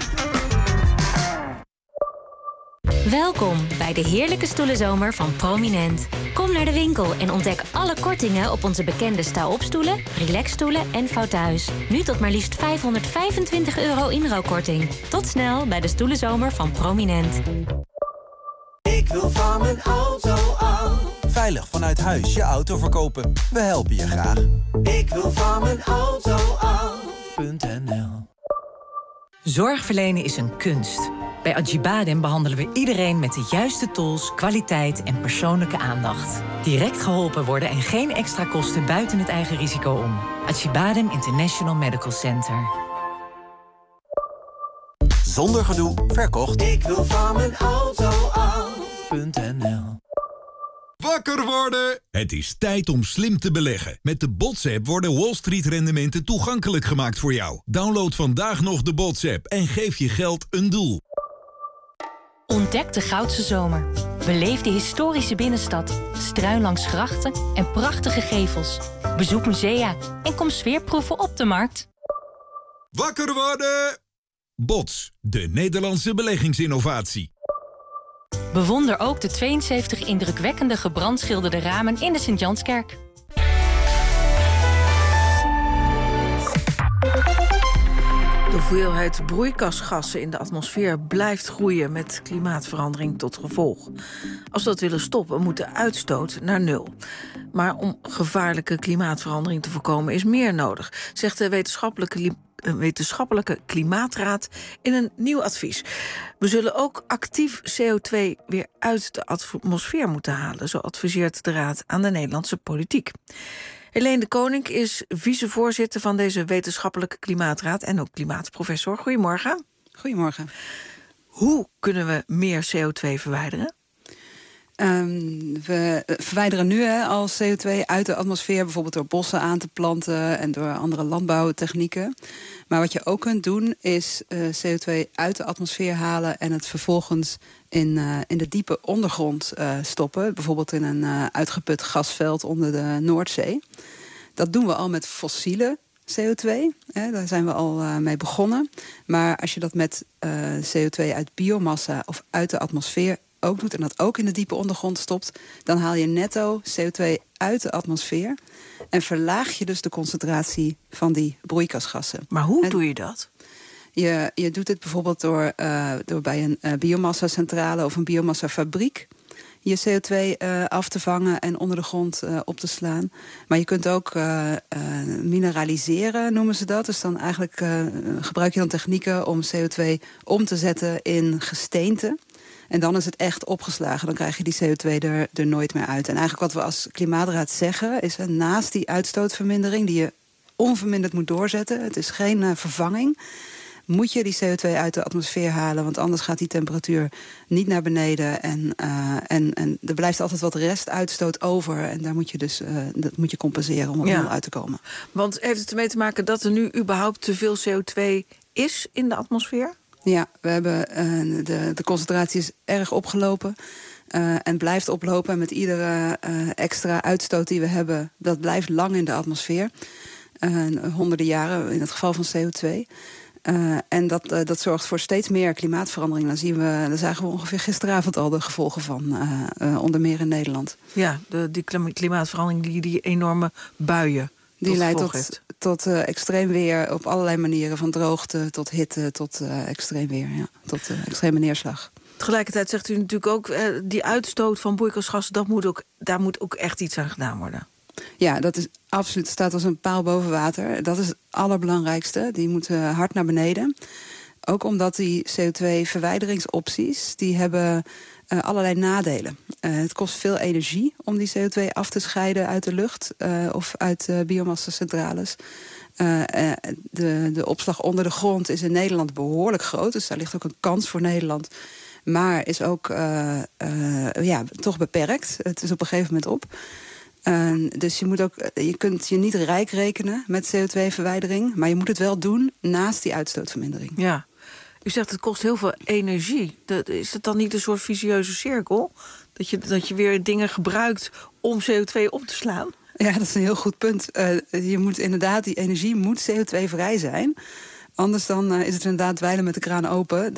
Welkom bij de heerlijke stoelenzomer van Prominent. Kom naar de winkel en ontdek alle kortingen op onze bekende sta-opstoelen, relaxstoelen en fouthuis. Nu tot maar liefst €525 inruilkorting. Tot snel bij de stoelenzomer van Prominent. Ik wil van mijn auto af. Veilig vanuit huis je auto verkopen. We helpen je graag. Ik wil van mijn auto af.nl. Zorgverlenen is een kunst. Bij Acibadem behandelen we iedereen met de juiste tools, kwaliteit en persoonlijke aandacht. Direct geholpen worden en geen extra kosten buiten het eigen risico om. Acibadem International Medical Center. Zonder gedoe, verkocht. Ik wil van mijn auto af.nl. Wakker worden! Het is tijd om slim te beleggen. Met de BOTS-app worden Wall Street-rendementen toegankelijk gemaakt voor jou. Download vandaag nog de BOTS-app en geef je geld een doel. Ontdek de Goudse Zomer. Beleef de historische binnenstad, struin langs grachten en prachtige gevels. Bezoek musea en kom sfeerproeven op de markt. Wakker worden! BOTS, de Nederlandse beleggingsinnovatie. Bewonder ook de 72 indrukwekkende gebrandschilderde ramen in de Sint-Janskerk. De hoeveelheid broeikasgassen in de atmosfeer blijft groeien met klimaatverandering tot gevolg. Als we dat willen stoppen, moet de uitstoot naar 0. Maar om gevaarlijke klimaatverandering te voorkomen is meer nodig, zegt de wetenschappelijke Klimaatraad in een nieuw advies. We zullen ook actief CO2 weer uit de atmosfeer moeten halen, zo adviseert de Raad aan de Nederlandse politiek. Helene de Koning is vicevoorzitter van deze wetenschappelijke Klimaatraad en ook klimaatprofessor. Goedemorgen. Goedemorgen. Hoe kunnen we meer CO2 verwijderen? We verwijderen nu al CO2 uit de atmosfeer, bijvoorbeeld door bossen aan te planten en door andere landbouwtechnieken. Maar wat je ook kunt doen, is CO2 uit de atmosfeer halen en het vervolgens in de diepe ondergrond stoppen. Bijvoorbeeld in een uitgeput gasveld onder de Noordzee. Dat doen we al met fossiele CO2. Daar zijn we al mee begonnen. Maar als je dat met CO2 uit biomassa of uit de atmosfeer ook doet en dat ook in de diepe ondergrond stopt, dan haal je netto CO2 uit de atmosfeer en verlaag je dus de concentratie van die broeikasgassen. Maar hoe doe je dat? Je doet dit bijvoorbeeld door bij een biomassa-centrale of een biomassa-fabriek je CO2 af te vangen en onder de grond op te slaan. Maar je kunt ook mineraliseren, noemen ze dat. Dus dan eigenlijk gebruik je dan technieken om CO2 om te zetten in gesteente. En dan is het echt opgeslagen. Dan krijg je die CO2 er nooit meer uit. En eigenlijk wat we als Klimaatraad zeggen is, naast die uitstootvermindering die je onverminderd moet doorzetten, het is geen vervanging, moet je die CO2 uit de atmosfeer halen, want anders gaat die temperatuur niet naar beneden. En er blijft altijd wat restuitstoot over. En daar moet je dus dat moet je compenseren om er nul uit te komen. Want heeft het ermee te maken dat er nu überhaupt te veel CO2 is in de atmosfeer? Ja, we hebben de concentratie is erg opgelopen. En blijft oplopen. En met iedere extra uitstoot die we hebben, dat blijft lang in de atmosfeer. Honderden jaren in het geval van CO2. En dat zorgt voor steeds meer klimaatverandering. Daar zagen we ongeveer gisteravond al de gevolgen van, onder meer in Nederland. Ja, die klimaatverandering, die enorme buien. Die leidt tot extreem weer op allerlei manieren. Van droogte tot hitte tot extreem weer. Ja, tot extreme neerslag. Tegelijkertijd zegt u natuurlijk ook, die uitstoot van broeikasgassen, daar moet ook echt iets aan gedaan worden. Ja, dat is absoluut, staat als een paal boven water. Dat is het allerbelangrijkste. Die moeten hard naar beneden. Ook omdat die CO2-verwijderingsopties, die hebben allerlei nadelen. Het kost veel energie om die CO2 af te scheiden uit de lucht of uit biomassa-centrales. De opslag onder de grond is in Nederland behoorlijk groot. Dus daar ligt ook een kans voor Nederland. Maar is ook toch beperkt. Het is op een gegeven moment op. Dus je kunt je niet rijk rekenen met CO2-verwijdering, maar je moet het wel doen naast die uitstootvermindering. Ja, u zegt het kost heel veel energie. Is het dan niet een soort vicieuze cirkel? Dat je weer dingen gebruikt om CO2 op te slaan? Ja, dat is een heel goed punt. Je moet inderdaad, die energie moet CO2-vrij zijn. Anders dan is het inderdaad dweilen met de kraan open.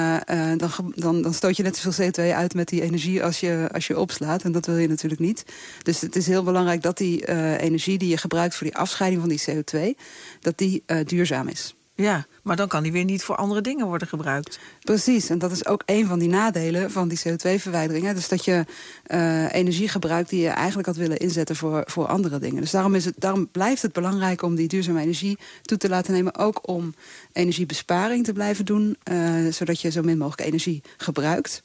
Dan stoot je net zoveel CO2 uit met die energie als je opslaat. En dat wil je natuurlijk niet. Dus het is heel belangrijk dat die energie die je gebruikt voor die afscheiding van die CO2, dat die duurzaam is. Ja, maar dan kan die weer niet voor andere dingen worden gebruikt. Precies, en dat is ook een van die nadelen van die CO2-verwijdering. Dus dat je energie gebruikt die je eigenlijk had willen inzetten voor andere dingen. Dus daarom blijft het belangrijk om die duurzame energie toe te laten nemen. Ook om energiebesparing te blijven doen, zodat je zo min mogelijk energie gebruikt.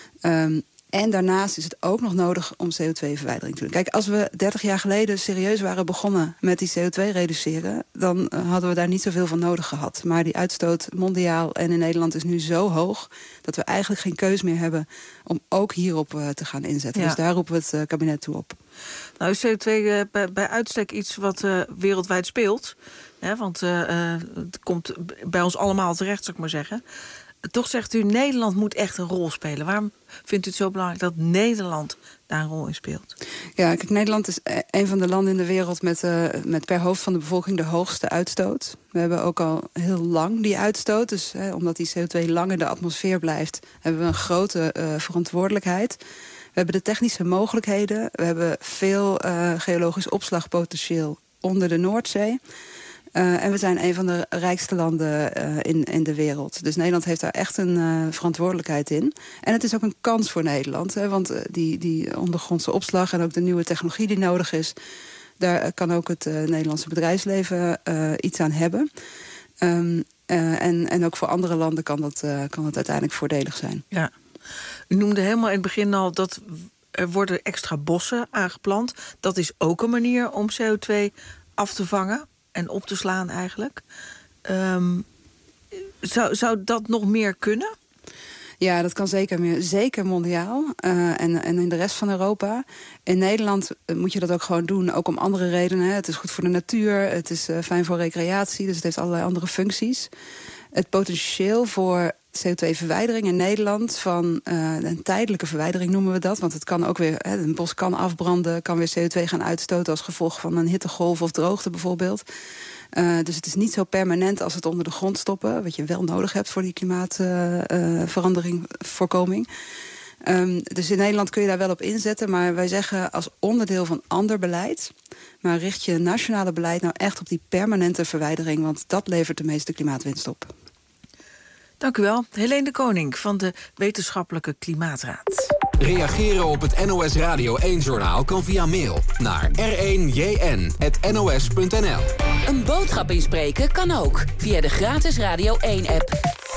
En daarnaast is het ook nog nodig om CO2-verwijdering te doen. Kijk, als we 30 jaar geleden serieus waren begonnen met die CO2 reduceren, dan hadden we daar niet zoveel van nodig gehad. Maar die uitstoot mondiaal en in Nederland is nu zo hoog dat we eigenlijk geen keus meer hebben om ook hierop te gaan inzetten. Ja. Dus daar roepen we het kabinet toe op. Nou is CO2 bij uitstek iets wat wereldwijd speelt. Ja, want het komt bij ons allemaal terecht, zou ik maar zeggen. Toch zegt u, Nederland moet echt een rol spelen. Waarom vindt u het zo belangrijk dat Nederland daar een rol in speelt? Ja, kijk, Nederland is een van de landen in de wereld met per hoofd van de bevolking de hoogste uitstoot. We hebben ook al heel lang die uitstoot. Dus omdat die CO2 lang in de atmosfeer blijft, hebben we een grote verantwoordelijkheid. We hebben de technische mogelijkheden. We hebben veel geologisch opslagpotentieel onder de Noordzee. En we zijn een van de rijkste landen in de wereld. Dus Nederland heeft daar echt een verantwoordelijkheid in. En het is ook een kans voor Nederland. Want die ondergrondse opslag en ook de nieuwe technologie die nodig is, daar kan ook het Nederlandse bedrijfsleven iets aan hebben. En ook voor andere landen kan dat uiteindelijk voordelig zijn. Ja. U noemde helemaal in het begin al dat er worden extra bossen aangeplant. Dat is ook een manier om CO2 af te vangen en op te slaan eigenlijk. Zou dat nog meer kunnen? Ja, dat kan zeker meer. Zeker mondiaal en in de rest van Europa. In Nederland moet je dat ook gewoon doen, ook om andere redenen. Het is goed voor de natuur, het is fijn voor recreatie, dus het heeft allerlei andere functies. Het potentieel voor CO2-verwijdering in Nederland, van een tijdelijke verwijdering noemen we dat. Want het kan ook weer, een bos kan afbranden, kan weer CO2 gaan uitstoten als gevolg van een hittegolf of droogte bijvoorbeeld. Dus het is niet zo permanent als het onder de grond stoppen, wat je wel nodig hebt voor die klimaatverandering voorkoming. Dus in Nederland kun je daar wel op inzetten. Maar wij zeggen als onderdeel van ander beleid, maar richt je nationale beleid nou echt op die permanente verwijdering, want dat levert de meeste klimaatwinst op. Dank u wel. Helene de Koning van de Wetenschappelijke Klimaatraad. Reageren op het NOS Radio 1-journaal kan via mail naar r1jn@nos.nl. Een boodschap inspreken kan ook via de gratis Radio 1-app.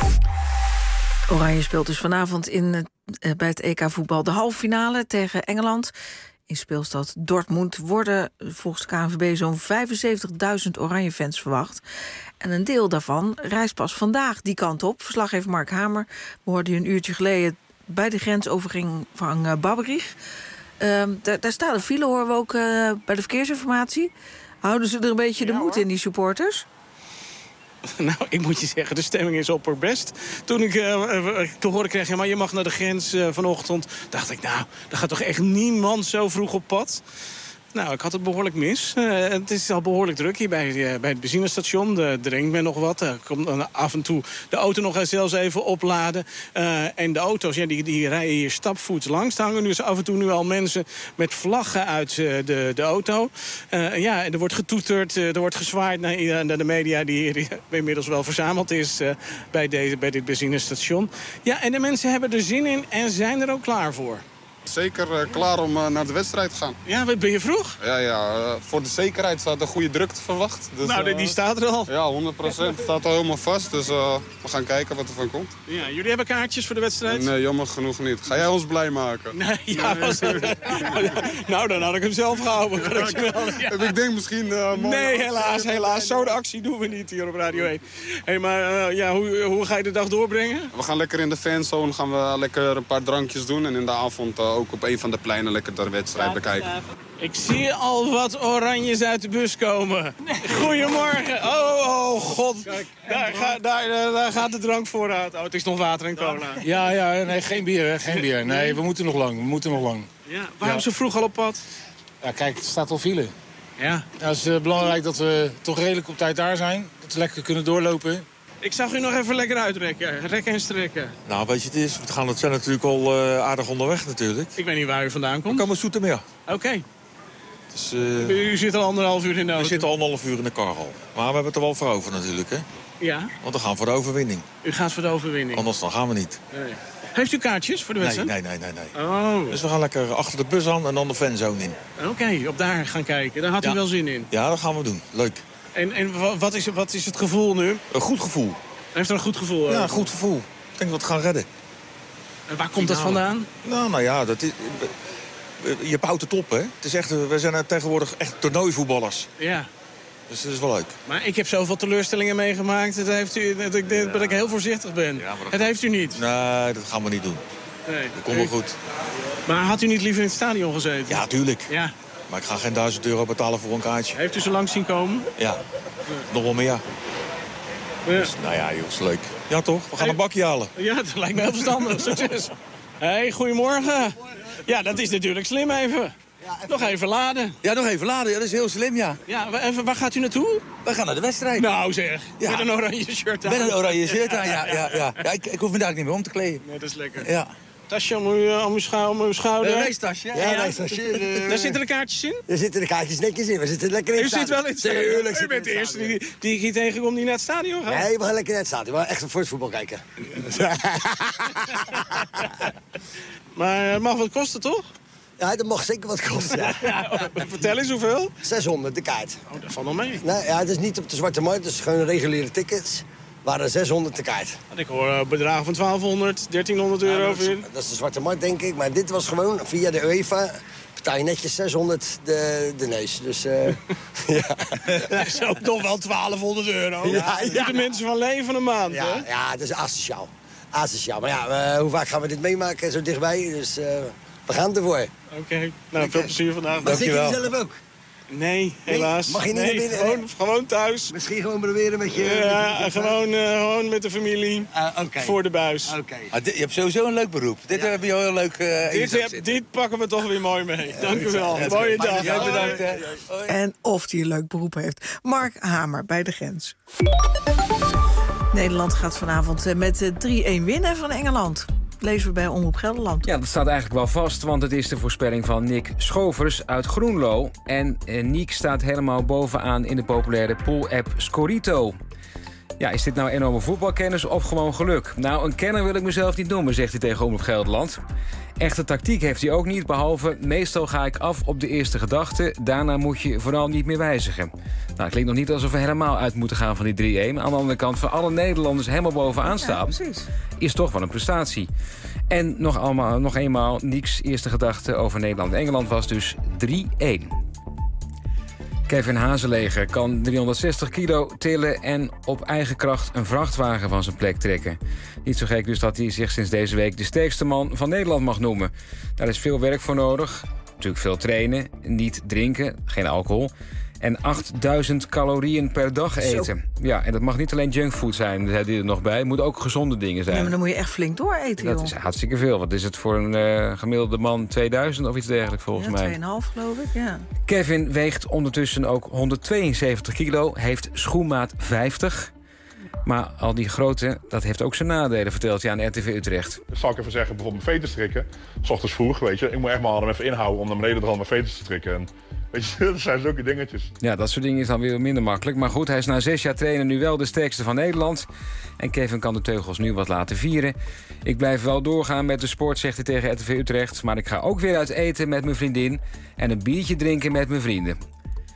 Oranje speelt dus vanavond bij het EK voetbal de halve finale tegen Engeland. In speelstad Dortmund worden volgens de KNVB zo'n 75.000 Oranje-fans verwacht. En een deel daarvan reist pas vandaag die kant op. Verslaggever Mark Hamer, we hoorden een uurtje geleden bij de grensovergang van Babberich. Daar staat een file, horen we ook bij de verkeersinformatie. Houden ze er een beetje de moed in, die supporters? Nou, ik moet je zeggen, de stemming is opperbest. Toen ik te horen kreeg, maar je mag naar de grens vanochtend, dacht ik, nou, daar gaat toch echt niemand zo vroeg op pad? Nou, ik had het behoorlijk mis. Het is al behoorlijk druk hier bij het benzinestation. Er drinkt men nog wat. Er komt af en toe de auto nog zelfs even opladen. En de auto's, ja, die rijden hier stapvoets langs. Er hangen dus af en toe nu al mensen met vlaggen uit de auto. Ja, er wordt getoeterd, er wordt gezwaaid naar de media die hier inmiddels wel verzameld is bij dit benzinestation. Ja, en de mensen hebben er zin in en zijn er ook klaar voor. Zeker klaar om naar de wedstrijd te gaan. Ja, ben je vroeg? Ja, voor de zekerheid staat een goede drukte verwacht. Dus, nou, die staat er al. Ja, 100%. Staat al helemaal vast. Dus we gaan kijken wat er van komt. Ja, jullie hebben kaartjes voor de wedstrijd? Nee, jammer genoeg niet. Ga jij ons blij maken? Nee, ja. Nou, dan had ik hem zelf gehouden. Ik denk misschien... nee, helaas. Zo'n actie doen we niet hier op Radio 1. Hey, maar hoe ga je de dag doorbrengen? We gaan lekker in de fanzone. Gaan we lekker een paar drankjes doen. En in de avond ook op een van de pleinen lekker de wedstrijd bekijken. Ik zie al wat oranjes uit de bus komen. Goedemorgen. Oh god. Daar gaat de drankvoorraad. Oh, het is nog water en cola. Ja, nee, geen bier. Nee, we moeten nog lang. Ja, waarom zo vroeg al op pad? Ja, kijk, het staat al file. Ja. Het is belangrijk dat we toch redelijk op tijd daar zijn. Dat we lekker kunnen doorlopen. Ik zag u nog even lekker uitrekken. Rekken en strekken. Nou, weet je, we zijn natuurlijk al aardig onderweg natuurlijk. Ik weet niet waar u vandaan komt. We komen Zoetermeer. Oké. Dus, u zit al 1,5 uur in de auto? We zitten al 1,5 uur in de kar al. Maar we hebben het er wel voor over natuurlijk, hè? Ja. Want we gaan voor de overwinning. U gaat voor de overwinning? Anders dan gaan we niet. Nee. Heeft u kaartjes voor de wedstrijd? Nee. Oh. Dus we gaan lekker achter de bus aan en dan de fanzone in. Oké, op daar gaan kijken. Daar had u wel zin in? Ja, dat gaan we doen. Leuk. En wat is het gevoel nu? Een goed gevoel. Heeft er een goed gevoel? Ja, een goed gevoel. Ik denk dat we het gaan redden. En waar komt dat vandaan? Nou ja, dat is... Je bouwt het op, hè. Het is echt, we zijn tegenwoordig echt toernooivoetballers. Ja. Dus dat is wel leuk. Maar ik heb zoveel teleurstellingen meegemaakt dat ik heel voorzichtig ben. Ja, dat heeft u niet? Nee, dat gaan we niet doen. Nee. Dat komt wel goed. Maar had u niet liever in het stadion gezeten? Ja, tuurlijk. Ja. Maar ik ga geen €1000 betalen voor een kaartje. Heeft u zo lang zien komen? Ja, nog wel meer. Ja. Dus, nou ja, joh, is leuk. Ja, toch? We gaan een bakje halen. Ja, dat lijkt me heel verstandig. Succes. Hey, goedemorgen. Ja, dat is natuurlijk slim even. Ja, nog even laden. Ja, nog even laden. Ja, dat is heel slim, ja. Ja, waar gaat u naartoe? Wij gaan naar de wedstrijd. Nou zeg, ja. Met een oranje shirt aan. Met een oranje shirt aan, ja. Ik hoef me daar niet meer om te kleden. Nee, dat is lekker. Ja. Tasje om uw schouder. Een reistasje. Ja, een reistasje. Daar zitten de kaartjes in? Er zitten de kaartjes netjes in. We zitten lekker in het stadion. U zit wel in het stadion? Tuurlijk. U bent de eerste die ik hier tegenkom die naar het stadion gaat? Nee, we gaan lekker naar het stadion. We gaan echt voor het voetbal kijken. Maar het mag wat kosten, toch? Ja, dat mag zeker wat kosten. Ja, vertel eens hoeveel? 600 de kaart. Oh, dat valt nog mee. Nou, ja, het is niet op de zwarte markt, het is gewoon reguliere tickets. Waren 600 de kaart. Ik hoor bedragen van 1200, 1300 euro. Dat is de zwarte markt, denk ik. Maar dit was gewoon via de UEFA. Betaal je netjes 600 de neus. Dus ja. Dat is ook nog wel 1200 euro. Ja. De mensen van leven een maand. Ja, hè? ja, dat is asociaal. Asociaal. Maar ja, hoe vaak gaan we dit meemaken zo dichtbij? Dus we gaan ervoor. Oké. Nou, veel plezier vandaag. Maar zit je zelf ook? Nee, helaas. Mag je niet naar binnen? Gewoon thuis. Misschien gewoon proberen met je... Ja, gewoon met de familie. Voor de buis. Je hebt sowieso een leuk beroep. Dit heb je heel leuk dit pakken we toch weer mooi mee. Dank u wel. Mooie dag. Jij bedankt. En of hij een leuk beroep heeft. Mark Hamer bij de grens. Nederland gaat vanavond met 3-1 winnen van Engeland. lezen we bij Omroep Gelderland. Ja, dat staat eigenlijk wel vast, want het is de voorspelling van Nick Schovers uit Groenlo. En Nick staat helemaal bovenaan in de populaire pool-app Scorito. Ja, is dit nou enorme voetbalkennis of gewoon geluk? Nou, een kenner wil ik mezelf niet noemen, zegt hij tegen Omroep Gelderland. Echte tactiek heeft hij ook niet, behalve meestal ga ik af op de eerste gedachte. Daarna moet je vooral niet meer wijzigen. Nou, het klinkt nog niet alsof we helemaal uit moeten gaan van die 3-1. Aan de andere kant, voor alle Nederlanders helemaal bovenaan staan, is toch wel een prestatie. En nog eenmaal, Niks eerste gedachte over Nederland-Engeland was dus 3-1. Kevin Hazeleger kan 360 kilo tillen en op eigen kracht een vrachtwagen van zijn plek trekken. Niet zo gek dus dat hij zich sinds deze week de sterkste man van Nederland mag noemen. Daar is veel werk voor nodig. Natuurlijk veel trainen, niet drinken, geen alcohol. En 8000 calorieën per dag eten. Zo. Ja, en dat mag niet alleen junkfood zijn, daar zit hij er nog bij. Het moet ook gezonde dingen zijn. Ja, maar dan moet je echt flink door eten, joh. Dat is hartstikke veel. Wat is het voor een gemiddelde man? 2000 of iets dergelijks volgens mij? 2,5 geloof ik, ja. Kevin weegt ondertussen ook 172 kilo, heeft schoenmaat 50. Maar al die grootte, dat heeft ook zijn nadelen, vertelt hij aan RTV Utrecht. Dat zal ik even zeggen, bijvoorbeeld mijn veters strikken. 's Ochtends vroeg, weet je. Ik moet echt mijn adem even inhouden om naar beneden te gaan mijn veters te strikken. En, weet je, dat zijn zulke dingetjes. Ja, dat soort dingen is dan weer minder makkelijk. Maar goed, hij is na 6 jaar trainen nu wel de sterkste van Nederland. En Kevin kan de teugels nu wat laten vieren. Ik blijf wel doorgaan met de sport, zegt hij tegen RTV Utrecht. Maar ik ga ook weer uit eten met mijn vriendin en een biertje drinken met mijn vrienden.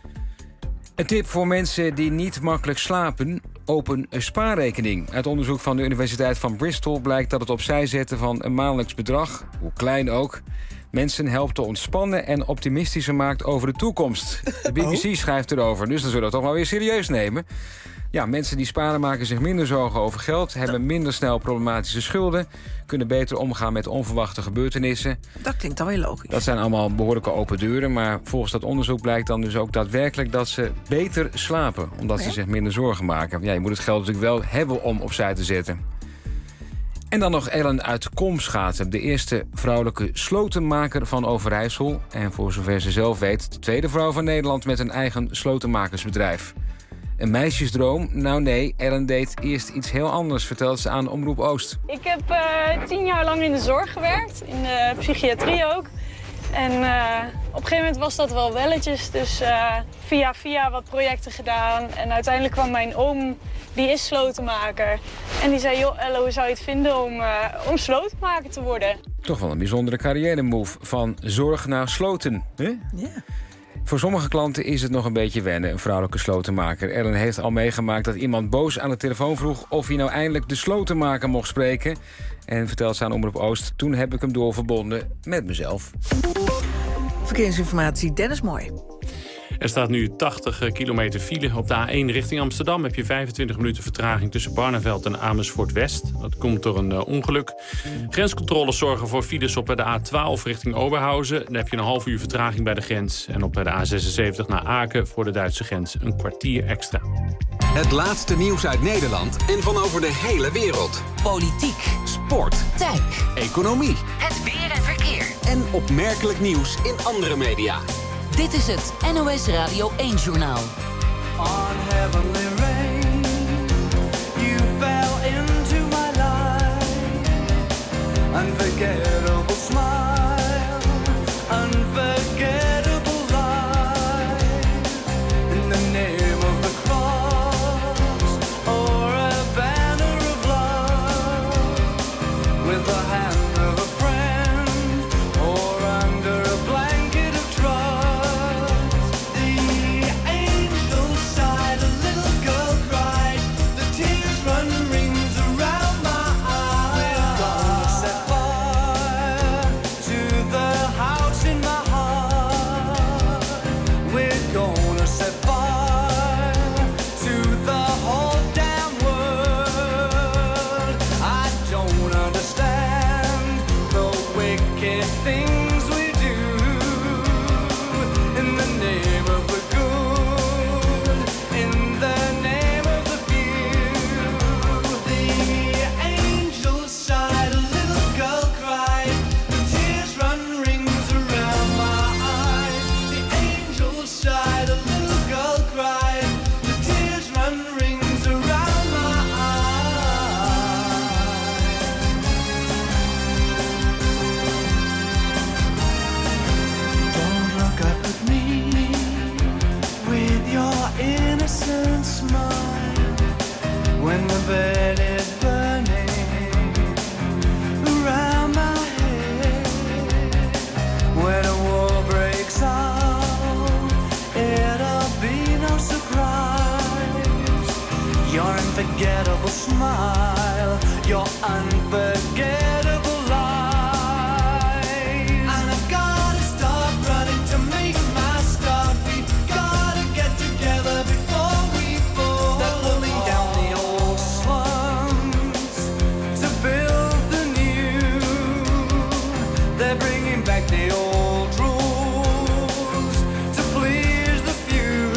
Een tip voor mensen die niet makkelijk slapen: open een spaarrekening. Uit onderzoek van de Universiteit van Bristol blijkt dat het opzij zetten van een maandelijks bedrag, hoe klein ook, mensen helpt te ontspannen en optimistischer maakt over de toekomst. De BBC schrijft erover, dus dan zullen we het toch maar weer serieus nemen. Ja, mensen die sparen maken zich minder zorgen over geld, hebben minder snel problematische schulden, kunnen beter omgaan met onverwachte gebeurtenissen. Dat klinkt dan weer logisch. Dat zijn allemaal behoorlijke open deuren, maar volgens dat onderzoek blijkt dan dus ook daadwerkelijk dat ze beter slapen, omdat ze zich minder zorgen maken. Ja, je moet het geld natuurlijk wel hebben om opzij te zetten. En dan nog Ellen uit Komschaten, de eerste vrouwelijke slotenmaker van Overijssel. En voor zover ze zelf weet, de tweede vrouw van Nederland met een eigen slotenmakersbedrijf. Een meisjesdroom? Nou nee, Ellen deed eerst iets heel anders, vertelt ze aan Omroep Oost. Ik heb 10 jaar lang in de zorg gewerkt, in de psychiatrie ook. En op een gegeven moment was dat wel welletjes, dus via wat projecten gedaan. En uiteindelijk kwam mijn oom, die is slotenmaker. En die zei, joh Elle, hoe zou je het vinden om slotenmaker te worden? Toch wel een bijzondere carrière-move, van zorg naar sloten, hè? Ja. Voor sommige klanten is het nog een beetje wennen, een vrouwelijke slotenmaker. Ellen heeft al meegemaakt dat iemand boos aan de telefoon vroeg of hij nou eindelijk de slotenmaker mocht spreken. En vertelt ze aan Omroep Oost, toen heb ik hem doorverbonden met mezelf. Verkeersinformatie, Dennis Mooi. Er staat nu 80 kilometer file. Op de A1 richting Amsterdam heb je 25 minuten vertraging tussen Barneveld en Amersfoort West. Dat komt door een ongeluk. Grenscontroles zorgen voor files op de A12 richting Oberhausen. Dan heb je een half uur vertraging bij de grens. En op de A76 naar Aken voor de Duitse grens een kwartier extra. Het laatste nieuws uit Nederland en van over de hele wereld. Politiek, sport, tech, economie. Het weer en verkeer. En opmerkelijk nieuws in andere media. Dit is het NOS Radio 1-journaal. On heavenly rain, you fell into my life. Unforgettable smile, unforgettable life. In the name of the cross, or a banner of love. With the hand of a friend, or under a blanket of trust. Little girl unforgettable smile, your unforgettable lies. And I've gotta stop running to make my start. We've gotta get together before we fall. They're pulling down the old slums to build the new. They're bringing back the old rules to please the few.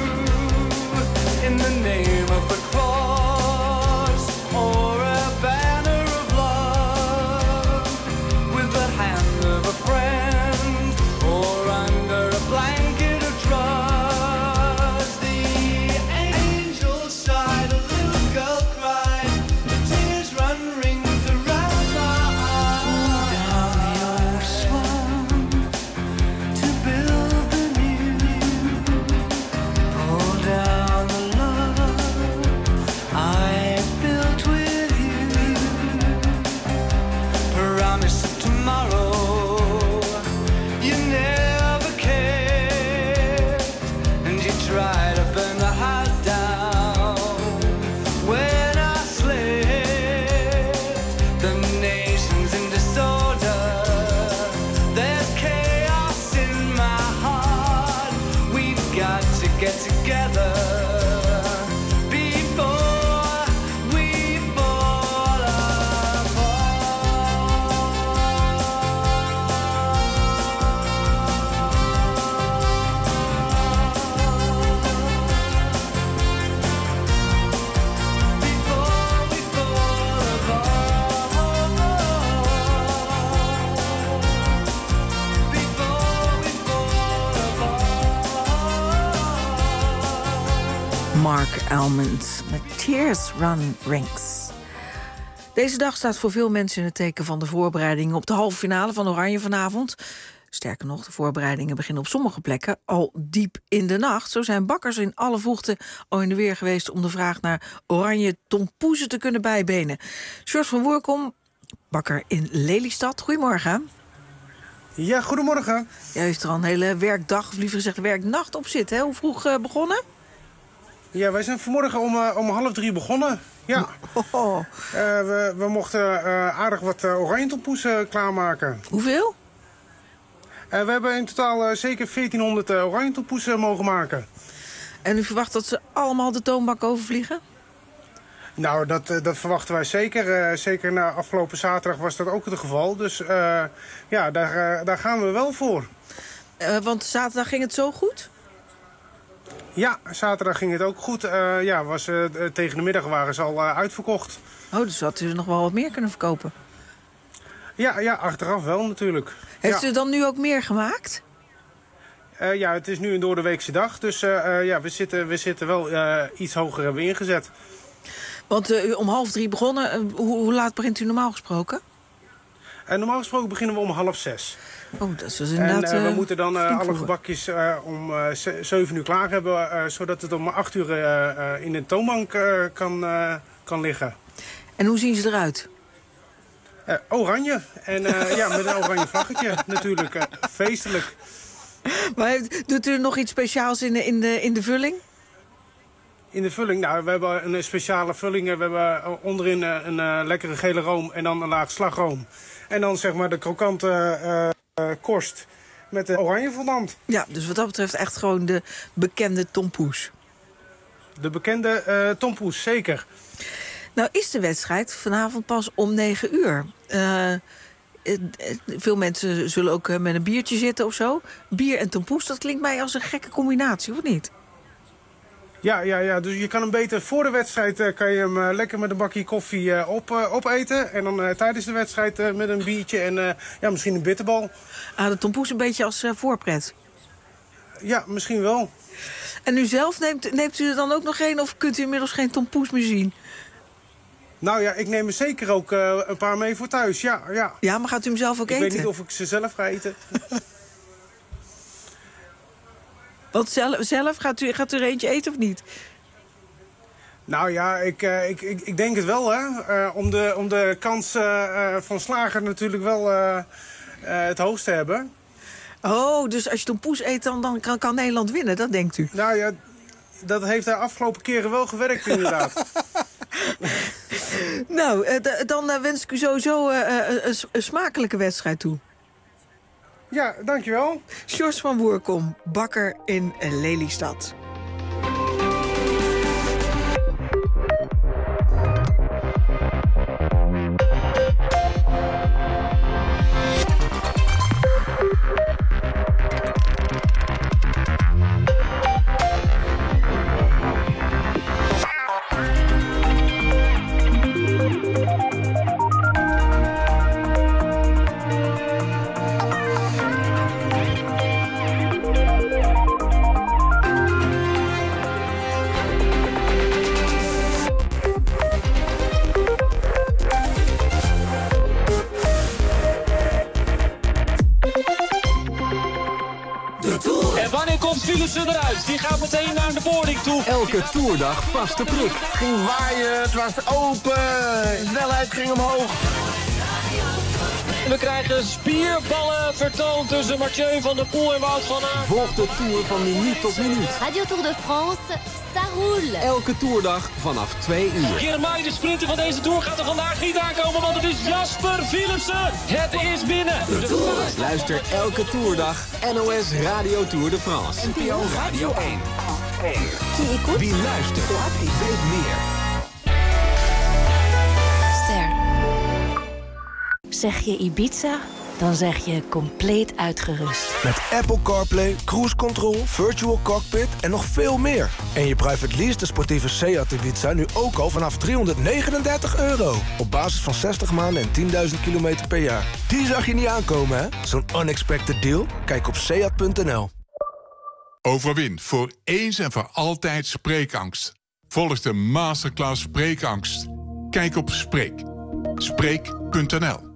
In the name of the cross or a banner of love, with the hand of a friend or under a blanket of trust. The angel sighed, a little girl cried, the tears run rings around my eyes. Down the old slum to build the new. Pull down the love I built with you. Promise of tomorrow you never cared, and you tried to burn the house down when I slept. The nation's in disorder, there's chaos in my heart. We've got to get together before we fall apart. Before we fall apart. Before we fall apart. Mark Almond met Tears Run Rings. Deze dag staat voor veel mensen in het teken van de voorbereidingen op de halve finale van Oranje vanavond. Sterker nog, de voorbereidingen beginnen op sommige plekken al diep in de nacht. Zo zijn bakkers in alle vroegte al in de weer geweest om de vraag naar oranje tompoezen te kunnen bijbenen. Sjors van Woerkom, bakker in Lelystad. Goedemorgen. Ja, goedemorgen. Jij heeft er al een hele werkdag, of liever gezegd werknacht op zitten. Hè? Hoe vroeg begonnen? Ja, wij zijn vanmorgen om 2:30 begonnen. Ja. We mochten aardig wat oranje tompoesen klaarmaken. Hoeveel? We hebben in totaal zeker 1400 oranje tompoesen mogen maken. En u verwacht dat ze allemaal de toonbank overvliegen? Nou, dat verwachten wij zeker. Zeker na afgelopen zaterdag was dat ook het geval. Dus ja, daar gaan we wel voor. Want zaterdag ging het zo goed? Ja, zaterdag ging het ook goed. Tegen de middag waren ze al uitverkocht. Oh, dus had u er nog wel wat meer kunnen verkopen? Ja, achteraf wel natuurlijk. Heeft u dan nu ook meer gemaakt? Ja, het is nu een doordeweekse dag. Dus we zitten wel iets hoger hebben we ingezet. Want u om 2:30 begonnen. Hoe laat begint u normaal gesproken? Normaal gesproken beginnen we om 5:30. Oh, dat is dus inderdaad. En we moeten dan alle gebakjes om 7 uur klaar hebben, zodat het om 8 uur in de toonbank kan liggen. En hoe zien ze eruit? Oranje. En met een oranje vlaggetje natuurlijk. Feestelijk. Maar doet u er nog iets speciaals in de vulling? In de vulling? Nou, we hebben een speciale vulling. We hebben onderin een lekkere gele room en dan een laag slagroom. En dan zeg maar de krokante korst met de oranje fondant. Ja, dus wat dat betreft echt gewoon de bekende tompoes. De bekende tompoes, zeker. Nou is de wedstrijd vanavond pas om 9 uur. Veel mensen zullen ook met een biertje zitten of zo. Bier en tompoes, dat klinkt mij als een gekke combinatie, of niet? Ja, dus je kan hem beter voor de wedstrijd kan je hem lekker met een bakje koffie opeten. En dan tijdens de wedstrijd met een biertje en misschien een bitterbal. De tompoes een beetje als voorpret? Ja, misschien wel. En u zelf, neemt u er dan ook nog een of kunt u inmiddels geen tompoes meer zien? Nou ja, ik neem er zeker ook een paar mee voor thuis, ja. Ja, maar gaat u hem zelf ook eten? Ik weet niet of ik ze zelf ga eten. Want zelf gaat u er eentje eten of niet? Nou ja, ik denk het wel, hè. Om de kans van slager natuurlijk wel het hoogste hebben. Oh, dus als je tompoes eet, dan kan Nederland winnen, dat denkt u? Nou ja, dat heeft de afgelopen keren wel gewerkt inderdaad. Nou, dan wens ik u sowieso een smakelijke wedstrijd toe. Ja, dankjewel. Sjors van Woerkom, bakker in Lelystad. Philipsen eruit. Die gaat meteen naar de boarding toe. Elke toerdag vaste prik. Ging waaien, het was open, snelheid ging omhoog. We krijgen spierballen vertoond tussen Mathieu van der Poel en Wout van Aert. Volg de Tour van minuut tot minuut. Radio Tour de France, ça roule. Elke toerdag vanaf 2 uur. Kiermaier, de sprinter van deze Tour, gaat er vandaag niet aankomen, want het is Jasper Philipsen. Het is binnen. Luister elke toerdag NOS Radio Tour de France. NPO Radio 1. Wie luistert, weet meer. Zeg je Ibiza, dan zeg je compleet uitgerust. Met Apple CarPlay, Cruise Control, Virtual Cockpit en nog veel meer. En je private lease de sportieve Seat Ibiza nu ook al vanaf €339. Op basis van 60 maanden en 10.000 kilometer per jaar. Die zag je niet aankomen, hè? Zo'n unexpected deal? Kijk op seat.nl. Overwin voor eens en voor altijd spreekangst. Volg de masterclass Spreekangst. Kijk op Spreek. Spreek.nl.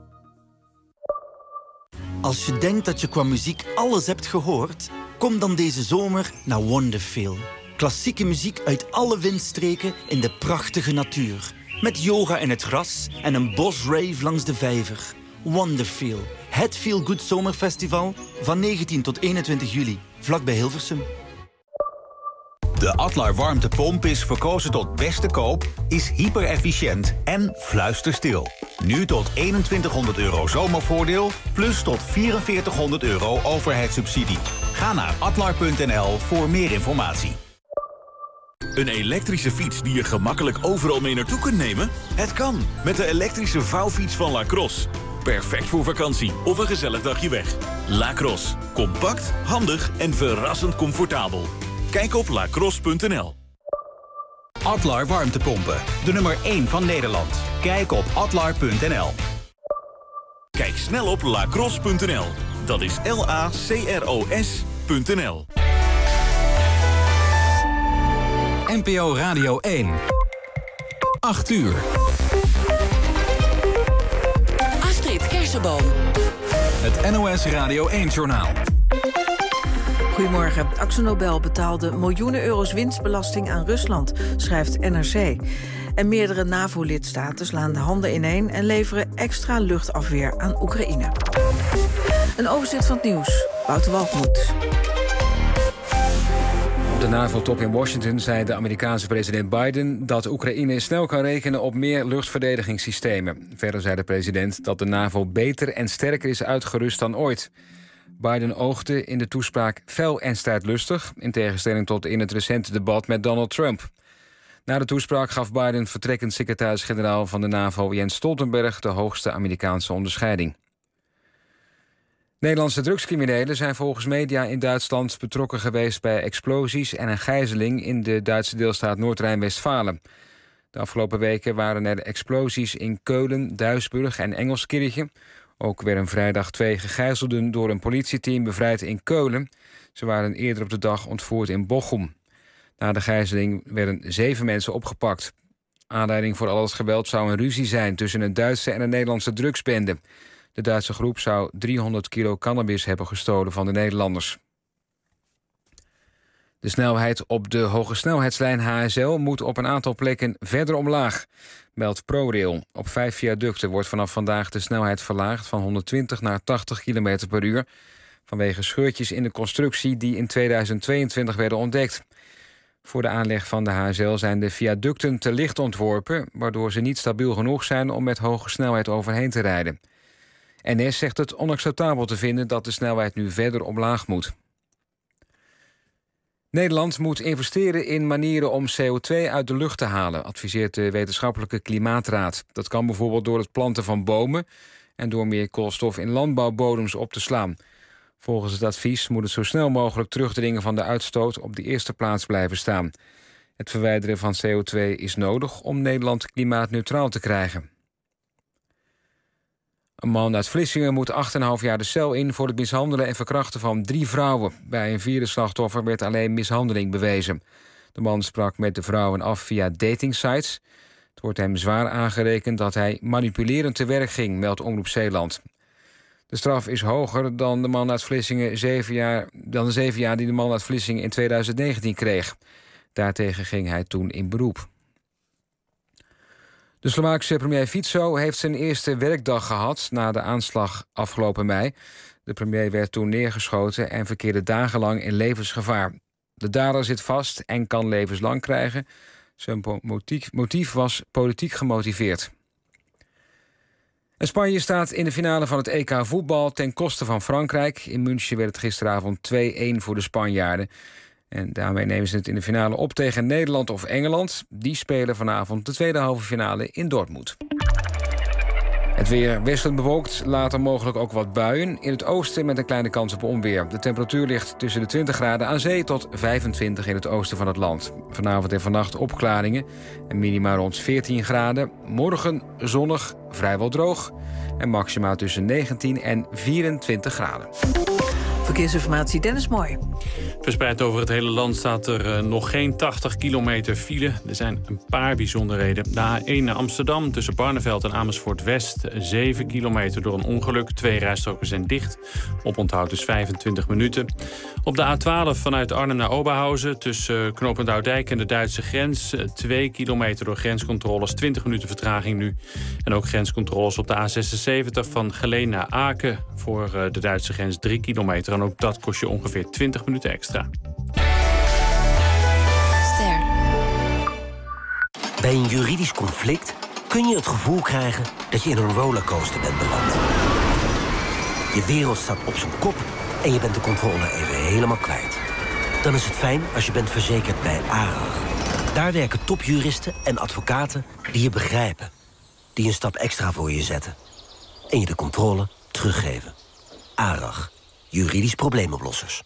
Als je denkt dat je qua muziek alles hebt gehoord, kom dan deze zomer naar Wonderfeel. Klassieke muziek uit alle windstreken in de prachtige natuur. Met yoga in het gras en een bosrave langs de vijver. Wonderfeel, het Feel Good Zomerfestival van 19 tot 21 juli, vlakbij Hilversum. De Adlar warmtepomp is verkozen tot beste koop, is hyper-efficiënt en fluisterstil. Nu tot €2100 zomervoordeel, plus tot €4400 overheidssubsidie. Ga naar adlar.nl voor meer informatie. Een elektrische fiets die je gemakkelijk overal mee naartoe kunt nemen? Het kan, met de elektrische vouwfiets van Lacrosse. Perfect voor vakantie of een gezellig dagje weg. Lacrosse. Compact, handig en verrassend comfortabel. Kijk op lacrosse.nl. Adlar warmtepompen, de nummer 1 van Nederland. Kijk op adlar.nl. Kijk snel op lacrosse.nl. Dat is LACROS.nl. NPO Radio 1. 8 uur. Astrid Kersenboom. Het NOS Radio 1-journaal. Goedemorgen. Axel Nobel betaalde miljoenen euro's winstbelasting aan Rusland, schrijft NRC. En meerdere NAVO-lidstaten slaan de handen ineen en leveren extra luchtafweer aan Oekraïne. Een overzicht van het nieuws. Wouter Walkmoed. Op de NAVO-top in Washington zei de Amerikaanse president Biden dat Oekraïne snel kan rekenen op meer luchtverdedigingssystemen. Verder zei de president dat de NAVO beter en sterker is uitgerust dan ooit. Biden oogde in de toespraak fel en strijdlustig, in tegenstelling tot in het recente debat met Donald Trump. Na de toespraak gaf Biden vertrekkend secretaris-generaal van de NAVO Jens Stoltenberg de hoogste Amerikaanse onderscheiding. Nederlandse drugscriminelen zijn volgens media in Duitsland betrokken geweest bij explosies en een gijzeling in de Duitse deelstaat Noord-Rijn-Westfalen. De afgelopen weken waren er explosies in Keulen, Duisburg en Engelskirchen. Ook werden vrijdag 2 gegijzelden door een politieteam bevrijd in Keulen. Ze waren eerder op de dag ontvoerd in Bochum. Na de gijzeling werden 7 mensen opgepakt. Aanleiding voor al het geweld zou een ruzie zijn tussen een Duitse en een Nederlandse drugsbende. De Duitse groep zou 300 kilo cannabis hebben gestolen van de Nederlanders. De snelheid op de hogesnelheidslijn HSL moet op een aantal plekken verder omlaag, meldt ProRail. Op 5 viaducten wordt vanaf vandaag de snelheid verlaagd van 120 naar 80 km per uur... vanwege scheurtjes in de constructie die in 2022 werden ontdekt. Voor de aanleg van de HSL zijn de viaducten te licht ontworpen, waardoor ze niet stabiel genoeg zijn om met hoge snelheid overheen te rijden. NS zegt het onacceptabel te vinden dat de snelheid nu verder omlaag moet. Nederland moet investeren in manieren om CO2 uit de lucht te halen, adviseert de Wetenschappelijke Klimaatraad. Dat kan bijvoorbeeld door het planten van bomen en door meer koolstof in landbouwbodems op te slaan. Volgens het advies moet het zo snel mogelijk terugdringen van de uitstoot op de eerste plaats blijven staan. Het verwijderen van CO2 is nodig om Nederland klimaatneutraal te krijgen. Een man uit Vlissingen moet 8,5 jaar de cel in voor het mishandelen en verkrachten van 3 vrouwen. Bij een 4e slachtoffer werd alleen mishandeling bewezen. De man sprak met de vrouwen af via datingsites. Het wordt hem zwaar aangerekend dat hij manipulerend te werk ging, meldt Omroep Zeeland. De straf is hoger dan de man uit Vlissingen 7 jaar die de man uit Vlissingen in 2019 kreeg. Daartegen ging hij toen in beroep. De Slovaakse premier Fico heeft zijn eerste werkdag gehad na de aanslag afgelopen mei. De premier werd toen neergeschoten en verkeerde dagenlang in levensgevaar. De dader zit vast en kan levenslang krijgen. Zijn motief was politiek gemotiveerd. En Spanje staat in de finale van het EK voetbal ten koste van Frankrijk. In München werd het gisteravond 2-1 voor de Spanjaarden. En daarmee nemen ze het in de finale op tegen Nederland of Engeland. Die spelen vanavond de tweede halve finale in Dortmund. Het weer wisselend bewolkt, later mogelijk ook wat buien. In het oosten met een kleine kans op onweer. De temperatuur ligt tussen de 20 graden aan zee tot 25 in het oosten van het land. Vanavond en vannacht opklaringen en minima rond 14 graden. Morgen zonnig, vrijwel droog en maxima tussen 19 en 24 graden. Verkeersinformatie, Dennis Mooi. Verspreid over het hele land staat er nog geen 80 kilometer file. Er zijn een paar bijzonderheden. De A1 naar Amsterdam tussen Barneveld en Amersfoort-West. 7 kilometer door een ongeluk. 2 rijstroken zijn dicht. Oponthoud dus 25 minuten. Op de A12 vanuit Arnhem naar Oberhausen tussen knooppunt Oudijk en de Duitse grens. 2 kilometer door grenscontroles. 20 minuten vertraging nu. En ook grenscontroles op de A76 van Geleen naar Aken. Voor de Duitse grens 3 kilometer. En ook dat kost je ongeveer 20 minuten extra. Ster. Bij een juridisch conflict kun je het gevoel krijgen dat je in een rollercoaster bent beland. Je wereld staat op zijn kop en je bent de controle even helemaal kwijt. Dan is het fijn als je bent verzekerd bij ARAG. Daar werken topjuristen en advocaten die je begrijpen. Die een stap extra voor je zetten. En je de controle teruggeven. ARAG. Juridisch probleemoplossers.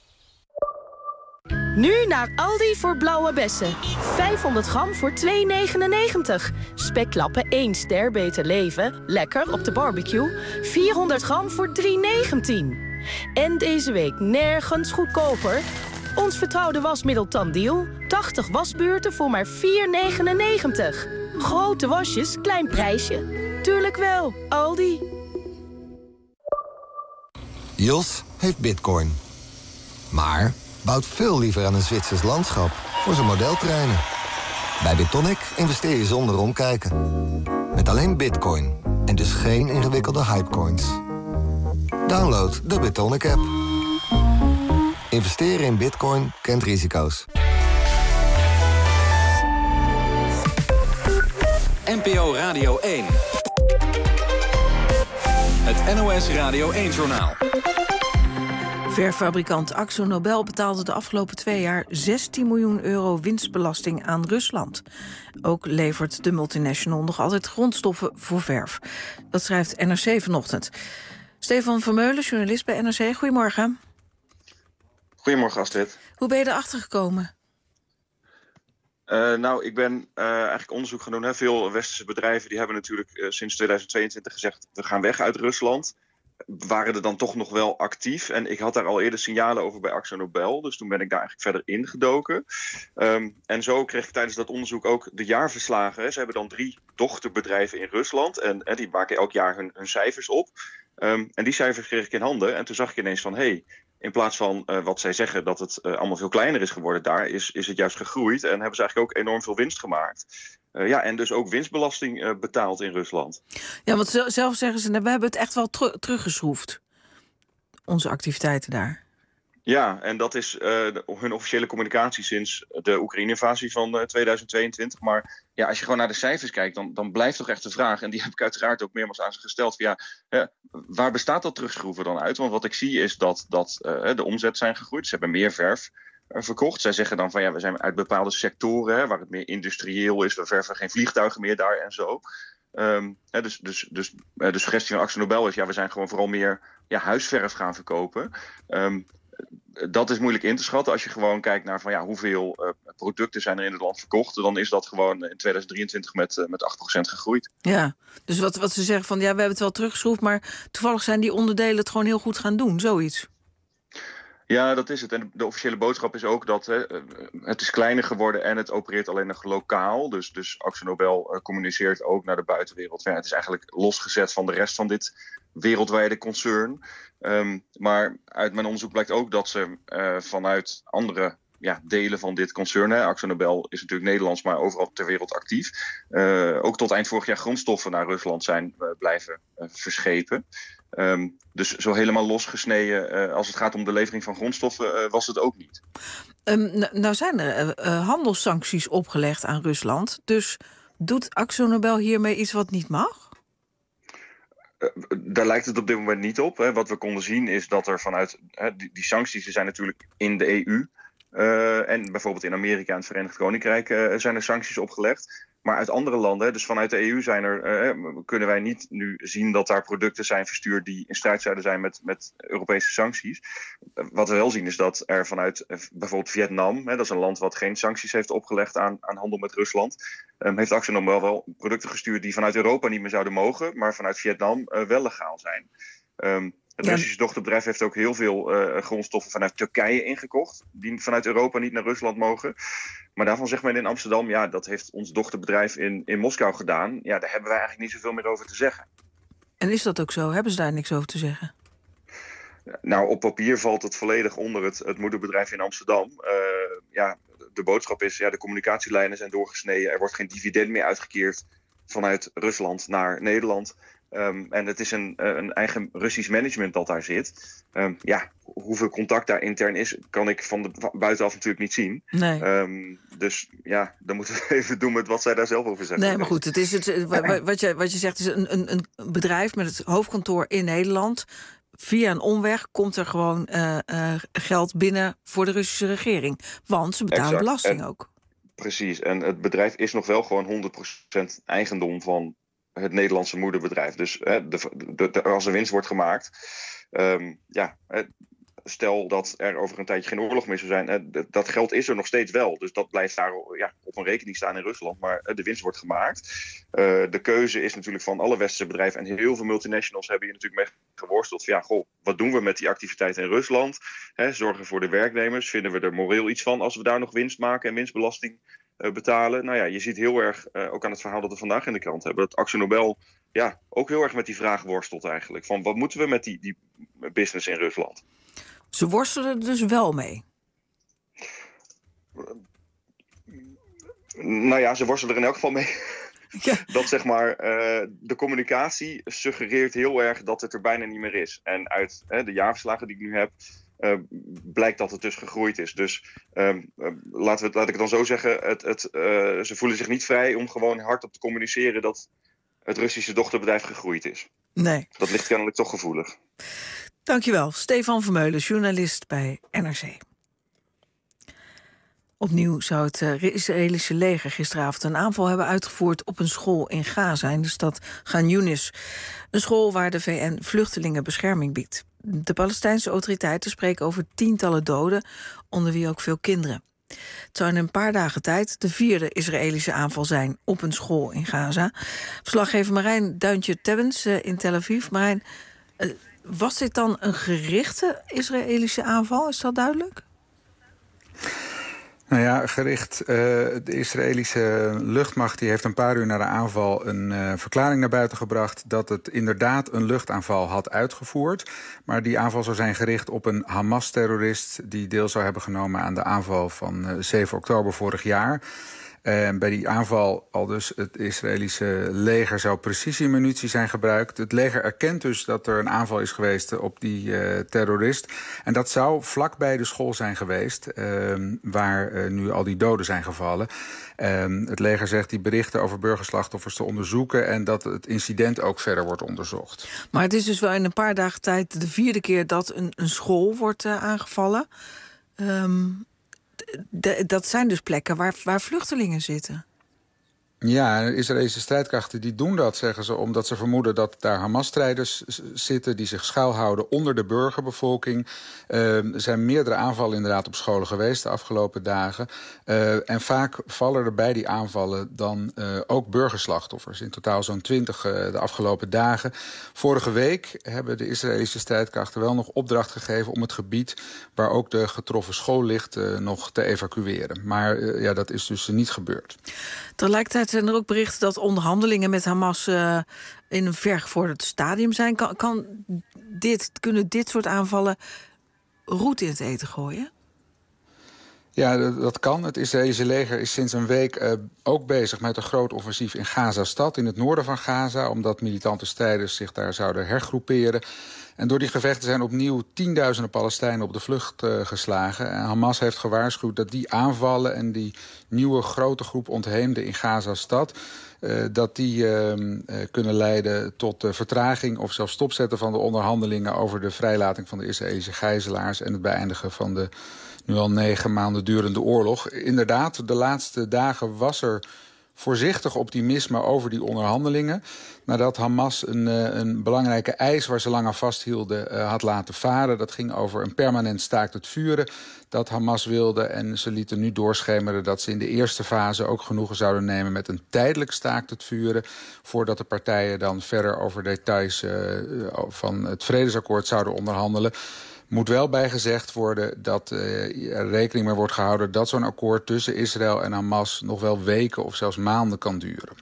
Nu naar Aldi voor blauwe bessen. 500 gram voor €2,99. Speklappen 1 ster beter leven. Lekker op de barbecue. 400 gram voor €3,19. En deze week nergens goedkoper. Ons vertrouwde wasmiddel Tandiel. 80 wasbeurten voor maar €4,99. Grote wasjes, klein prijsje. Tuurlijk wel, Aldi. Jos heeft bitcoin. Maar bouwt veel liever aan een Zwitsers landschap voor zijn modelterreinen. Bij BitTonic investeer je zonder omkijken. Met alleen bitcoin en dus geen ingewikkelde hypecoins. Download de BitTonic app. Investeren in bitcoin kent risico's. NPO Radio 1. Het NOS Radio 1-journaal. Verfabrikant Akzo Nobel betaalde de afgelopen 2 jaar €16 miljoen winstbelasting aan Rusland. Ook levert de multinational nog altijd grondstoffen voor verf. Dat schrijft NRC vanochtend. Stefan Vermeulen, journalist bij NRC. Goedemorgen. Goedemorgen, Astrid. Hoe ben je erachter gekomen? Ik ben eigenlijk onderzoek gaan doen. Hè. Veel westerse bedrijven die hebben natuurlijk sinds 2022 gezegd... we gaan weg uit Rusland. Waren er dan toch nog wel actief. En ik had daar al eerder signalen over bij Akzo Nobel. Dus toen ben ik daar eigenlijk verder ingedoken. En zo kreeg ik tijdens dat onderzoek ook de jaarverslagen. Hè. Ze hebben dan 3 dochterbedrijven in Rusland. En die maken elk jaar hun cijfers op. En die cijfers kreeg ik in handen. En toen zag ik ineens van... in plaats van wat zij zeggen dat het allemaal veel kleiner is geworden daar... is het juist gegroeid en hebben ze eigenlijk ook enorm veel winst gemaakt. En dus ook winstbelasting betaald in Rusland. Ja, want zelf zeggen ze, we hebben het echt wel teruggeschroefd. Onze activiteiten daar. Ja, en dat is hun officiële communicatie sinds de Oekraïne-invasie van 2022. Maar ja, als je gewoon naar de cijfers kijkt, dan blijft toch echt de vraag, en die heb ik uiteraard ook meermaals aan ze gesteld, van waar bestaat dat terugschroeven dan uit? Want wat ik zie is dat de omzet zijn gegroeid. Ze hebben meer verf verkocht. Zij zeggen dan van we zijn uit bepaalde sectoren waar het meer industrieel is. We verven geen vliegtuigen meer daar en zo. De suggestie van AkzoNobel is, we zijn gewoon vooral meer huisverf gaan verkopen. Dat is moeilijk in te schatten. Als je gewoon kijkt naar hoeveel producten zijn er in het land verkocht, dan is dat gewoon in 2023 met 8% gegroeid. Ja, dus wat ze zeggen van we hebben het wel teruggeschroefd, maar toevallig zijn die onderdelen het gewoon heel goed gaan doen, zoiets. Ja, dat is het. En de officiële boodschap is ook dat het is kleiner geworden en het opereert alleen nog lokaal. Dus AkzoNobel communiceert ook naar de buitenwereld. Het is eigenlijk losgezet van de rest van dit wereldwijde concern. Maar uit mijn onderzoek blijkt ook dat ze vanuit andere delen van dit concern, AkzoNobel is natuurlijk Nederlands, maar overal ter wereld actief, ook tot eind vorig jaar grondstoffen naar Rusland zijn blijven verschepen. Dus zo helemaal losgesneden als het gaat om de levering van grondstoffen was het ook niet. Nou zijn er handelssancties opgelegd aan Rusland. Dus doet AkzoNobel hiermee iets wat niet mag? Daar lijkt het op dit moment niet op. Wat we konden zien is dat er vanuit die sancties zijn natuurlijk in de EU. En bijvoorbeeld in Amerika en het Verenigd Koninkrijk zijn er sancties opgelegd. Maar uit andere landen, dus vanuit de EU, kunnen wij niet nu zien dat daar producten zijn verstuurd die in strijd zouden zijn met Europese sancties. Wat we wel zien is dat er vanuit bijvoorbeeld Vietnam, dat is een land wat geen sancties heeft opgelegd aan handel met Rusland, heeft AkzoNobel wel producten gestuurd die vanuit Europa niet meer zouden mogen, maar vanuit Vietnam wel legaal zijn. Het Russische dochterbedrijf heeft ook heel veel grondstoffen vanuit Turkije ingekocht, die vanuit Europa niet naar Rusland mogen. Maar daarvan zegt men in Amsterdam, dat heeft ons dochterbedrijf in Moskou gedaan. Ja, daar hebben wij eigenlijk niet zoveel meer over te zeggen. En is dat ook zo? Hebben ze daar niks over te zeggen? Nou, op papier valt het volledig onder het moederbedrijf in Amsterdam. De boodschap is, de communicatielijnen zijn doorgesneden. Er wordt geen dividend meer uitgekeerd vanuit Rusland naar Nederland. En het is een eigen Russisch management dat daar zit. Hoeveel contact daar intern is, kan ik van de buitenaf natuurlijk niet zien. Nee. Dus dan moeten we even doen met wat zij daar zelf over zeggen. Nee, maar goed, het is wat je zegt is een bedrijf met het hoofdkantoor in Nederland. Via een omweg komt er gewoon geld binnen voor de Russische regering. Want ze betalen belasting ook. Precies, en het bedrijf is nog wel gewoon 100% eigendom van het Nederlandse moederbedrijf. Dus als er winst wordt gemaakt, stel dat er over een tijdje geen oorlog meer zou zijn, dat geld is er nog steeds wel. Dus dat blijft daar op een rekening staan in Rusland. Maar de winst wordt gemaakt. De keuze is natuurlijk van alle westerse bedrijven, en heel veel multinationals hebben hier natuurlijk mee geworsteld. Wat doen we met die activiteiten in Rusland? Zorgen voor de werknemers. Vinden we er moreel iets van als we daar nog winst maken en winstbelasting betalen? Je ziet heel erg, ook aan het verhaal dat we vandaag in de krant hebben, dat AkzoNobel ook heel erg met die vraag worstelt eigenlijk. Van wat moeten we met die business in Rusland? Ze worstelen er dus wel mee. Ze worstelen er in elk geval mee. Ja. Dat de communicatie suggereert heel erg dat het er bijna niet meer is. En uit de jaarverslagen die ik nu heb, blijkt dat het dus gegroeid is. Dus laat ik het dan zo zeggen, ze voelen zich niet vrij om gewoon hardop te communiceren dat het Russische dochterbedrijf gegroeid is. Nee. Dat ligt kennelijk toch gevoelig. Dankjewel, Stefan Vermeulen, journalist bij NRC. Opnieuw zou het Israëlische leger gisteravond een aanval hebben uitgevoerd op een school in Gaza, in de stad Khan Yunis. Een school waar de VN vluchtelingen bescherming biedt. De Palestijnse autoriteiten spreken over tientallen doden, onder wie ook veel kinderen. Het zou in een paar dagen tijd de 4e Israëlische aanval zijn op een school in Gaza. Verslaggever Marijn Duintje-Tebbens in Tel Aviv. Marijn, was dit dan een gerichte Israëlische aanval? Is dat duidelijk? Nou ja, gericht. De Israëlische luchtmacht die heeft een paar uur na de aanval een verklaring naar buiten gebracht dat het inderdaad een luchtaanval had uitgevoerd. Maar die aanval zou zijn gericht op een Hamas-terrorist die deel zou hebben genomen aan de aanval van 7 oktober vorig jaar. Bij die aanval al dus het Israëlische leger zou precisiemunitie zijn gebruikt. Het leger erkent dus dat er een aanval is geweest op die terrorist. En dat zou vlakbij de school zijn geweest, waar nu al die doden zijn gevallen. Het leger zegt die berichten over burgerslachtoffers te onderzoeken en dat het incident ook verder wordt onderzocht. Maar het is dus wel in een paar dagen tijd de 4e keer dat een school wordt aangevallen. Dat zijn dus plekken waar vluchtelingen zitten. Ja, de Israëlische strijdkrachten die doen dat, zeggen ze, omdat ze vermoeden dat daar Hamas-strijders zitten die zich schuilhouden onder de burgerbevolking. Er zijn meerdere aanvallen inderdaad op scholen geweest de afgelopen dagen. En vaak vallen er bij die aanvallen dan ook burgerslachtoffers. In totaal zo'n 20 de afgelopen dagen. Vorige week hebben de Israëlische strijdkrachten wel nog opdracht gegeven om het gebied waar ook de getroffen school ligt nog te evacueren. Maar dat is dus niet gebeurd. Tegelijkertijd zijn er ook berichten dat onderhandelingen met Hamas in een vergevorderd stadium zijn. Kunnen dit soort aanvallen roet in het eten gooien? Ja, dat kan. Het Israëlische leger is sinds een week ook bezig met een groot offensief in Gaza-stad, in het noorden van Gaza, omdat militante strijders zich daar zouden hergroeperen. En door die gevechten zijn opnieuw tienduizenden Palestijnen op de vlucht geslagen. En Hamas heeft gewaarschuwd dat die aanvallen en die nieuwe grote groep ontheemden in Gaza-stad, dat die kunnen leiden tot vertraging of zelfs stopzetten van de onderhandelingen over de vrijlating van de Israëlische gijzelaars en het beëindigen van de nu al 9 maanden durende oorlog. Inderdaad, de laatste dagen was er voorzichtig optimisme over die onderhandelingen, nadat Hamas een belangrijke eis waar ze lang aan vasthielden had laten varen. Dat ging over een permanent staakt het vuren dat Hamas wilde. En ze lieten nu doorschemeren dat ze in de eerste fase ook genoegen zouden nemen met een tijdelijk staakt het vuren, voordat de partijen dan verder over details van het vredesakkoord zouden onderhandelen. Moet wel bijgezegd worden dat er rekening mee wordt gehouden dat zo'n akkoord tussen Israël en Hamas nog wel weken of zelfs maanden kan duren.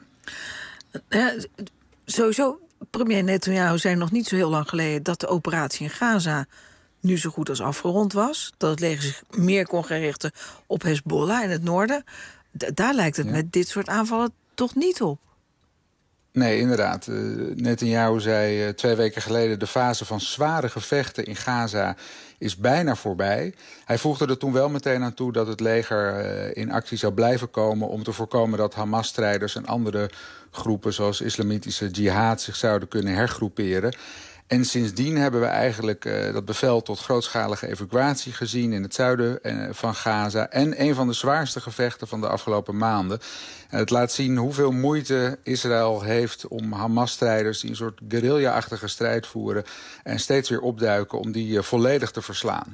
Sowieso, premier Netanyahu zei nog niet zo heel lang geleden dat de operatie in Gaza nu zo goed als afgerond was. Dat het leger zich meer kon gaan richten op Hezbollah in het noorden. Daar lijkt het met dit soort aanvallen toch niet op. Nee, inderdaad. Netanyahu zei 2 weken geleden, de fase van zware gevechten in Gaza is bijna voorbij. Hij voegde er toen wel meteen aan toe dat het leger in actie zou blijven komen om te voorkomen dat Hamas-strijders en andere groepen zoals islamitische jihad zich zouden kunnen hergroeperen. En sindsdien hebben we eigenlijk dat bevel tot grootschalige evacuatie gezien in het zuiden van Gaza. En een van de zwaarste gevechten van de afgelopen maanden. En het laat zien hoeveel moeite Israël heeft om Hamas-strijders die een soort guerrilla-achtige strijd voeren en steeds weer opduiken om die volledig te verslaan.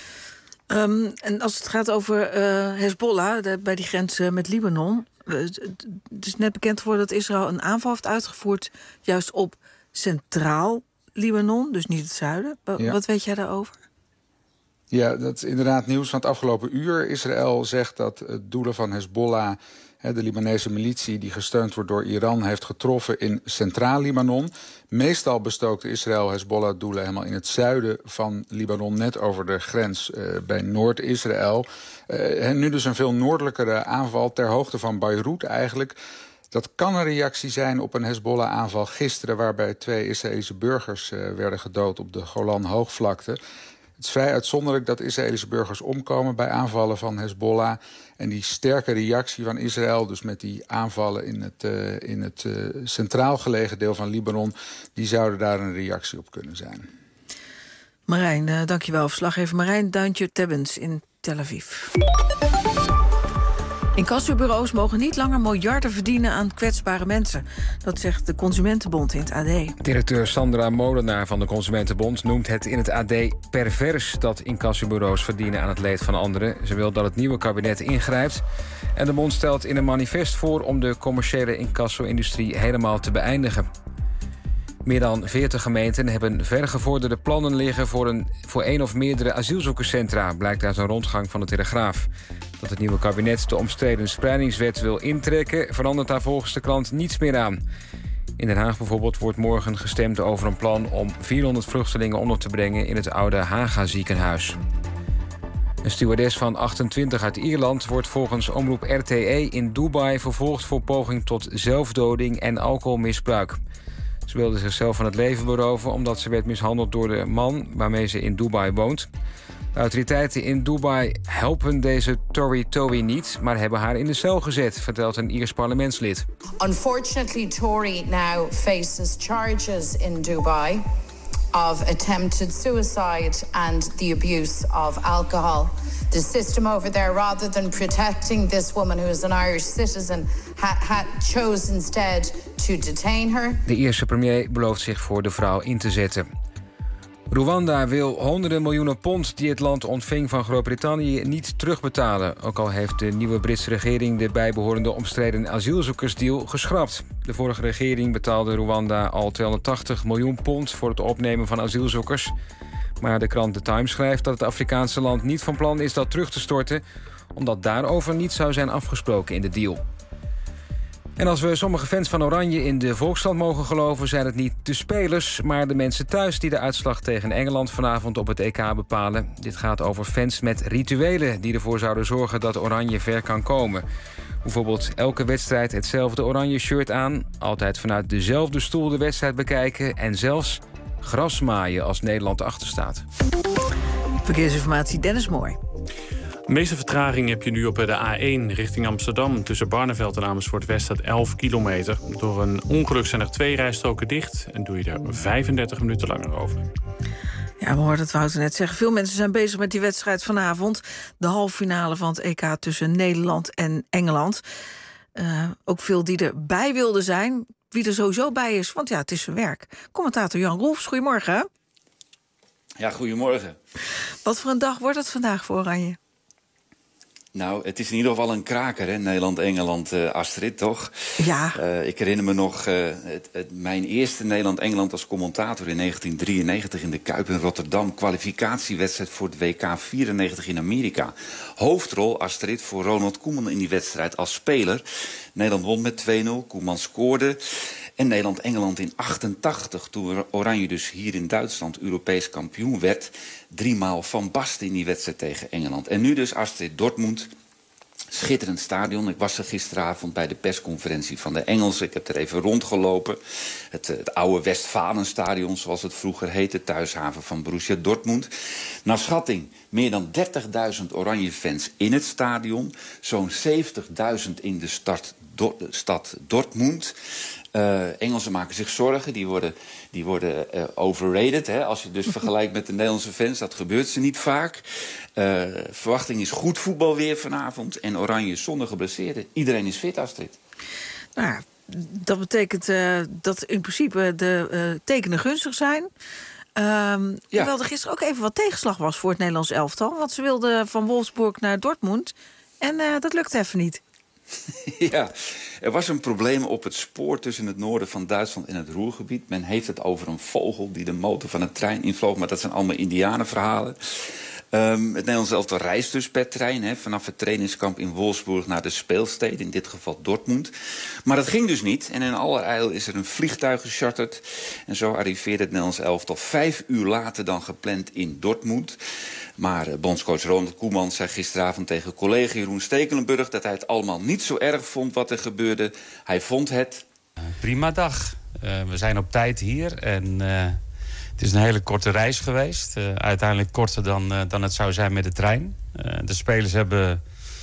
En als het gaat over Hezbollah, bij die grens met Libanon, het is net bekend geworden dat Israël een aanval heeft uitgevoerd juist op centraal Libanon, dus niet het zuiden. Wat weet jij daarover? Ja, dat is inderdaad nieuws van het afgelopen uur. Israël zegt dat het doelen van Hezbollah, de Libanese militie die gesteund wordt door Iran, heeft getroffen in centraal Libanon. Meestal bestookt Israël Hezbollah-doelen helemaal in het zuiden van Libanon, net over de grens bij Noord-Israël. Nu dus een veel noordelijkere aanval ter hoogte van Beirut eigenlijk. Dat kan een reactie zijn op een Hezbollah-aanval gisteren, waarbij 2 Israëlische burgers werden gedood op de Golan-hoogvlakte. Het is vrij uitzonderlijk dat Israëlische burgers omkomen bij aanvallen van Hezbollah. En die sterke reactie van Israël, dus met die aanvallen in het centraal gelegen deel van Libanon, die zouden daar een reactie op kunnen zijn. Marijn, dankjewel. Verslaggever Marijn Duintje-Tebbens in Tel Aviv. Incassobureaus mogen niet langer miljarden verdienen aan kwetsbare mensen. Dat zegt de Consumentenbond in het AD. Directeur Sandra Molenaar van de Consumentenbond noemt het in het AD pervers dat incassobureaus verdienen aan het leed van anderen. Ze wil dat het nieuwe kabinet ingrijpt. En de bond stelt in een manifest voor om de commerciële incasso-industrie helemaal te beëindigen. Meer dan 40 gemeenten hebben vergevorderde plannen liggen voor 1 of meerdere asielzoekerscentra, blijkt uit een rondgang van de Telegraaf. Dat het nieuwe kabinet de omstreden spreidingswet wil intrekken, verandert daar volgens de krant niets meer aan. In Den Haag bijvoorbeeld wordt morgen gestemd over een plan om 400 vluchtelingen onder te brengen in het oude Haga ziekenhuis. Een stewardess van 28 uit Ierland wordt volgens omroep RTE in Dubai vervolgd voor poging tot zelfdoding en alcoholmisbruik. Ze wilde zichzelf van het leven beroven omdat ze werd mishandeld door de man waarmee ze in Dubai woont. De autoriteiten in Dubai helpen deze Tori Towi niet, maar hebben haar in de cel gezet, vertelt een Iers parlementslid. Unfortunately, Tori now faces charges in Dubai of attempted suicide and the abuse of alcohol. The system over there, rather than protecting this woman who is an Irish citizen, chose instead to detain her. De Ierse premier belooft zich voor de vrouw in te zetten. Rwanda wil honderden miljoenen pond die het land ontving van Groot-Brittannië niet terugbetalen. Ook al heeft de nieuwe Britse regering de bijbehorende omstreden asielzoekersdeal geschrapt. De vorige regering betaalde Rwanda al 280 miljoen pond voor het opnemen van asielzoekers. Maar de krant The Times schrijft dat het Afrikaanse land niet van plan is dat terug te storten, omdat daarover niet zou zijn afgesproken in de deal. En als we sommige fans van Oranje in de Volkskrant mogen geloven, zijn het niet de spelers, maar de mensen thuis die de uitslag tegen Engeland vanavond op het EK bepalen. Dit gaat over fans met rituelen die ervoor zouden zorgen dat Oranje ver kan komen. Bijvoorbeeld elke wedstrijd hetzelfde oranje shirt aan, altijd vanuit dezelfde stoel de wedstrijd bekijken en zelfs gras maaien als Nederland achterstaat. Verkeersinformatie, Dennis Mooi. De meeste vertraging heb je nu op de A1 richting Amsterdam. Tussen Barneveld en Amersfoort-West staat 11 kilometer. Door een ongeluk zijn er 2 rijstroken dicht en doe je er 35 minuten langer over. Ja, we hoorden het Wouter net zeggen. Veel mensen zijn bezig met die wedstrijd vanavond. De halve finale van het EK tussen Nederland en Engeland. Ook veel die erbij wilden zijn. Wie er sowieso bij is, want ja, het is zijn werk. Commentator Jan Roelfs, goedemorgen. Ja, goedemorgen. Wat voor een dag wordt het vandaag voor Oranje? Nou, het is in ieder geval een kraker, hè? Nederland-Engeland, Astrid, toch? Ja. Ik herinner me nog mijn eerste Nederland-Engeland als commentator in 1993 in de Kuip in Rotterdam. Kwalificatiewedstrijd voor het WK 94 in Amerika. Hoofdrol, Astrid, voor Ronald Koeman in die wedstrijd als speler. Nederland won met 2-0, Koeman scoorde. En Nederland-Engeland in 88, toen Oranje dus hier in Duitsland Europees kampioen werd. 3 maal Van Basten in die wedstrijd tegen Engeland. En nu dus Astrid, Dortmund. Schitterend stadion. Ik was er gisteravond bij de persconferentie van de Engelsen. Ik heb er even rondgelopen. Het oude Westfalenstadion, zoals het vroeger heette. Thuishaven van Borussia Dortmund. Naar schatting meer dan 30.000 Oranje-fans in het stadion. Zo'n 70.000 in de stad Dortmund. Engelsen maken zich zorgen, die worden overrated. Hè? Als je dus vergelijkt met de Nederlandse fans, dat gebeurt ze niet vaak. Verwachting is goed voetbal weer vanavond. En Oranje zonder geblesseerden. Iedereen is fit, Astrid. Nou ja, dat betekent dat in principe de tekenen gunstig zijn. Hoewel er gisteren ook even wat tegenslag was voor het Nederlands elftal. Want ze wilden van Wolfsburg naar Dortmund. En dat lukte even niet. Ja, er was een probleem op het spoor tussen het noorden van Duitsland en het Ruhrgebied. Men heeft het over een vogel die de motor van een trein invloog, maar dat zijn allemaal indianenverhalen. Het Nederlands elftal reist dus per trein, hè, vanaf het trainingskamp in Wolfsburg naar de speelsteden, in dit geval Dortmund. Maar dat ging dus niet en in allerijl is er een vliegtuig gecharterd. En zo arriveerde het Nederlands elftal 5 uur later dan gepland in Dortmund. Maar bondscoach Ronald Koeman zei gisteravond tegen collega Jeroen Stekelenburg dat hij het allemaal niet zo erg vond wat er gebeurde. Hij vond het prima dag. We zijn op tijd hier en het is een hele korte reis geweest. Uiteindelijk korter dan het zou zijn met de trein. De spelers we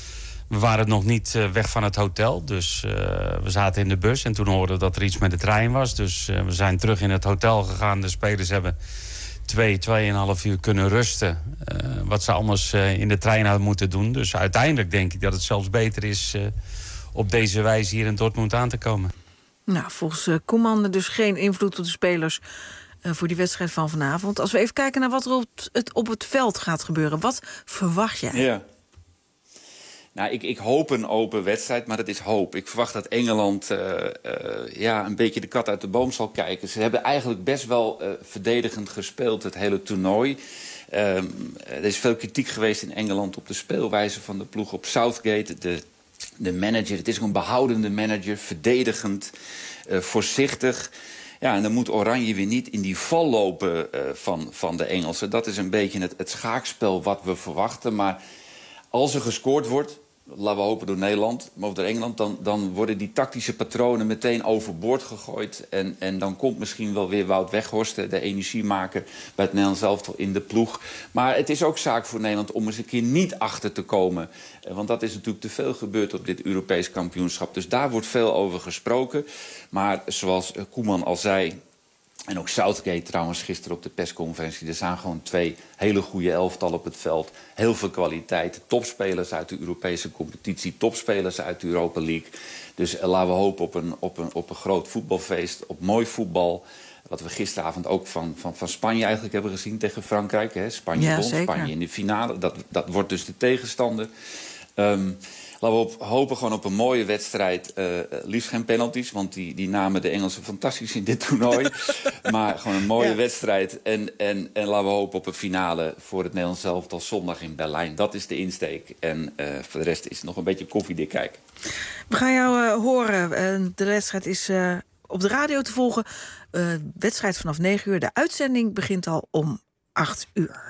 waren nog niet weg van het hotel. Dus we zaten in de bus en toen hoorden we dat er iets met de trein was. Dus we zijn terug in het hotel gegaan. De spelers hebben 2,5 uur kunnen rusten. Wat ze anders in de trein hadden moeten doen. Dus uiteindelijk denk ik dat het zelfs beter is op deze wijze hier in Dortmund aan te komen. Nou, volgens Koeman dus geen invloed op de spelers voor die wedstrijd van vanavond. Als we even kijken naar wat er op het veld gaat gebeuren. Wat verwacht jij? Ja. Nou, ik hoop een open wedstrijd, maar dat is hoop. Ik verwacht dat Engeland een beetje de kat uit de boom zal kijken. Ze hebben eigenlijk best wel verdedigend gespeeld het hele toernooi. Er is veel kritiek geweest in Engeland op de speelwijze van de ploeg, op Southgate. De manager, het is ook een behoudende manager, verdedigend, voorzichtig. Ja, en dan moet Oranje weer niet in die val lopen van de Engelsen. Dat is een beetje het schaakspel wat we verwachten. Maar als er gescoord wordt, laten we hopen door Nederland, maar ook door Engeland, dan worden die tactische patronen meteen overboord gegooid. En dan komt misschien wel weer Wout Weghorst, de energiemaker bij het Nederlands elftal, in de ploeg. Maar het is ook zaak voor Nederland om eens een keer niet achter te komen. Want dat is natuurlijk te veel gebeurd op dit Europees kampioenschap. Dus daar wordt veel over gesproken. Maar zoals Koeman al zei, en ook Southgate trouwens gisteren op de persconferentie, er staan gewoon 2 hele goede elftallen op het veld. Heel veel kwaliteit. Topspelers uit de Europese competitie. Topspelers uit de Europa League. Dus laten we hopen op een groot voetbalfeest. Op mooi voetbal. Wat we gisteravond ook van Spanje eigenlijk hebben gezien tegen Frankrijk. Hè. Spanje won, Spanje in de finale. Dat wordt dus de tegenstander. Laten we hopen gewoon op een mooie wedstrijd. Liefst geen penalties, want die namen de Engelsen fantastisch in dit toernooi. Maar gewoon een mooie wedstrijd. En laten we hopen op een finale voor het Nederlands elftal zondag in Berlijn. Dat is de insteek. En voor de rest is het nog een beetje koffiedik kijken. We gaan jou horen. De wedstrijd is op de radio te volgen. Wedstrijd vanaf 9 uur. De uitzending begint al om 8 uur.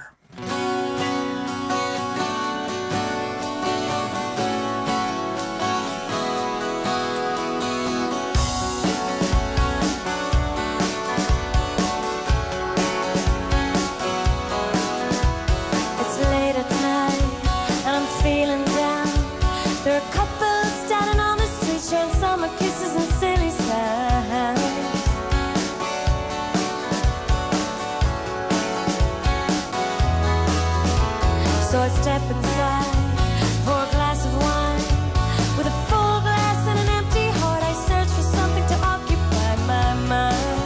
So I step inside, pour a glass of wine. With a full glass and an empty heart, I search for something to occupy my mind.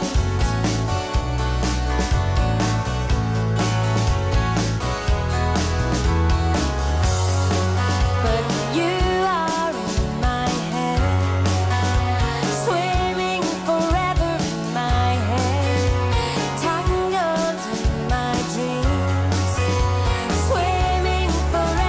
But you are in my head, swimming forever in my head, tangled in my dreams. Forever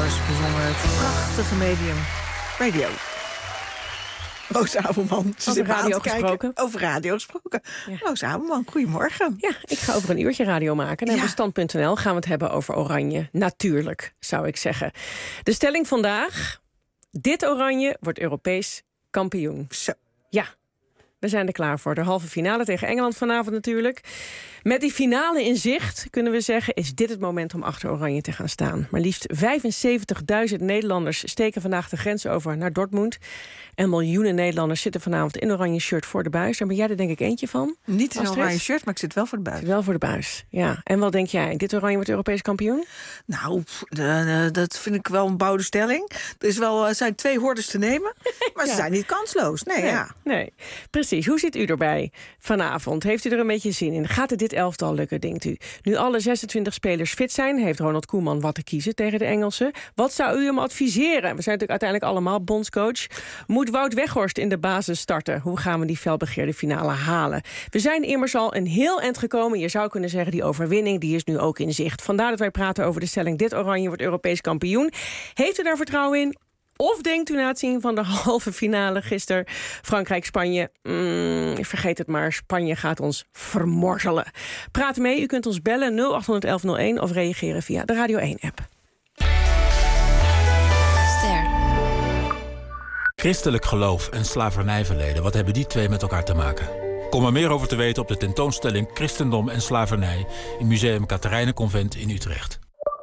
Doors bezongen het prachtige medium radio. Roos Abelman. Over radio gesproken. Over radio gesproken. Ja. Roos Abelman, goedemorgen. Ja, ik ga over een uurtje radio maken. En op Stand.nl gaan we het hebben over oranje. Natuurlijk, zou ik zeggen. De stelling vandaag. Dit oranje wordt Europees kampioen. Zo. Ja. We zijn er klaar voor. De halve finale tegen Engeland vanavond natuurlijk. Met die finale in zicht, kunnen we zeggen, is dit het moment om achter Oranje te gaan staan. Maar liefst 75.000 Nederlanders steken vandaag de grens over naar Dortmund. En miljoenen Nederlanders zitten vanavond in oranje shirt voor de buis. Daar ben jij er denk ik eentje van. Niet in een oranje shirt, maar ik zit wel voor de buis. Wel voor de buis, ja. En wat denk jij? Dit oranje wordt Europees kampioen? Nou, dat vind ik wel een bouwde stelling. Er zijn 2 hordes te nemen, maar ze zijn niet kansloos. Nee, precies. Hoe zit u erbij vanavond? Heeft u er een beetje zin in? Gaat het dit elftal lukken, denkt u? Nu alle 26 spelers fit zijn, heeft Ronald Koeman wat te kiezen tegen de Engelsen. Wat zou u hem adviseren? We zijn natuurlijk uiteindelijk allemaal bondscoach. Moet Wout Weghorst in de basis starten? Hoe gaan we die felbegeerde finale halen? We zijn immers al een heel eind gekomen. Je zou kunnen zeggen, die overwinning die is nu ook in zicht. Vandaar dat wij praten over de stelling: dit oranje wordt Europees kampioen. Heeft u daar vertrouwen in? Of denkt u na het zien van de halve finale gisteren Frankrijk-Spanje... vergeet het maar, Spanje gaat ons vermorzelen. Praat mee, u kunt ons bellen 081101 of reageren via de Radio 1-app. Ster. Christelijk geloof en slavernijverleden, wat hebben die twee met elkaar te maken? Kom er meer over te weten op de tentoonstelling Christendom en Slavernij... in Museum Catharijnenconvent in Utrecht.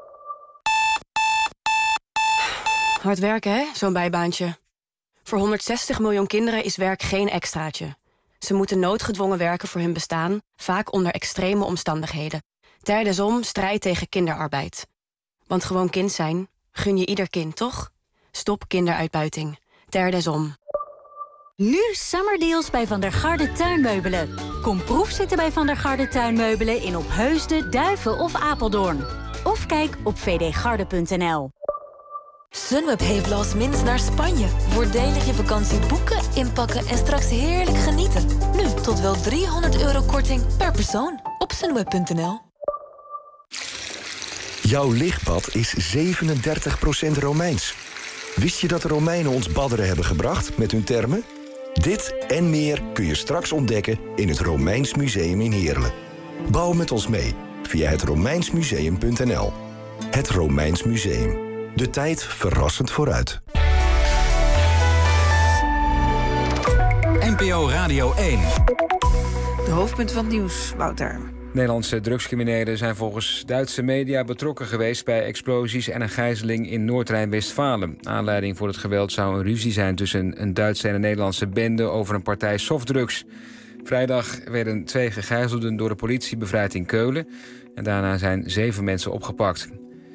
Hard werken, hè? Zo'n bijbaantje. Voor 160 miljoen kinderen is werk geen extraatje. Ze moeten noodgedwongen werken voor hun bestaan, vaak onder extreme omstandigheden. Ter desom strijd tegen kinderarbeid. Want gewoon kind zijn, gun je ieder kind, toch? Stop kinderuitbuiting. Ter desom. Nu summerdeals bij Van der Garde Tuinmeubelen. Kom proefzitten bij Van der Garde Tuinmeubelen in Opheusden, Duiven of Apeldoorn. Of kijk op vdgarde.nl. Sunweb heeft last minutes naar Spanje. Voordelig je vakantie boeken, inpakken en straks heerlijk genieten. Nu tot wel €300 korting per persoon op sunweb.nl. Jouw lichtbad is 37% Romeins. Wist je dat de Romeinen ons badderen hebben gebracht met hun termen? Dit en meer kun je straks ontdekken in het Romeins Museum in Heerlen. Bouw met ons mee via het romeinsmuseum.nl. Het Romeins Museum. De tijd verrassend vooruit. NPO Radio 1. De hoofdpunten van het nieuws, Wouter. Nederlandse drugscriminelen zijn volgens Duitse media betrokken geweest bij explosies en een gijzeling in Noord-Rijn-Westfalen. Aanleiding voor het geweld zou een ruzie zijn tussen een Duitse en een Nederlandse bende over een partij softdrugs. Vrijdag werden 2 gegijzelden door de politie bevrijd in Keulen en daarna zijn 7 mensen opgepakt.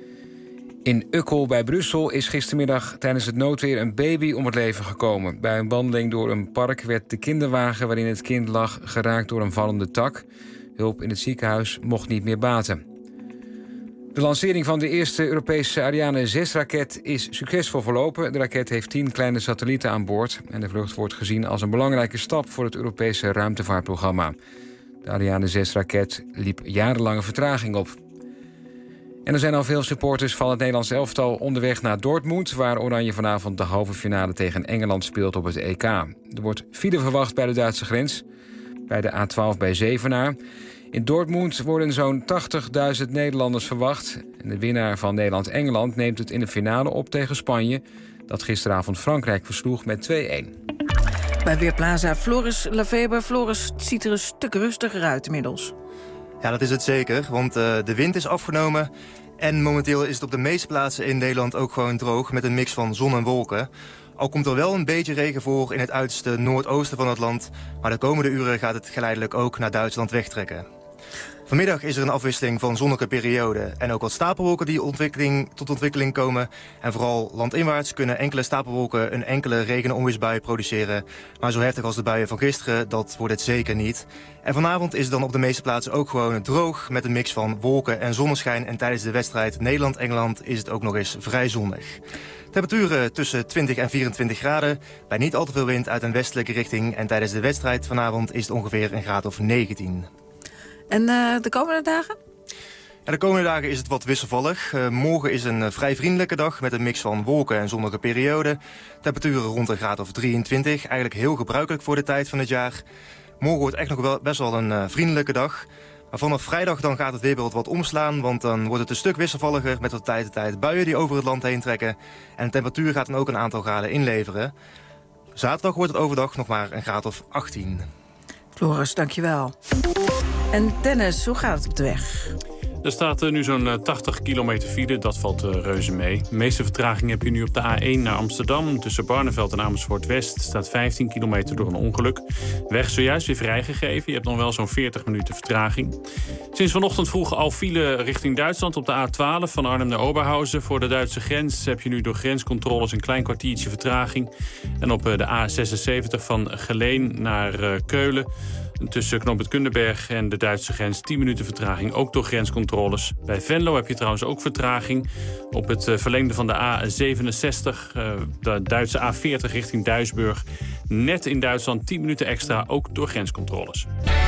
In Ukkel bij Brussel is gistermiddag tijdens het noodweer een baby om het leven gekomen. Bij een wandeling door een park werd de kinderwagen waarin het kind lag geraakt door een vallende tak. Hulp in het ziekenhuis mocht niet meer baten. De lancering van de eerste Europese Ariane 6-raket is succesvol verlopen. De raket heeft 10 kleine satellieten aan boord. En de vlucht wordt gezien als een belangrijke stap voor het Europese ruimtevaartprogramma. De Ariane 6-raket liep jarenlange vertraging op. En er zijn al veel supporters van het Nederlands elftal onderweg naar Dortmund, waar Oranje vanavond de halve finale tegen Engeland speelt op het EK. Er wordt file verwacht bij de Duitse grens, bij de A12 bij Zevenaar. In Dortmund worden zo'n 80.000 Nederlanders verwacht. En de winnaar van Nederland-Engeland neemt het in de finale op tegen Spanje, dat gisteravond Frankrijk versloeg met 2-1. Bij Weerplaza Floris Lefeber. Floris, het ziet er een stuk rustiger uit inmiddels. Ja, dat is het zeker, want de wind is afgenomen. En momenteel is het op de meeste plaatsen in Nederland ook gewoon droog, met een mix van zon en wolken. Al komt er wel een beetje regen voor in het uiterste noordoosten van het land, maar de komende uren gaat het geleidelijk ook naar Duitsland wegtrekken. Vanmiddag is er een afwisseling van zonnige perioden en ook wat stapelwolken die tot ontwikkeling komen. En vooral landinwaarts kunnen enkele stapelwolken een enkele regen- en onweersbui produceren. Maar zo heftig als de buien van gisteren, dat wordt het zeker niet. En vanavond is het dan op de meeste plaatsen ook gewoon droog met een mix van wolken en zonneschijn. En tijdens de wedstrijd Nederland-Engeland is het ook nog eens vrij zonnig. Temperaturen tussen 20 en 24 graden, bij niet al te veel wind uit een westelijke richting. En tijdens de wedstrijd vanavond is het ongeveer een graad of 19. En de komende dagen? Ja, de komende dagen is het wat wisselvallig. Morgen is een vrij vriendelijke dag met een mix van wolken en zonnige perioden. Temperaturen rond een graad of 23. Eigenlijk heel gebruikelijk voor de tijd van het jaar. Morgen wordt echt nog wel best wel een vriendelijke dag. Maar vanaf vrijdag dan gaat het weerbeeld wat omslaan, want dan wordt het een stuk wisselvalliger met van tijd tot tijd buien die over het land heen trekken. En de temperatuur gaat dan ook een aantal graden inleveren. Zaterdag wordt het overdag nog maar een graad of 18. Floris, dankjewel. En Dennis, hoe gaat het op de weg? Er staat nu zo'n 80 kilometer file, dat valt reuze mee. De meeste vertraging heb je nu op de A1 naar Amsterdam. Tussen Barneveld en Amersfoort-West staat 15 kilometer door een ongeluk. Weg zojuist weer vrijgegeven. Je hebt nog wel zo'n 40 minuten vertraging. Sinds vanochtend vroeg al file richting Duitsland op de A12 van Arnhem naar Oberhausen. Voor de Duitse grens heb je nu door grenscontroles een klein kwartiertje vertraging. En op de A76 van Geleen naar Keulen. Tussen knooppunt Kunderberg en de Duitse grens 10 minuten vertraging, ook door grenscontroles. Bij Venlo heb je trouwens ook vertraging. Op het verlengde van de A67, de Duitse A40 richting Duisburg. Net in Duitsland 10 minuten extra, ook door grenscontroles.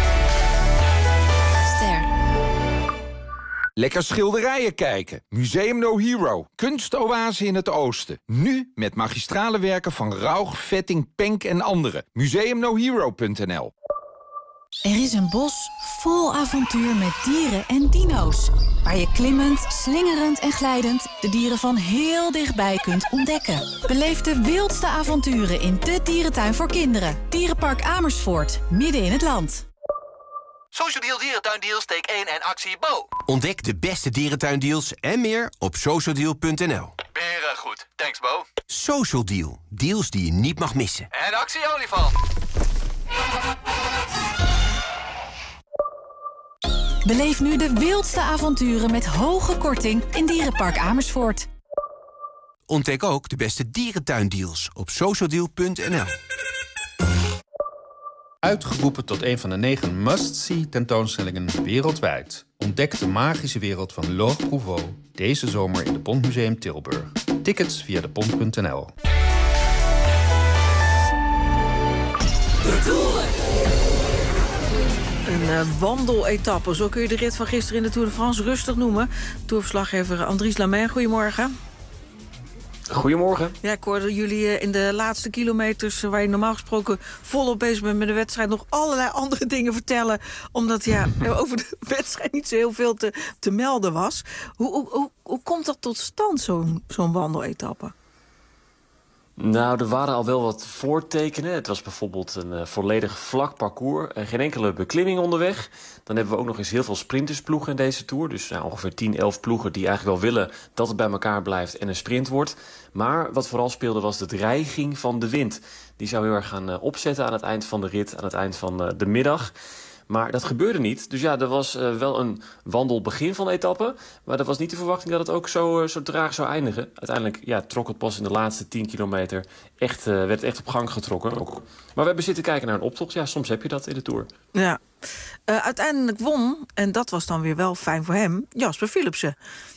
Lekker schilderijen kijken. Museum No Hero. Kunstoase in het oosten. Nu met magistrale werken van Rauch, Vetting, Penk en anderen. museumnohero.nl. Er is een bos vol avontuur met dieren en dino's. Waar je klimmend, slingerend en glijdend de dieren van heel dichtbij kunt ontdekken. Beleef de wildste avonturen in de dierentuin voor kinderen. Dierenpark Amersfoort, midden in het land. Social Deal Dierentuindeals, take 1 en actie Bo. Ontdek de beste dierentuindeals en meer op socialdeal.nl. Beren goed, thanks Bo. Social Deal, deals die je niet mag missen. En actie olifant. Beleef nu de wildste avonturen met hoge korting in Dierenpark Amersfoort. Ontdek ook de beste dierentuindeals op socialdeal.nl. Uitgeroepen tot een van de 9 must-see tentoonstellingen wereldwijd. Ontdek de magische wereld van Laure Prouvost deze zomer in de Pontmuseum Tilburg. Tickets via depont.nl. Een wandeletappe, zo kun je de rit van gisteren in de Tour de France rustig noemen. Tourverslaggever Andries Lamain, goedemorgen. Goedemorgen. Ja, ik hoorde jullie in de laatste kilometers, waar je normaal gesproken volop bezig bent met de wedstrijd, nog allerlei andere dingen vertellen. Omdat er over de wedstrijd niet zo heel veel te melden was. Hoe komt dat tot stand, zo'n wandeletappe? Nou, er waren al wel wat voortekenen. Het was bijvoorbeeld een volledig vlak parcours. Geen enkele beklimming onderweg. Dan hebben we ook nog eens heel veel sprintersploegen in deze Tour. Dus ongeveer 10, 11 ploegen die eigenlijk wel willen dat het bij elkaar blijft en een sprint wordt. Maar wat vooral speelde was de dreiging van de wind. Die zou heel erg gaan opzetten aan het eind van de rit, aan het eind van de middag. Maar dat gebeurde niet. Dus ja, er was wel een wandelbegin van de etappe. Maar dat was niet de verwachting dat het ook zo traag zou eindigen. Uiteindelijk trok het pas in de laatste 10 kilometer. Werd het echt op gang getrokken. Maar we hebben zitten kijken naar een optocht. Ja, soms heb je dat in de Tour. Ja. Uiteindelijk won, en dat was dan weer wel fijn voor hem, Jasper Philipsen.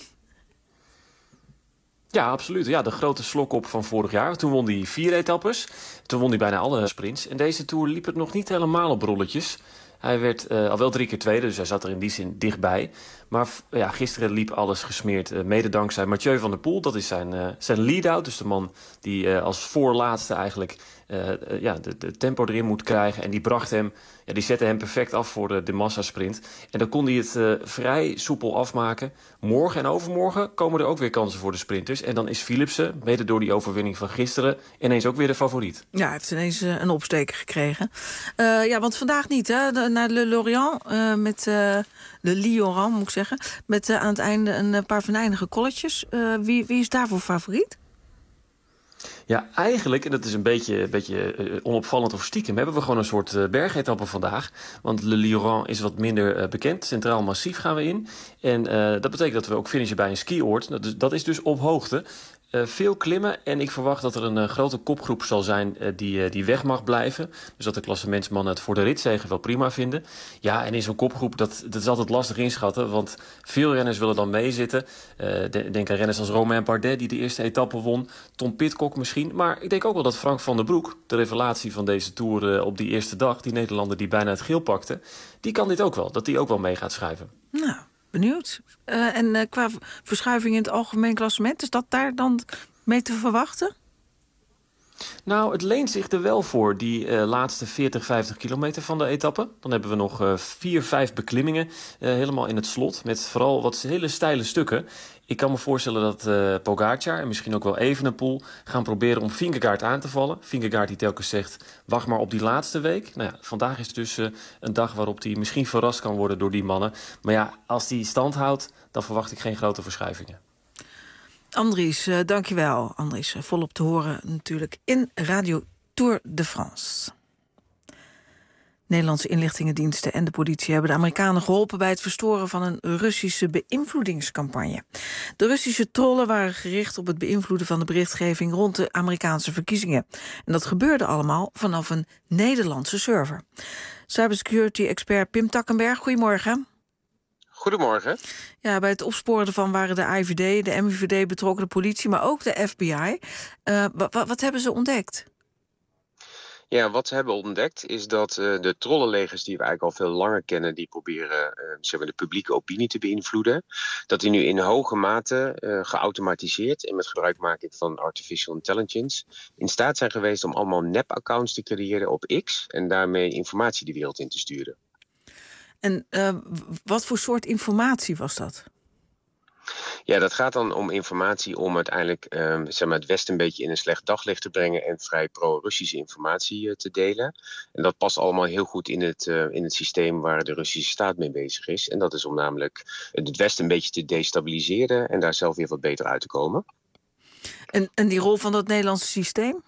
Ja, absoluut. Ja, de grote slokop van vorig jaar. Toen won hij 4 etappes. Toen won hij bijna alle sprints. En deze Tour liep het nog niet helemaal op rolletjes. Hij werd al wel 3 keer tweede, dus hij zat er in die zin dichtbij. Maar ja, gisteren liep alles gesmeerd. Mede dankzij Mathieu van der Poel. Dat is zijn lead-out. Dus de man die als voorlaatste eigenlijk de tempo erin moet krijgen. En die zette hem perfect af voor de massasprint. En dan kon hij het vrij soepel afmaken. Morgen en overmorgen komen er ook weer kansen voor de sprinters. En dan is Philipsen, mede door die overwinning van gisteren, ineens ook weer de favoriet. Ja, hij heeft ineens een opsteker gekregen. Want vandaag niet, hè? Naar Le Lorient met Le Lioran, moet ik zeggen. Met aan het einde een paar venijnige kolletjes. Wie is daarvoor favoriet? Ja, eigenlijk, en dat is een beetje onopvallend of stiekem, hebben we gewoon een soort bergetappe vandaag. Want Le Lioran is wat minder bekend. Centraal Massief gaan we in. En dat betekent dat we ook finishen bij een skioord. Dat is dus op hoogte. Veel klimmen en ik verwacht dat er een grote kopgroep zal zijn die weg mag blijven. Dus dat de klassementsmannen het voor de ritzege wel prima vinden. Ja, en in zo'n kopgroep, dat is altijd lastig inschatten, want veel renners willen dan meezitten. Denk aan renners als Romain Bardet, die de eerste etappe won. Tom Pidcock misschien. Maar ik denk ook wel dat Frank van der Broek, de revelatie van deze Tour op die eerste dag, die Nederlander die bijna het geel pakte, die kan dit ook wel, dat die ook wel mee gaat schuiven. Nou, benieuwd. En qua verschuiving in het algemeen klassement, is dat daar dan mee te verwachten? Nou, het leent zich er wel voor, die laatste 40, 50 kilometer van de etappe. Dan hebben we nog 4, 5 beklimmingen helemaal in het slot. Met vooral wat hele steile stukken. Ik kan me voorstellen dat Pogacar en misschien ook wel Evenepoel gaan proberen om Vingegaard aan te vallen. Vingegaard die telkens zegt, wacht maar op die laatste week. Nou ja, vandaag is dus een dag waarop hij misschien verrast kan worden door die mannen. Maar ja, als die stand houdt, dan verwacht ik geen grote verschuivingen. Andries, dankjewel. Andries, volop te horen natuurlijk in Radio Tour de France. Nederlandse inlichtingendiensten en de politie hebben de Amerikanen geholpen bij het verstoren van een Russische beïnvloedingscampagne. De Russische trollen waren gericht op het beïnvloeden van de berichtgeving rond de Amerikaanse verkiezingen. En dat gebeurde allemaal vanaf een Nederlandse server. Cybersecurity-expert Pim Takkenberg, goedemorgen. Goedemorgen. Ja, bij het opsporen ervan waren de IVD, de MIVD betrokken, de politie, maar ook de FBI. Wat hebben ze ontdekt? Ja, wat ze hebben ontdekt is dat de trollenlegers die we eigenlijk al veel langer kennen, die proberen de publieke opinie te beïnvloeden, dat die nu in hoge mate geautomatiseerd en met gebruikmaking van artificial intelligence in staat zijn geweest om allemaal nep-accounts te creëren op X en daarmee informatie de wereld in te sturen. En wat voor soort informatie was dat? Ja, dat gaat dan om informatie om uiteindelijk het Westen een beetje in een slecht daglicht te brengen en vrij pro-Russische informatie te delen. En dat past allemaal heel goed in het systeem waar de Russische staat mee bezig is. En dat is om namelijk het Westen een beetje te destabiliseren en daar zelf weer wat beter uit te komen. En die rol van dat Nederlandse systeem?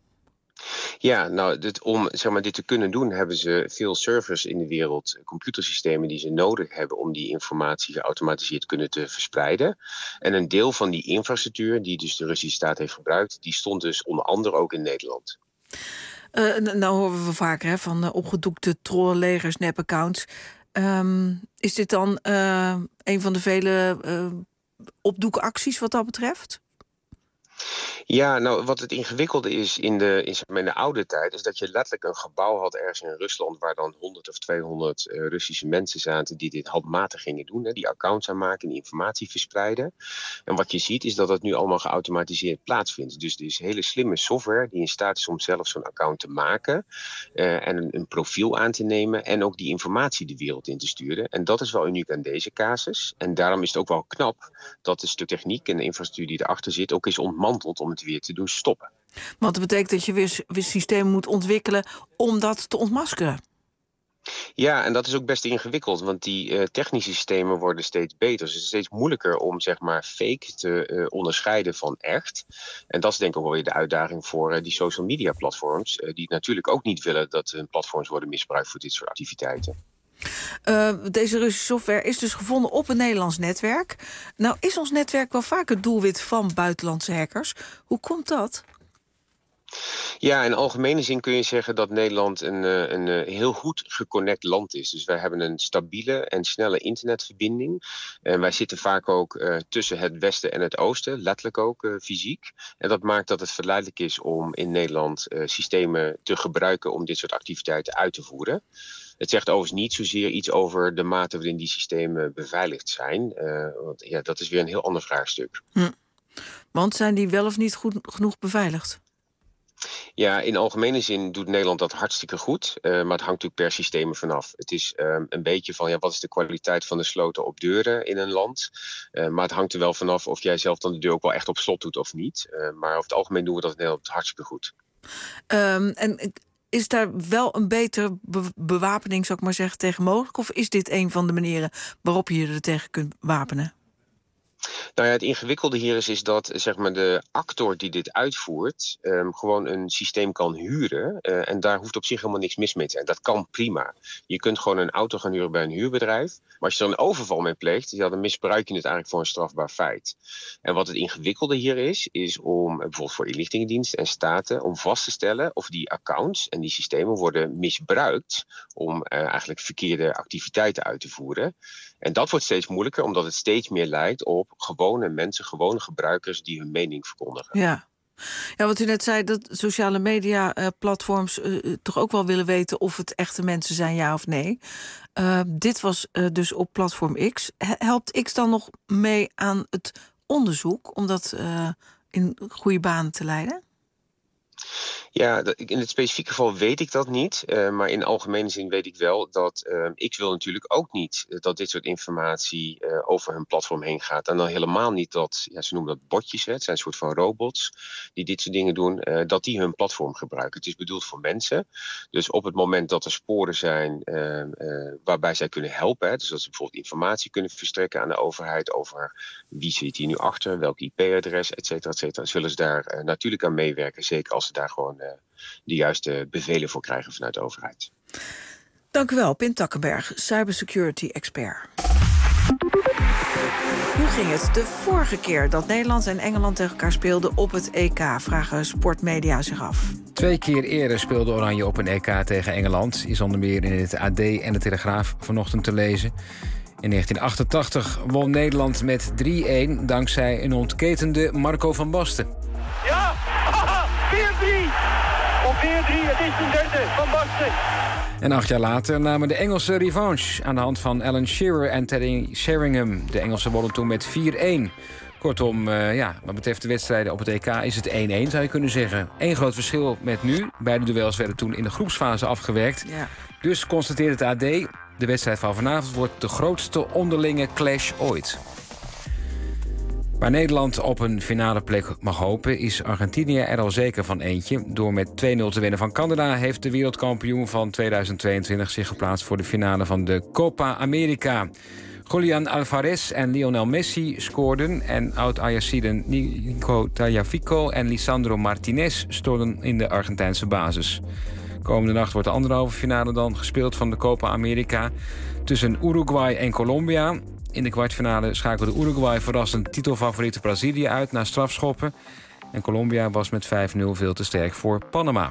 Ja, nou, om dit te kunnen doen hebben ze veel servers in de wereld, computersystemen die ze nodig hebben om die informatie geautomatiseerd kunnen te verspreiden. En een deel van die infrastructuur die dus de Russische staat heeft gebruikt, die stond dus onder andere ook in Nederland. Nou horen we vaker van opgedoekte trollenlegers, nep-accounts. Is dit dan een van de vele opdoekacties wat dat betreft? Ja, nou, wat het ingewikkelde is in de oude tijd, is dat je letterlijk een gebouw had ergens in Rusland waar dan 100 of 200 Russische mensen zaten die dit handmatig gingen doen. Hè, die accounts aanmaken en informatie verspreiden. En wat je ziet is dat dat nu allemaal geautomatiseerd plaatsvindt. Dus er is hele slimme software die in staat is om zelf zo'n account te maken en een profiel aan te nemen en ook die informatie de wereld in te sturen. En dat is wel uniek aan deze casus. En daarom is het ook wel knap dat de stuk techniek en de infrastructuur die erachter zit ook is ontmanteld om het weer te doen stoppen. Want dat betekent dat je weer systeem moet ontwikkelen om dat te ontmaskeren. Ja, en dat is ook best ingewikkeld, want die technische systemen worden steeds beter. Dus het is steeds moeilijker om fake te onderscheiden van echt. En dat is denk ik ook wel weer de uitdaging voor die social media platforms, die natuurlijk ook niet willen dat hun platforms worden misbruikt voor dit soort activiteiten. Deze Russische software is dus gevonden op een Nederlands netwerk. Nou is ons netwerk wel vaak het doelwit van buitenlandse hackers. Hoe komt dat? Ja, in algemene zin kun je zeggen dat Nederland een heel goed geconnect land is. Dus wij hebben een stabiele en snelle internetverbinding. En wij zitten vaak ook tussen het westen en het oosten, letterlijk ook fysiek. En dat maakt dat het verleidelijk is om in Nederland systemen te gebruiken om dit soort activiteiten uit te voeren. Het zegt overigens niet zozeer iets over de mate waarin die systemen beveiligd zijn. Want ja, dat is weer een heel ander vraagstuk. Want zijn die wel of niet goed genoeg beveiligd? Ja, in algemene zin doet Nederland dat hartstikke goed. Maar het hangt natuurlijk per systeem vanaf. Het is een beetje van wat is de kwaliteit van de sloten op deuren in een land. Maar het hangt er wel vanaf of jij zelf dan de deur ook wel echt op slot doet of niet. Maar over het algemeen doen we dat in Nederland hartstikke goed. En is daar wel een betere bewapening, zou ik maar zeggen, tegen mogelijk? Of is dit een van de manieren waarop je je er tegen kunt wapenen? Nou ja, het ingewikkelde hier is dat de actor die dit uitvoert gewoon een systeem kan huren. En daar hoeft op zich helemaal niks mis mee te zijn. Dat kan prima. Je kunt gewoon een auto gaan huren bij een huurbedrijf. Maar als je er een overval mee pleegt, dan misbruik je het eigenlijk voor een strafbaar feit. En wat het ingewikkelde hier is om bijvoorbeeld voor inlichtingendiensten en staten om vast te stellen of die accounts en die systemen worden misbruikt om eigenlijk verkeerde activiteiten uit te voeren. En dat wordt steeds moeilijker, omdat het steeds meer lijkt op gewone mensen, gewone gebruikers die hun mening verkondigen. Ja, Ja, wat u net zei, dat sociale media-platforms toch ook wel willen weten of het echte mensen zijn, ja of nee. Dit was dus op platform X. Helpt X dan nog mee aan het onderzoek om dat in goede banen te leiden? Ja, in het specifieke geval weet ik dat niet. Maar in algemene zin weet ik wel dat X wil natuurlijk ook niet dat dit soort informatie over hun platform heen gaat. En dan helemaal niet dat, ja, ze noemen dat botjes, het zijn een soort van robots die dit soort dingen doen, dat die hun platform gebruiken. Het is bedoeld voor mensen. Dus op het moment dat er sporen zijn waarbij zij kunnen helpen, dus dat ze bijvoorbeeld informatie kunnen verstrekken aan de overheid over wie zit hier nu achter, welk IP-adres, et cetera, zullen ze daar natuurlijk aan meewerken. Zeker als ze daar gewoon de juiste bevelen voor krijgen vanuit de overheid. Dank u wel, Pim Takkenberg, cybersecurity expert. Hoe ging het de vorige keer dat Nederland en Engeland tegen elkaar speelden op het EK? Vragen Sportmedia zich af. 2 keer eerder speelde Oranje op een EK tegen Engeland. Is onder meer in het AD en de Telegraaf vanochtend te lezen. In 1988 won Nederland met 3-1 dankzij een ontketende Marco van Basten. Ja, 4-3. Op 4-3, het is de derde van Basten. En 8 jaar later namen de Engelsen revanche aan de hand van Alan Shearer en Teddy Sheringham. De Engelsen wonnen toen met 4-1. Kortom, wat betreft de wedstrijden op het EK is het 1-1, zou je kunnen zeggen. Eén groot verschil met nu. Beide duels werden toen in de groepsfase afgewerkt. Ja. Dus constateert het AD, de wedstrijd van vanavond wordt de grootste onderlinge clash ooit. Waar Nederland op een finale plek mag hopen, is Argentinië er al zeker van eentje. Door met 2-0 te winnen van Canada heeft de wereldkampioen van 2022 zich geplaatst voor de finale van de Copa America. Julian Alvarez en Lionel Messi scoorden en oud-Ajaxiden Nico Tagliafico en Lisandro Martinez stonden in de Argentijnse basis. Komende nacht wordt de anderhalve finale dan gespeeld van de Copa America tussen Uruguay en Colombia. In de kwartfinale schakelde Uruguay verrassend titelfavoriete Brazilië uit na strafschoppen. En Colombia was met 5-0 veel te sterk voor Panama.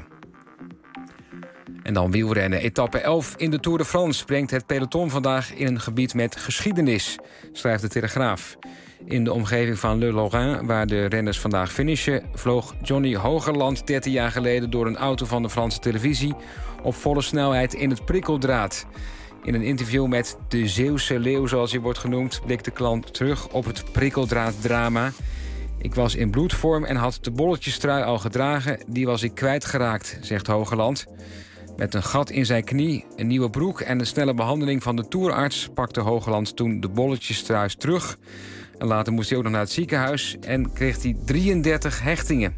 En dan wielrennen. Etappe 11 in de Tour de France brengt het peloton vandaag in een gebied met geschiedenis, schrijft de Telegraaf. In de omgeving van Le Lorrain, waar de renners vandaag finishen, vloog Johnny Hogerland 13 jaar geleden door een auto van de Franse televisie op volle snelheid in het prikkeldraad. In een interview met de Zeeuwse leeuw, zoals hij wordt genoemd, blikt de klant terug op het prikkeldraaddrama. Ik was in bloedvorm en had de bolletjestrui al gedragen. Die was ik kwijtgeraakt, zegt Hogeland. Met een gat in zijn knie, een nieuwe broek en een snelle behandeling van de toerarts pakte Hogeland toen de bolletjestrui terug. En later moest hij ook nog naar het ziekenhuis en kreeg hij 33 hechtingen.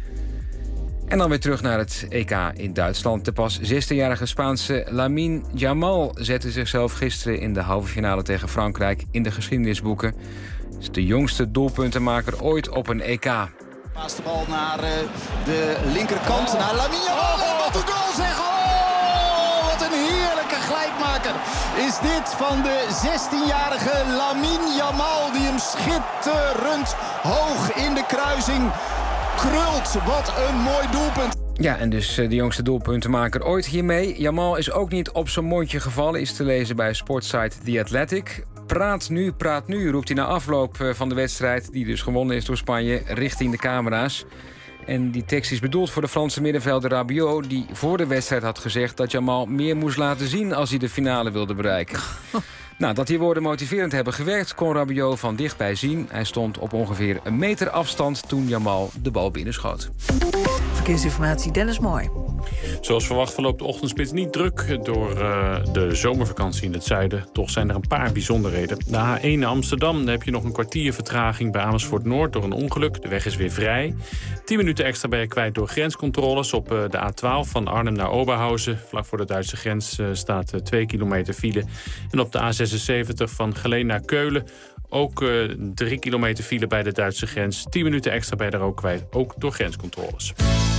En dan weer terug naar het EK in Duitsland. De pas 16-jarige Spaanse Lamine Yamal zette zichzelf gisteren in de halve finale tegen Frankrijk in de geschiedenisboeken. Het is de jongste doelpuntenmaker ooit op een EK. Paast de bal naar de linkerkant, naar Lamine Yamal. Wat een goal zeg! Oh, wat een heerlijke gelijkmaker is dit van de 16-jarige Lamine Yamal, die hem schitterend hoog in de kruising krult. Wat een mooi doelpunt. Ja, en dus de jongste doelpuntenmaker ooit hiermee. Yamal is ook niet op zijn mondje gevallen, is te lezen bij sportsite The Athletic. Praat nu, roept hij na afloop van de wedstrijd, die dus gewonnen is door Spanje, richting de camera's. En die tekst is bedoeld voor de Franse middenvelder Rabiot, die voor de wedstrijd had gezegd dat Yamal meer moest laten zien als hij de finale wilde bereiken. Nou, dat die woorden motiverend hebben gewerkt, kon Rabiot van dichtbij zien. Hij stond op ongeveer een meter afstand toen Yamal de bal binnenschoot. Verkeersinformatie, Dennis Mooi. Zoals verwacht verloopt de ochtendspits niet druk door de zomervakantie in het zuiden. Toch zijn er een paar bijzonderheden. De A1 Amsterdam, daar heb je nog een kwartier vertraging bij Amersfoort Noord door een ongeluk. De weg is weer vrij. 10 minuten extra ben je kwijt door grenscontroles op de A12 van Arnhem naar Oberhausen. Vlak voor de Duitse grens staat 2 kilometer file. En op de A76 van Geleen naar Keulen ook 3 kilometer file bij de Duitse grens. 10 minuten extra ben je daar ook kwijt, ook door grenscontroles.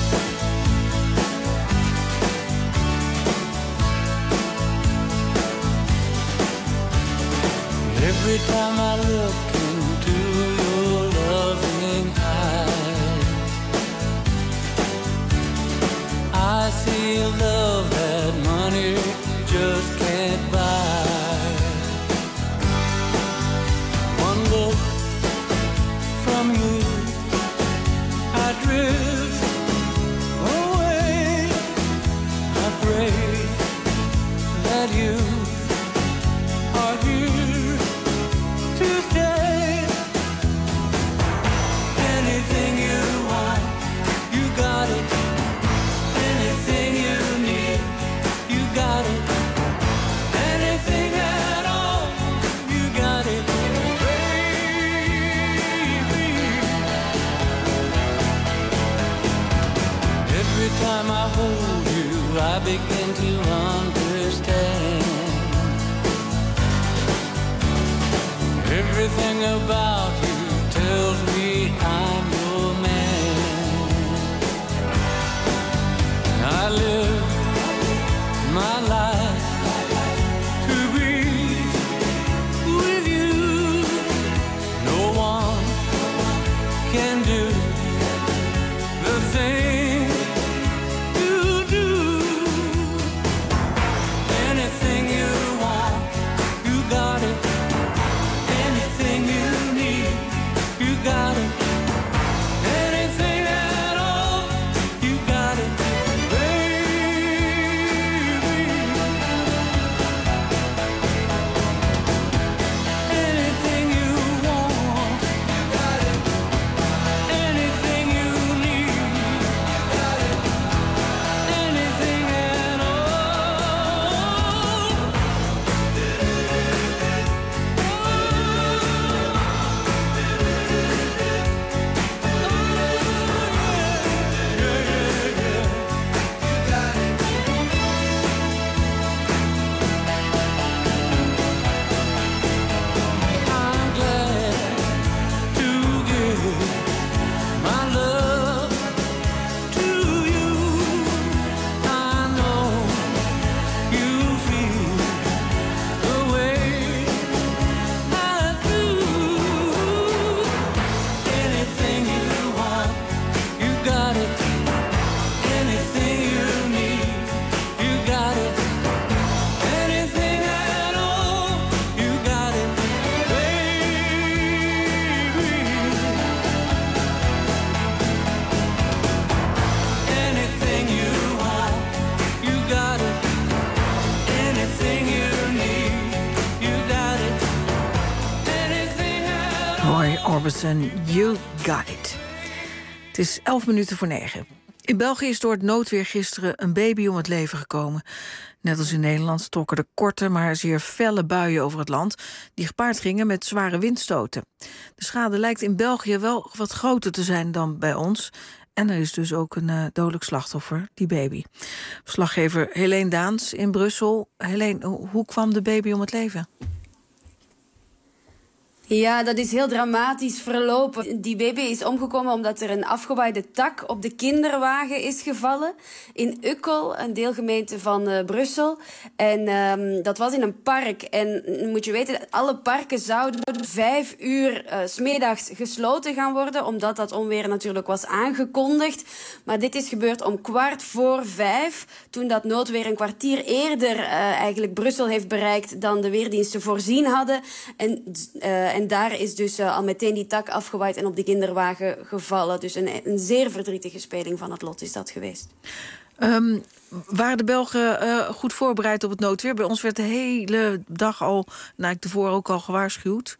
Every time I look into your loving eyes, I see a love that money just can't buy. One look from you, I drift time I hold you, I begin to understand. Everything about you tells me I'm your man. I live my life to be with you. No one can do the thing you do. Anything you want, you got it. Anything you need, you got it. Anything at all, you got it, baby. Anything you want, you got it. Anything you need, you got it. Anything at all. I'm glad to give my love to you. I know you feel the way I do. Anything you want, you got it. Anything you need, you got it. Anything at all, you got it, baby. Anything you want, you got it. Anything you need, you got it. Anything at all. Roy Orbison, You Got It. Het is 9:11. In België is door het noodweer gisteren een baby om het leven gekomen. Net als in Nederland trokken er korte, maar zeer felle buien over het land, die gepaard gingen met zware windstoten. De schade lijkt in België wel wat groter te zijn dan bij ons. En er is dus ook een dodelijk slachtoffer, die baby. Verslaggever Helene Daans in Brussel. Helene, hoe kwam de baby om het leven? Ja, dat is heel dramatisch verlopen. Die baby is omgekomen omdat er een afgewaaide tak op de kinderwagen is gevallen. In Ukkel, een deelgemeente van Brussel. En dat was in een park. En moet je weten, alle parken zouden 5 uur 's middags gesloten gaan worden, omdat dat onweer natuurlijk was aangekondigd. Maar dit is gebeurd om 5:15, toen dat noodweer een kwartier eerder eigenlijk Brussel heeft bereikt dan de weerdiensten voorzien hadden. En daar is dus al meteen die tak afgewaaid en op de kinderwagen gevallen. Dus een zeer verdrietige speling van het lot is dat geweest. Waren de Belgen goed voorbereid op het noodweer? Bij ons werd de hele dag al, tevoren ook al gewaarschuwd.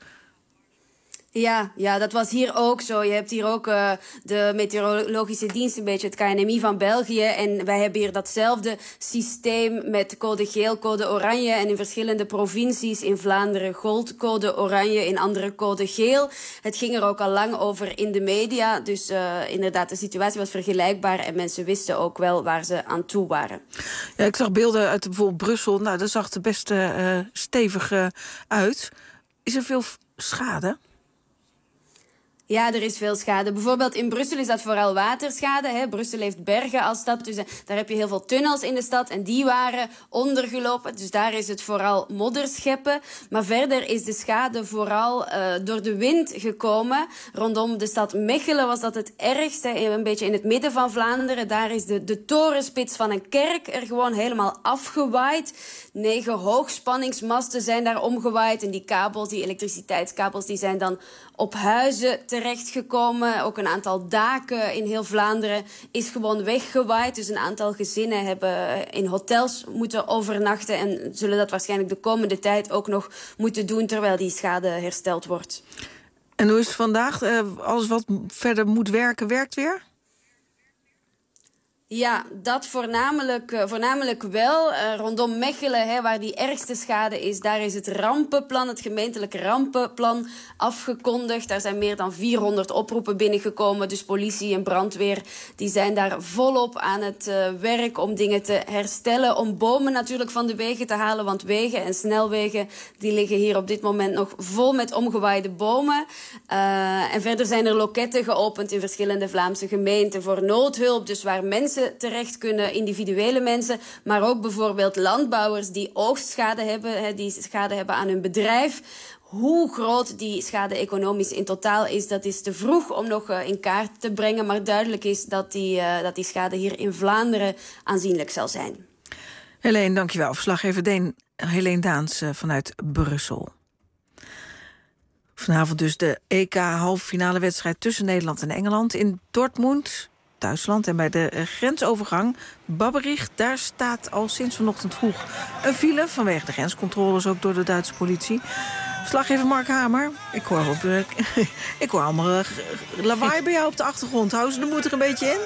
Ja, dat was hier ook zo. Je hebt hier ook de meteorologische dienst, een beetje het KNMI van België. En wij hebben hier datzelfde systeem met code geel, code oranje. En in verschillende provincies, in Vlaanderen gold code oranje, in andere code geel. Het ging er ook al lang over in de media. Dus inderdaad, de situatie was vergelijkbaar en mensen wisten ook wel waar ze aan toe waren. Ja, ik zag beelden uit bijvoorbeeld Brussel. Nou, dat zag er best stevig uit. Is er veel schade? Ja, er is veel schade. Bijvoorbeeld in Brussel is dat vooral waterschade. Hè. Brussel heeft bergen als stad, dus daar heb je heel veel tunnels in de stad. En die waren ondergelopen, dus daar is het vooral modderscheppen. Maar verder is de schade vooral door de wind gekomen. Rondom de stad Mechelen was dat het ergste, een beetje in het midden van Vlaanderen. Daar is de torenspits van een kerk er gewoon helemaal afgewaaid. 9 hoogspanningsmasten zijn daar omgewaaid. En die kabels, die elektriciteitskabels, die zijn dan op huizen terechtgekomen. Ook een aantal daken in heel Vlaanderen is gewoon weggewaaid. Dus een aantal gezinnen hebben in hotels moeten overnachten en zullen dat waarschijnlijk de komende tijd ook nog moeten doen terwijl die schade hersteld wordt. En hoe is het vandaag? Alles wat verder moet werken, werkt weer? Ja, dat voornamelijk wel. Rondom Mechelen, waar die ergste schade is, daar is het rampenplan, het gemeentelijke rampenplan, afgekondigd. Daar zijn meer dan 400 oproepen binnengekomen. Dus politie en brandweer die zijn daar volop aan het werk om dingen te herstellen. Om bomen natuurlijk van de wegen te halen, want wegen en snelwegen die liggen hier op dit moment nog vol met omgewaaide bomen. En verder zijn er loketten geopend in verschillende Vlaamse gemeenten voor noodhulp. Dus waar mensen terecht kunnen, individuele mensen, maar ook bijvoorbeeld landbouwers die oogstschade hebben, die schade hebben aan hun bedrijf. Hoe groot die schade economisch in totaal is, dat is te vroeg om nog in kaart te brengen. Maar duidelijk is dat die schade hier in Vlaanderen aanzienlijk zal zijn. Helene, dankjewel. Verslaggever Helene Daans vanuit Brussel. Vanavond dus de EK-halffinale wedstrijd tussen Nederland en Engeland in Dortmund, Duitsland. En bij de grensovergang Babberich, daar staat al sinds vanochtend vroeg een file vanwege de grenscontroles, ook door de Duitse politie. Verslaggever Mark Hamer, ik hoor allemaal lawaai bij jou op de achtergrond. Houden ze de moed er een beetje in?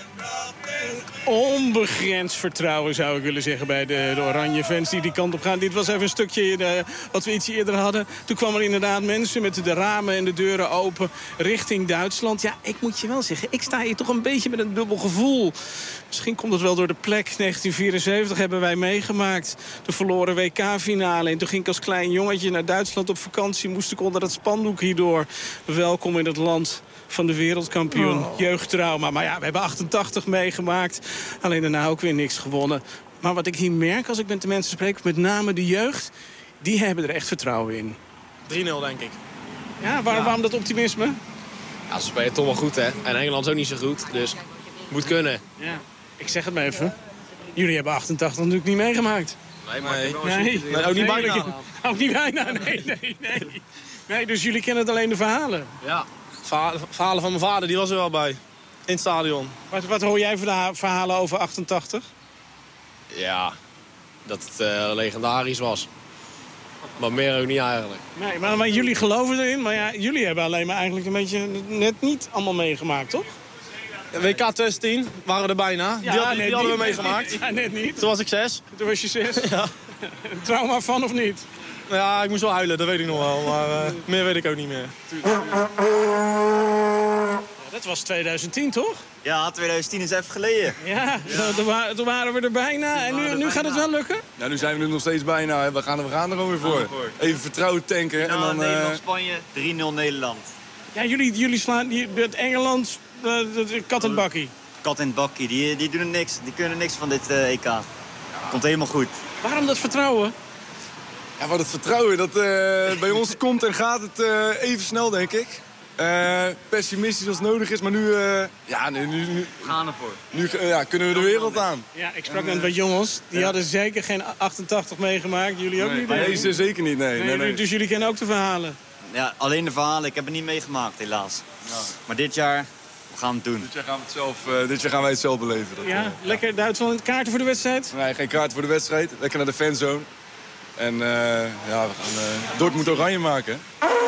Onbegrensd vertrouwen, zou ik willen zeggen, bij de oranje fans die kant op gaan. Dit was even een stukje wat we iets eerder hadden. Toen kwamen er inderdaad mensen met de ramen en de deuren open richting Duitsland. Ja, ik moet je wel zeggen, ik sta hier toch een beetje met een dubbel gevoel. Misschien komt het wel door de plek. 1974 hebben wij meegemaakt. De verloren WK-finale. En toen ging ik als klein jongetje naar Duitsland op vakantie. Moest ik onder dat spandoek hierdoor. Welkom in het land van de wereldkampioen. Jeugdtrauma. Maar ja, we hebben 88 meegemaakt. Alleen daarna ook weer niks gewonnen. Maar wat ik hier merk als ik met de mensen spreek, met name de jeugd, die hebben er echt vertrouwen in. 3-0 denk ik. Ja, waarom dat optimisme? Ja, ze spelen toch wel goed, hè. En Engeland is ook niet zo goed, dus moet kunnen. Ja, ik zeg het maar even. Jullie hebben 88 natuurlijk niet meegemaakt. Nee, ook niet bijna. Ook niet bijna, nee, dus jullie kennen het alleen de verhalen? Ja, verhalen van mijn vader, die was er wel bij. In het stadion. Wat hoor jij voor de verhalen over 88? Ja, dat het legendarisch was. Maar meer ook niet eigenlijk. Nee, maar jullie geloven erin. Maar ja, jullie hebben alleen maar eigenlijk een beetje net niet allemaal meegemaakt, toch? WK 2010 waren we er bijna. Ja, die hadden we meegemaakt. Ja, net niet. Toen was ik 6. Toen was je 6? Ja. Trauma van of niet? Ja, ik moest wel huilen, dat weet ik nog wel. Maar meer weet ik ook niet meer. Dat was 2010, toch? Ja, 2010 is even geleden. Ja. Toen waren we er bijna. En nu gaat het wel lukken? Ja, nu zijn we er nog steeds bijna. We gaan er gewoon weer voor. Even vertrouwen tanken. En dan Nederland-Spanje, 3-0 Nederland. Ja, jullie slaan het Engeland, de kat en bakkie. Kat en bakkie, die doen niks. Die kunnen niks van dit EK. Komt helemaal goed. Waarom dat vertrouwen? Ja, wat het vertrouwen, dat bij ons komt en gaat het even snel, denk ik. Pessimistisch als nodig is, maar nu gaan ervoor. Nu kunnen we de wereld aan. Ja, ik sprak net wat jongens. Die hadden zeker geen 88 meegemaakt. Jullie ook niet? Nee, zeker niet. Nee. Dus jullie kennen ook de verhalen? Ja, alleen de verhalen. Ik heb het niet meegemaakt, helaas. Ja. Maar dit jaar, we gaan het doen. Dit jaar gaan wij het zelf beleven. Ja, lekker Duitsland. Kaarten voor de wedstrijd? Nee, geen kaarten voor de wedstrijd. Lekker naar de fanzone. En we gaan Dortmund oranje maken.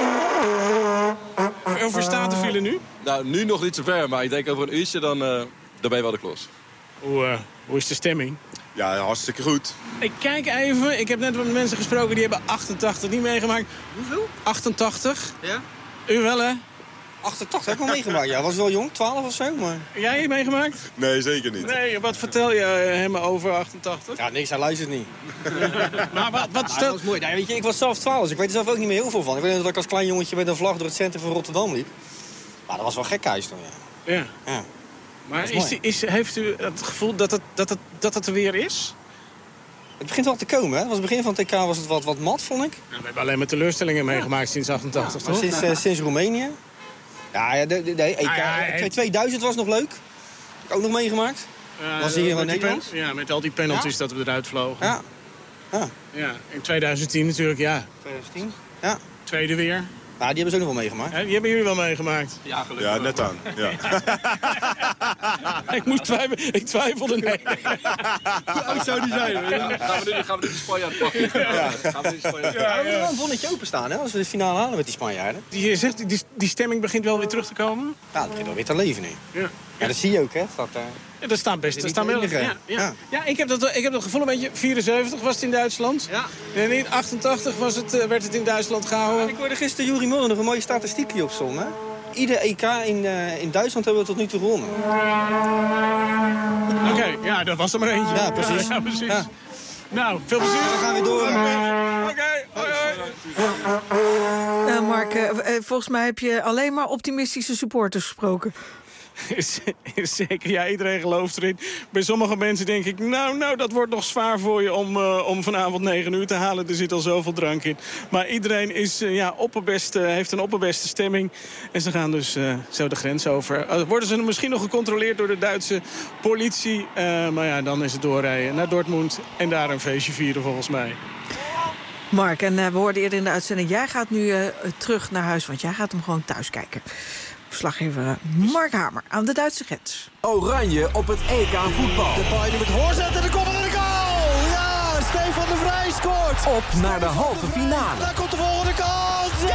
Over staat de file nu? Nou, nu nog niet zo ver, maar ik denk over een uurtje dan ben je wel de klos. Hoe is de stemming? Ja, hartstikke goed. Ik kijk even. Ik heb net met mensen gesproken die hebben 88 niet meegemaakt. Hoeveel? 88. Ja? U wel, hè? 88 heb ik wel meegemaakt. Ja, was wel jong, 12 of zo, maar... Jij meegemaakt? Nee, zeker niet. Nee, wat vertel je hem over 88? Ja, niks, hij luistert niet. Maar wat stel... dat was mooi. Nou, weet je, ik was zelf 12, dus ik weet er zelf ook niet meer heel veel van. Ik weet dat ik als klein jongetje met een vlag door het centrum van Rotterdam liep. Maar dat was wel gekhuis toen, ja. Maar heeft u het gevoel dat het er weer is? Het begint wel te komen, hè? Het begin van het TK was het wat mat, vond ik. Ja, we hebben alleen maar teleurstellingen meegemaakt sinds 88, toch? Sinds Roemenië. Ja, de 2000 was nog leuk. Heb ik ook nog meegemaakt. Was hier in Nederland. Ja, met al die penalties dat we eruit vlogen. Ja. In 2010 natuurlijk, ja. 2010, ja. Tweede weer. Ja, die hebben ze ook nog wel meegemaakt. Ja, die hebben jullie wel meegemaakt? Ja, gelukkig. Ja, net aan. Ja. Ik twijfelde, nee. Hoe oud zou die zijn? Gaan we nu de Spanjaard pakken? Ja. Gaan we moeten wel een bonnetje openstaan, hè, als we de finale halen met die Spanjaarden. Je zegt, die stemming begint wel weer terug te komen? Ja, het begint wel weer te leven nu. Ja. Ja, dat zie je ook, hè? Ja, er staan wel. Ja, ik heb dat gevoel een beetje. 74 was het in Duitsland. Ja. En in 88 werd het in Duitsland gehouden. Ja, ik hoorde gisteren Juri Mulder nog een mooie statistiekje opzommen. Ieder EK in Duitsland hebben we tot nu toe gewonnen. Oké, ja, dat was er maar eentje. Ja, precies. Ja, precies. Ja. Nou, veel plezier. We gaan weer door. Oké, hoi. Mark, volgens mij heb je alleen maar optimistische supporters gesproken. Is zeker, ja, iedereen gelooft erin. Bij sommige mensen denk ik, nou, dat wordt nog zwaar voor je om vanavond 9 uur te halen. Er zit al zoveel drank in. Maar iedereen is, heeft een opperbeste stemming. En ze gaan dus zo de grens over. Worden ze misschien nog gecontroleerd door de Duitse politie. Maar ja, dan is het doorrijden naar Dortmund en daar een feestje vieren volgens mij. Mark, en we hoorden eerder in de uitzending, jij gaat nu terug naar huis, want jij gaat hem gewoon thuis kijken. Verslaggever Mark Hamer aan de Duitse grens. Oranje op het EK voetbal. De Bayern met voorzet en de komt er de goal! Ja, Stefan de Vrij scoort! Op naar de halve finale. Daar komt de volgende kans! Ja!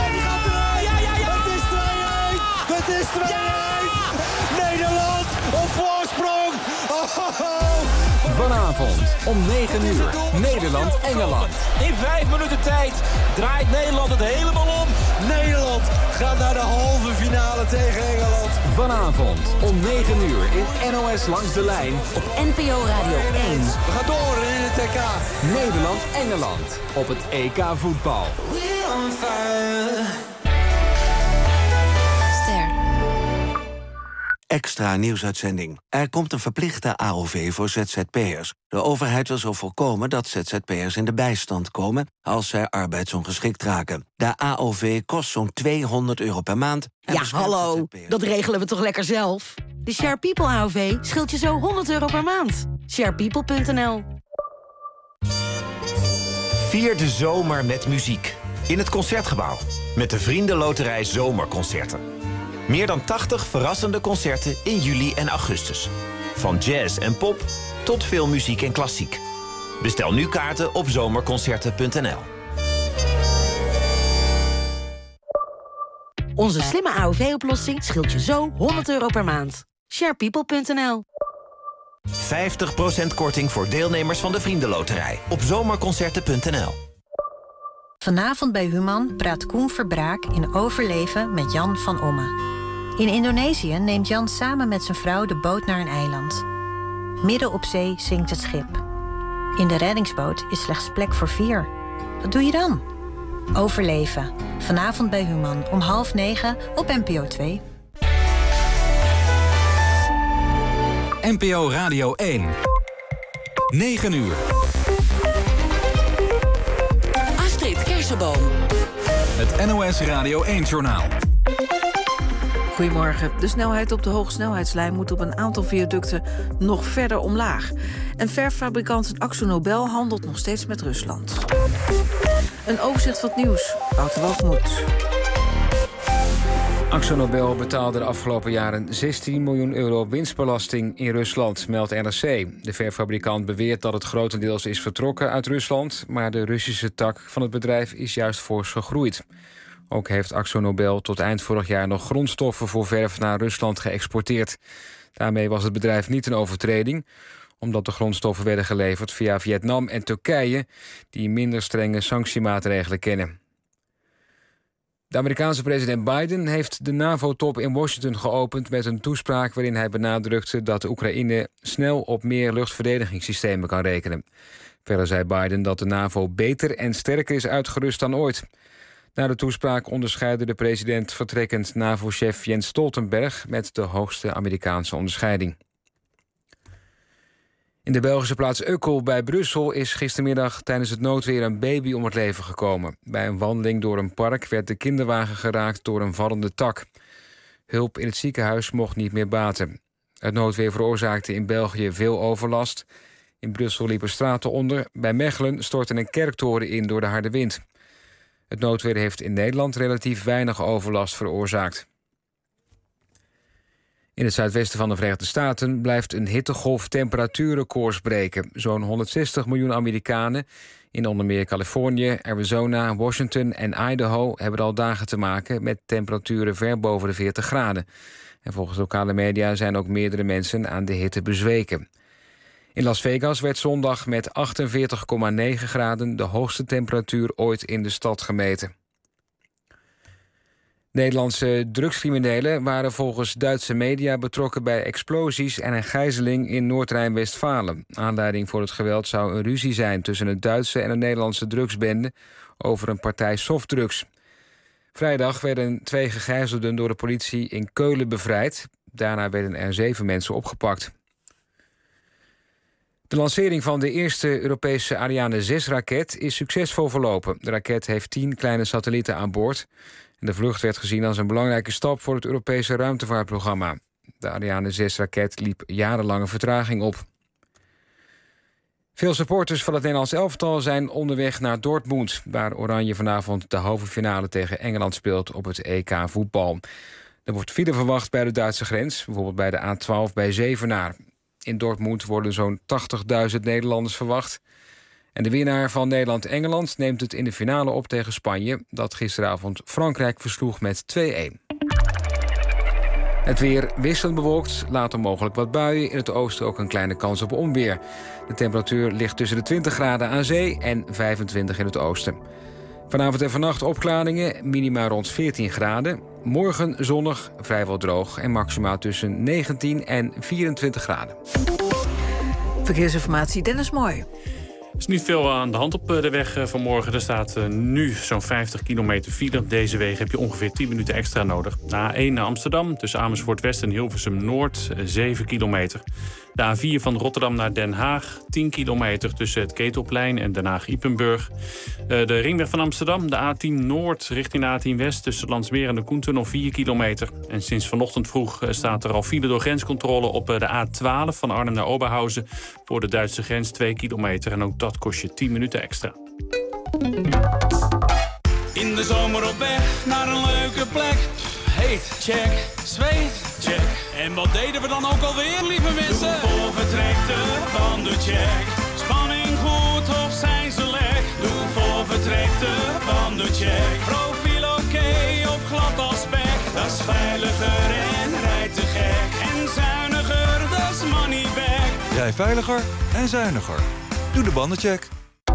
Het is 2-1! Nederland op voorsprong! Vanavond om 9 uur. Nederland-Engeland. In 5 minuten tijd draait Nederland het helemaal om. Nederland gaat naar de halve finale tegen Engeland. Vanavond om 9 uur in NOS Langs de Lijn. Op NPO Radio 1. We gaan door in het EK. Nederland-Engeland op het EK voetbal. Extra nieuwsuitzending. Er komt een verplichte AOV voor ZZP'ers. De overheid wil zo voorkomen dat ZZP'ers in de bijstand komen als zij arbeidsongeschikt raken. De AOV kost zo'n €200 per maand. Ja, hallo, dat regelen we toch lekker zelf? De Share People AOV scheelt je zo €100 per maand. Sharepeople.nl. Vier de zomer met muziek. In het Concertgebouw. Met de Vriendenloterij Zomerconcerten. Meer dan 80 verrassende concerten in juli en augustus. Van jazz en pop tot veel muziek en klassiek. Bestel nu kaarten op zomerconcerten.nl. Onze slimme AOV-oplossing scheelt je zo €100 per maand. Sharepeople.nl. 50% korting voor deelnemers van de Vriendenloterij op zomerconcerten.nl. Vanavond bij Human praat Koen Verbraak in Overleven met Jan van Omme. In Indonesië neemt Jan samen met zijn vrouw de boot naar een eiland. Midden op zee zinkt het schip. In de reddingsboot is slechts plek voor 4. Wat doe je dan? Overleven. Vanavond bij Human om 20:30 op NPO 2. NPO Radio 1. 9 uur. Astrid Kersenboom. Het NOS Radio 1-journaal. Goedemorgen. De snelheid op de hogesnelheidslijn moet op een aantal viaducten nog verder omlaag. En verffabrikant AkzoNobel handelt nog steeds met Rusland. Een overzicht van het nieuws. Wouter Woogmoed. AkzoNobel betaalde de afgelopen jaren €16 miljoen winstbelasting in Rusland, meldt NRC. De verfabrikant beweert dat het grotendeels is vertrokken uit Rusland, maar de Russische tak van het bedrijf is juist fors gegroeid. Ook heeft AkzoNobel tot eind vorig jaar nog grondstoffen voor verf naar Rusland geëxporteerd. Daarmee was het bedrijf niet een overtreding, omdat de grondstoffen werden geleverd via Vietnam en Turkije, die minder strenge sanctiemaatregelen kennen. De Amerikaanse president Biden heeft de NAVO-top in Washington geopend met een toespraak waarin hij benadrukte dat de Oekraïne snel op meer luchtverdedigingssystemen kan rekenen. Verder zei Biden dat de NAVO beter en sterker is uitgerust dan ooit. Na de toespraak onderscheidde de president vertrekkend NAVO-chef Jens Stoltenberg met de hoogste Amerikaanse onderscheiding. In de Belgische plaats Ukkel bij Brussel is gistermiddag tijdens het noodweer een baby om het leven gekomen. Bij een wandeling door een park werd de kinderwagen geraakt door een vallende tak. Hulp in het ziekenhuis mocht niet meer baten. Het noodweer veroorzaakte in België veel overlast. In Brussel liepen straten onder. Bij Mechelen stortte een kerktoren in door de harde wind. Het noodweer heeft in Nederland relatief weinig overlast veroorzaakt. In het zuidwesten van de Verenigde Staten blijft een hittegolf temperatuurrecords breken. Zo'n 160 miljoen Amerikanen in onder meer Californië, Arizona, Washington en Idaho hebben al dagen te maken met temperaturen ver boven de 40 graden. En volgens lokale media zijn ook meerdere mensen aan de hitte bezweken. In Las Vegas werd zondag met 48,9 graden... de hoogste temperatuur ooit in de stad gemeten. Nederlandse drugscriminelen waren volgens Duitse media betrokken bij explosies en een gijzeling in Noord-Rijn-Westfalen. Aanleiding voor het geweld zou een ruzie zijn tussen een Duitse en een Nederlandse drugsbende over een partij softdrugs. Vrijdag werden 2 gegijzelden door de politie in Keulen bevrijd. Daarna werden er 7 mensen opgepakt. De lancering van de eerste Europese Ariane 6-raket is succesvol verlopen. De raket heeft 10 kleine satellieten aan boord. En de vlucht werd gezien als een belangrijke stap voor het Europese ruimtevaartprogramma. De Ariane 6-raket liep jarenlange vertraging op. Veel supporters van het Nederlands elftal zijn onderweg naar Dortmund, waar Oranje vanavond de halve finale tegen Engeland speelt op het EK voetbal. Er wordt file verwacht bij de Duitse grens, bijvoorbeeld bij de A12 bij Zevenaar. In Dortmund worden zo'n 80.000 Nederlanders verwacht. En de winnaar van Nederland-Engeland neemt het in de finale op tegen Spanje, dat gisteravond Frankrijk versloeg met 2-1. Het weer wisselend bewolkt, later mogelijk wat buien. In het oosten ook een kleine kans op onweer. De temperatuur ligt tussen de 20 graden aan zee en 25 in het oosten. Vanavond en vannacht opklaringen, minima rond 14 graden. Morgen zonnig, vrijwel droog en maximaal tussen 19 en 24 graden. Verkeersinformatie, Dennis Mooi. Er is niet veel aan de hand op de weg vanmorgen. Er staat nu zo'n 50 kilometer file. Op deze wegen heb je ongeveer 10 minuten extra nodig. De A1 naar Amsterdam, tussen Amersfoort West en Hilversum Noord, 7 kilometer. De A4 van Rotterdam naar Den Haag, 10 kilometer tussen het Ketelplein en Den Haag-Ypenburg. De ringweg van Amsterdam, de A10 Noord richting de A10 West... tussen Landsmeer en de Koentunnel 4 kilometer. En sinds vanochtend vroeg staat er al file door grenscontrole op de A12 van Arnhem naar Oberhausen... voor de Duitse grens 2 kilometer. En ook dat kost je 10 minuten extra. In de zomer op weg naar een leuke plek. Heet, check. Zweet, check. En wat deden we dan ook alweer, lieve mensen? Doe vertrekte bandencheck. Spanning goed of zijn ze lek? Doe voor vertrekte bandencheck. Profiel oké of glad als spek? Dat is veiliger en rijdt te gek. En zuiniger, dat is money back. Rij veiliger en zuiniger. Doe de bandencheck.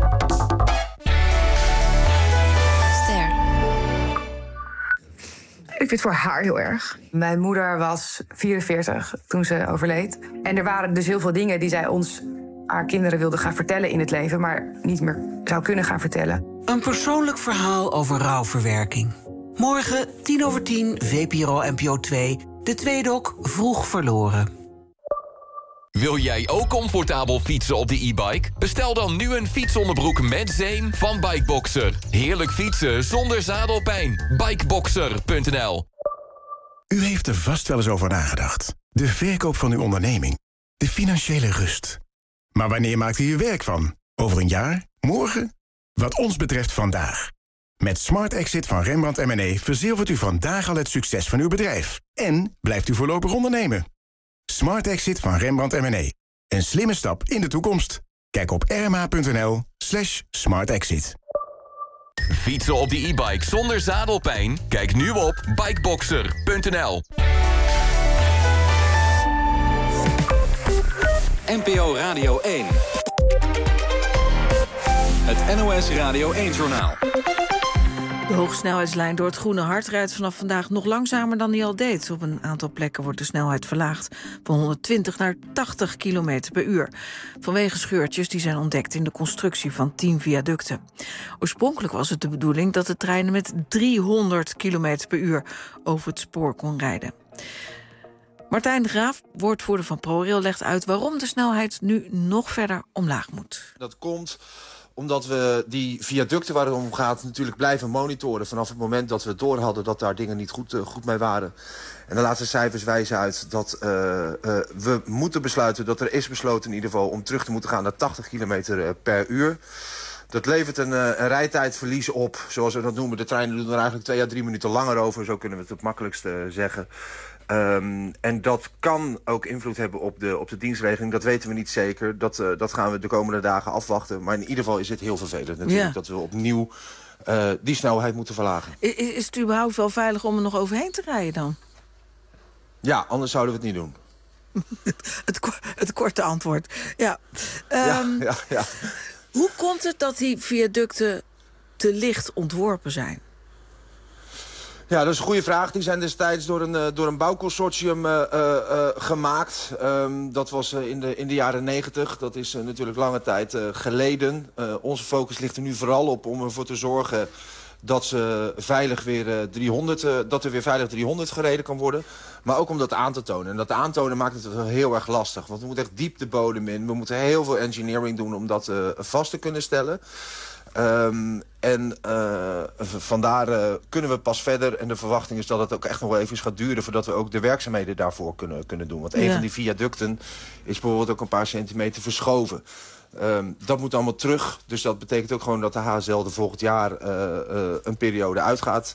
Ik vind het voor haar heel erg. Mijn moeder was 44 toen ze overleed. En er waren dus heel veel dingen die zij ons, haar kinderen, wilde gaan vertellen in het leven... maar niet meer zou kunnen gaan vertellen. Een persoonlijk verhaal over rouwverwerking. Morgen 10:10, VPRO NPO 2, de tweedok Vroeg Verloren. Wil jij ook comfortabel fietsen op de e-bike? Bestel dan nu een fietsonderbroek met zeem van Bikeboxer. Heerlijk fietsen zonder zadelpijn. Bikeboxer.nl. U heeft er vast wel eens over nagedacht. De verkoop van uw onderneming. De financiële rust. Maar wanneer maakt u er werk van? Over een jaar? Morgen? Wat ons betreft vandaag. Met Smart Exit van Rembrandt M&A verzilvert u vandaag al het succes van uw bedrijf. En blijft u voorlopig ondernemen. Smart Exit van Rembrandt M&A. Een slimme stap in de toekomst. Kijk op rma.nl/smartexit. Fietsen op de e-bike zonder zadelpijn? Kijk nu op bikeboxer.nl. NPO Radio 1. Het NOS Radio 1-journaal. De hoogsnelheidslijn door het Groene Hart rijdt vanaf vandaag nog langzamer dan die al deed. Op een aantal plekken wordt de snelheid verlaagd van 120 naar 80 km per uur. Vanwege scheurtjes die zijn ontdekt in de constructie van 10 viaducten. Oorspronkelijk was het de bedoeling dat de treinen met 300 km per uur over het spoor kon rijden. Martijn de Graaf, woordvoerder van ProRail, legt uit waarom de snelheid nu nog verder omlaag moet. Dat komt omdat we die viaducten waar het om gaat natuurlijk blijven monitoren vanaf het moment dat we door hadden dat daar dingen niet goed mee waren. En de laatste cijfers wijzen uit dat we moeten besluiten, dat er is besloten in ieder geval om terug te moeten gaan naar 80 km per uur. Dat levert een rijtijdverlies op, zoals we dat noemen. De treinen doen er eigenlijk 2 à 3 minuten langer over, zo kunnen we het makkelijkste zeggen. En dat kan ook invloed hebben op de dienstregeling. Dat weten we niet zeker. Dat gaan we de komende dagen afwachten. Maar in ieder geval is het heel vervelend natuurlijk dat we opnieuw die snelheid moeten verlagen. Is het überhaupt wel veilig om er nog overheen te rijden dan? Ja, anders zouden we het niet doen. Het korte antwoord. Ja. Ja. Hoe komt het dat die viaducten te licht ontworpen zijn? Ja, dat is een goede vraag. Die zijn destijds door een bouwconsortium gemaakt. Dat was in de jaren 90. Dat is natuurlijk lange tijd geleden. Onze focus ligt er nu vooral op om ervoor te zorgen dat ze veilig weer 300, dat er weer veilig 300 gereden kan worden. Maar ook om dat aan te tonen. En dat aantonen maakt het wel heel erg lastig. Want we moeten echt diep de bodem in. We moeten heel veel engineering doen om dat vast te kunnen stellen. Vandaar kunnen we pas verder. En de verwachting is dat het ook echt nog wel even gaat duren voordat we ook de werkzaamheden daarvoor kunnen doen. Want een van die viaducten is bijvoorbeeld ook een paar centimeter verschoven. Dat moet allemaal terug. Dus dat betekent ook gewoon dat de HSL de volgend jaar een periode uitgaat.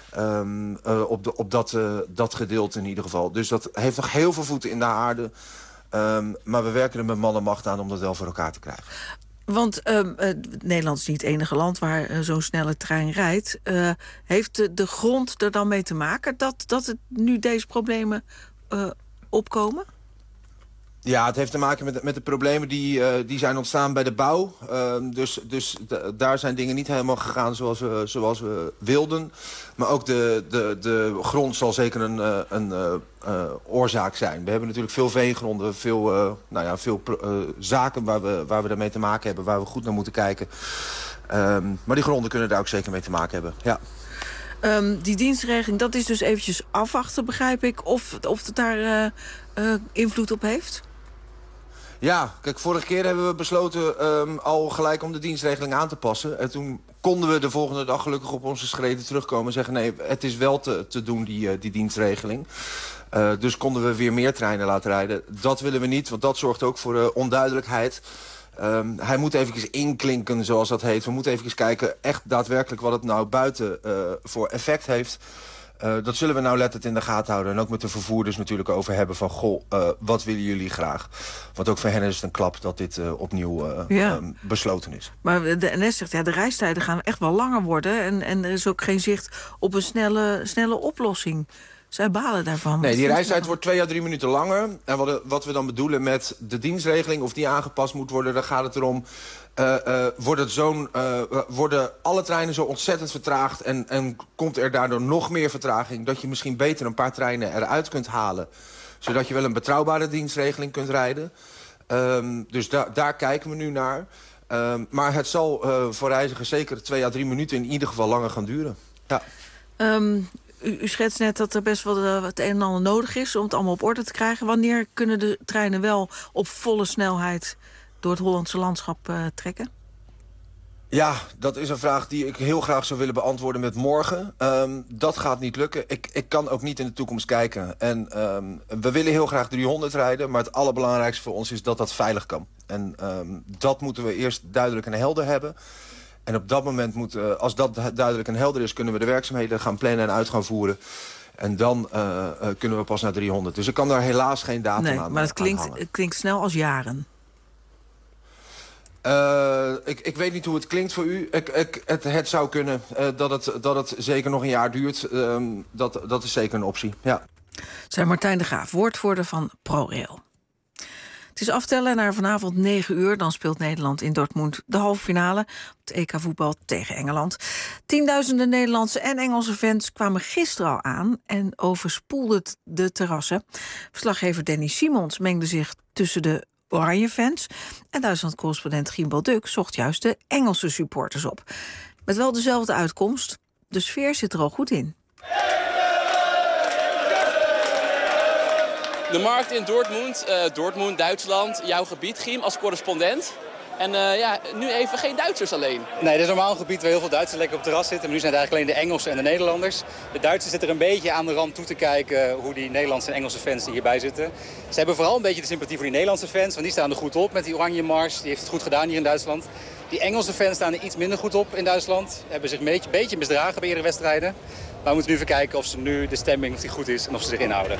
Op dat gedeelte in ieder geval. Dus dat heeft nog heel veel voeten in de aarde. Maar we werken er met man en macht aan om dat wel voor elkaar te krijgen. Want Nederland is niet het enige land waar zo'n snelle trein rijdt. Heeft de grond er dan mee te maken dat het nu deze problemen opkomen? Ja, het heeft te maken met de problemen die zijn ontstaan bij de bouw. Dus daar zijn dingen niet helemaal gegaan zoals we wilden. Maar ook de grond zal zeker een oorzaak zijn. We hebben natuurlijk veel veengronden, veel zaken waar we daarmee te maken hebben, waar we goed naar moeten kijken. Maar die gronden kunnen daar ook zeker mee te maken hebben, ja. Die dienstregeling, dat is dus eventjes afwachten, begrijp ik, of het daar invloed op heeft? Ja, kijk, vorige keer hebben we besloten al gelijk om de dienstregeling aan te passen. En toen konden we de volgende dag gelukkig op onze schreden terugkomen en zeggen nee, het is wel te doen, die dienstregeling. Dus konden we weer meer treinen laten rijden. Dat willen we niet, want dat zorgt ook voor onduidelijkheid. Hij moet eventjes inklinken, zoals dat heet. We moeten even kijken echt daadwerkelijk wat het nou buiten voor effect heeft. Dat zullen we nauwlettend in de gaten houden. En ook met de vervoerders natuurlijk over hebben van goh, wat willen jullie graag? Want ook voor hen is het een klap dat dit opnieuw besloten is. Maar de NS zegt, ja, de reistijden gaan echt wel langer worden. En er is ook geen zicht op een snelle oplossing. Zij balen daarvan. Nee, die reistijd wordt 2 à 3 minuten langer. En wat we dan bedoelen met de dienstregeling, of die aangepast moet worden, dan gaat het erom, worden alle treinen zo ontzettend vertraagd en komt er daardoor nog meer vertraging, dat je misschien beter een paar treinen eruit kunt halen, zodat je wel een betrouwbare dienstregeling kunt rijden. Dus daar kijken we nu naar. Maar het zal voor reizigers zeker 2 à 3 minuten in ieder geval langer gaan duren. Ja. U schetst net dat er best wel het een en ander nodig is om het allemaal op orde te krijgen. Wanneer kunnen de treinen wel op volle snelheid door het Hollandse landschap trekken? Ja, dat is een vraag die ik heel graag zou willen beantwoorden met morgen. Dat gaat niet lukken. Ik kan ook niet in de toekomst kijken. En we willen heel graag 300 rijden, maar het allerbelangrijkste voor ons is dat dat veilig kan. En dat moeten we eerst duidelijk en helder hebben. En op dat moment als dat duidelijk en helder is, kunnen we de werkzaamheden gaan plannen en uit gaan voeren. En dan kunnen we pas naar 300. Dus ik kan daar helaas geen datum aan. Maar het klinkt snel als jaren. Ik weet niet hoe het klinkt voor u. Het zou kunnen dat het zeker nog een jaar duurt. Dat is zeker een optie, ja. Zijn Martijn de Graaf, woordvoerder van ProRail. Het is aftellen naar vanavond 9 uur. Dan speelt Nederland in Dortmund de halve finale op het EK voetbal tegen Engeland. Tienduizenden Nederlandse en Engelse fans kwamen gisteren al aan en overspoelden de terrassen. Verslaggever Danny Simons mengde zich tussen de Oranje fans en Duitsland-correspondent Gimbal Duk zocht juist de Engelse supporters op. Met wel dezelfde uitkomst. De sfeer zit er al goed in. De markt in Dortmund, Duitsland, jouw gebied, Giem, als correspondent. En nu even geen Duitsers alleen. Nee, dit is normaal een gebied waar heel veel Duitsers lekker op het terras zitten. Maar nu zijn het eigenlijk alleen de Engelsen en de Nederlanders. De Duitsers zitten er een beetje aan de rand toe te kijken hoe die Nederlandse en Engelse fans die hierbij zitten. Ze hebben vooral een beetje de sympathie voor die Nederlandse fans, want die staan er goed op met die oranje mars. Die heeft het goed gedaan hier in Duitsland. Die Engelse fans staan er iets minder goed op in Duitsland. Hebben zich een beetje misdragen bij eerdere wedstrijden. Maar we moeten nu even kijken of de stemming of die goed is en of ze zich inhouden.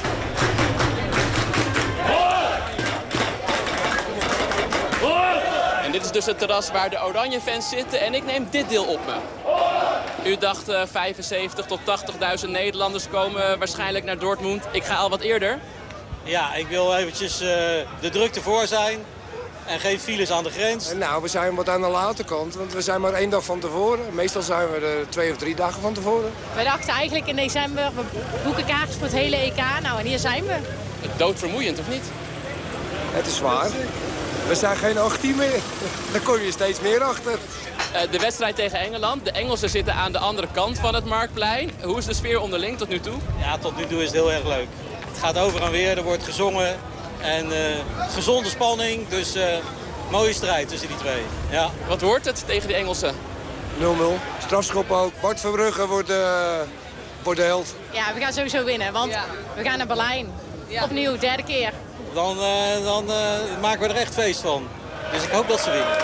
En dit is dus het terras waar de oranje fans zitten en ik neem dit deel op me. U dacht 75 tot 80.000 Nederlanders komen waarschijnlijk naar Dortmund. Ik ga al wat eerder. Ja, ik wil eventjes de drukte voor zijn. En geen files aan de grens. Nou, we zijn wat aan de late kant, want we zijn maar 1 dag van tevoren. Meestal zijn we er 2 of 3 dagen van tevoren. Wij dachten eigenlijk in december, we boeken kaartjes voor het hele EK. Nou, en hier zijn we. Doodvermoeiend, of niet? Het is zwaar. We zijn geen 18 meer. Daar kom je steeds meer achter. De wedstrijd tegen Engeland. De Engelsen zitten aan de andere kant van het Marktplein. Hoe is de sfeer onderling tot nu toe? Ja, tot nu toe is het heel erg leuk. Het gaat over en weer, er wordt gezongen. En gezonde spanning, dus mooie strijd tussen die twee. Ja. Wat wordt het tegen de Engelsen? 0-0. Strafschop ook. Bart Verbrugge wordt de held. Ja, we gaan sowieso winnen, want we gaan naar Berlijn. Ja. Opnieuw, 3e keer. Dan maken we er echt feest van. Dus ik hoop dat ze winnen.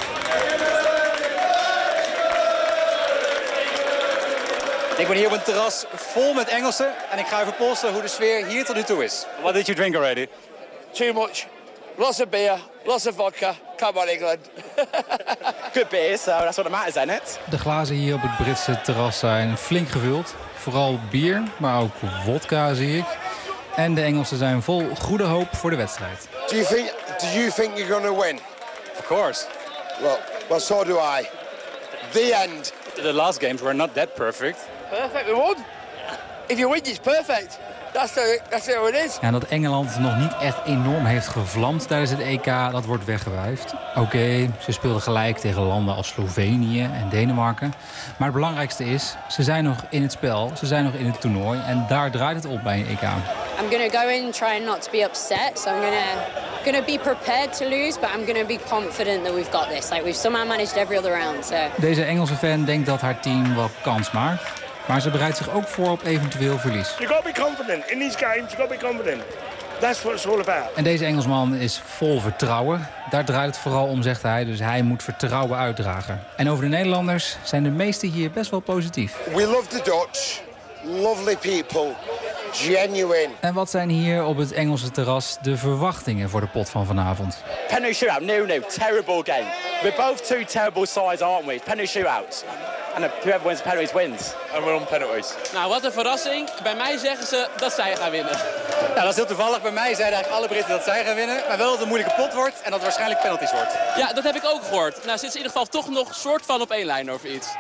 Ik ben hier op een terras vol met Engelsen en ik ga even polsen hoe de sfeer hier tot nu toe is. What did you drink already? Too much. Lots of beer, lots of vodka. Come on, England. Good beer, so that's what matters, isn't it? De glazen hier op het Britse terras zijn flink gevuld. Vooral bier, maar ook wodka zie ik. En de Engelsen zijn vol goede hoop voor de wedstrijd. Do you think you're going to win? Of course. Well, so do I. The end. The last games were not that perfect. Perfect, we won. If you win, it's perfect. That's how it is. Ja, en dat Engeland nog niet echt enorm heeft gevlamd tijdens het EK, dat wordt weggewuifd. Oké, ze speelden gelijk tegen landen als Slovenië en Denemarken. Maar het belangrijkste is, ze zijn nog in het spel, ze zijn nog in het toernooi. En daar draait het op bij een EK. I'm going to go in trying not to be upset. So I'm going to be prepared to lose, but I'm going to be confident that we've got this. Like we've somehow managed every other round. So. Deze Engelse fan denkt dat haar team wel kans maakt. Maar ze bereidt zich ook voor op eventueel verlies. You got to be confident. In these games, you got to be confident. That's what it's all about. En deze Engelsman is vol vertrouwen. Daar draait het vooral om, zegt hij. Dus hij moet vertrouwen uitdragen. En over de Nederlanders zijn de meesten hier best wel positief. We love the Dutch. Lovely people. Genuine. En wat zijn hier op het Engelse terras de verwachtingen voor de pot van vanavond? Penalty shootout, no. Terrible game. We're both two terrible sides, aren't we? Penalty shootout. And whoever wins penalties wins. And we're on penalties. Nou, wat een verrassing. Bij mij zeggen ze dat zij gaan winnen. Nou, dat is heel toevallig. Bij mij zeiden eigenlijk alle Britten dat zij gaan winnen. Maar wel dat het een moeilijke pot wordt en dat het waarschijnlijk penalties wordt. Ja, dat heb ik ook gehoord. Nou, zit ze in ieder geval toch nog soort van op één lijn over iets.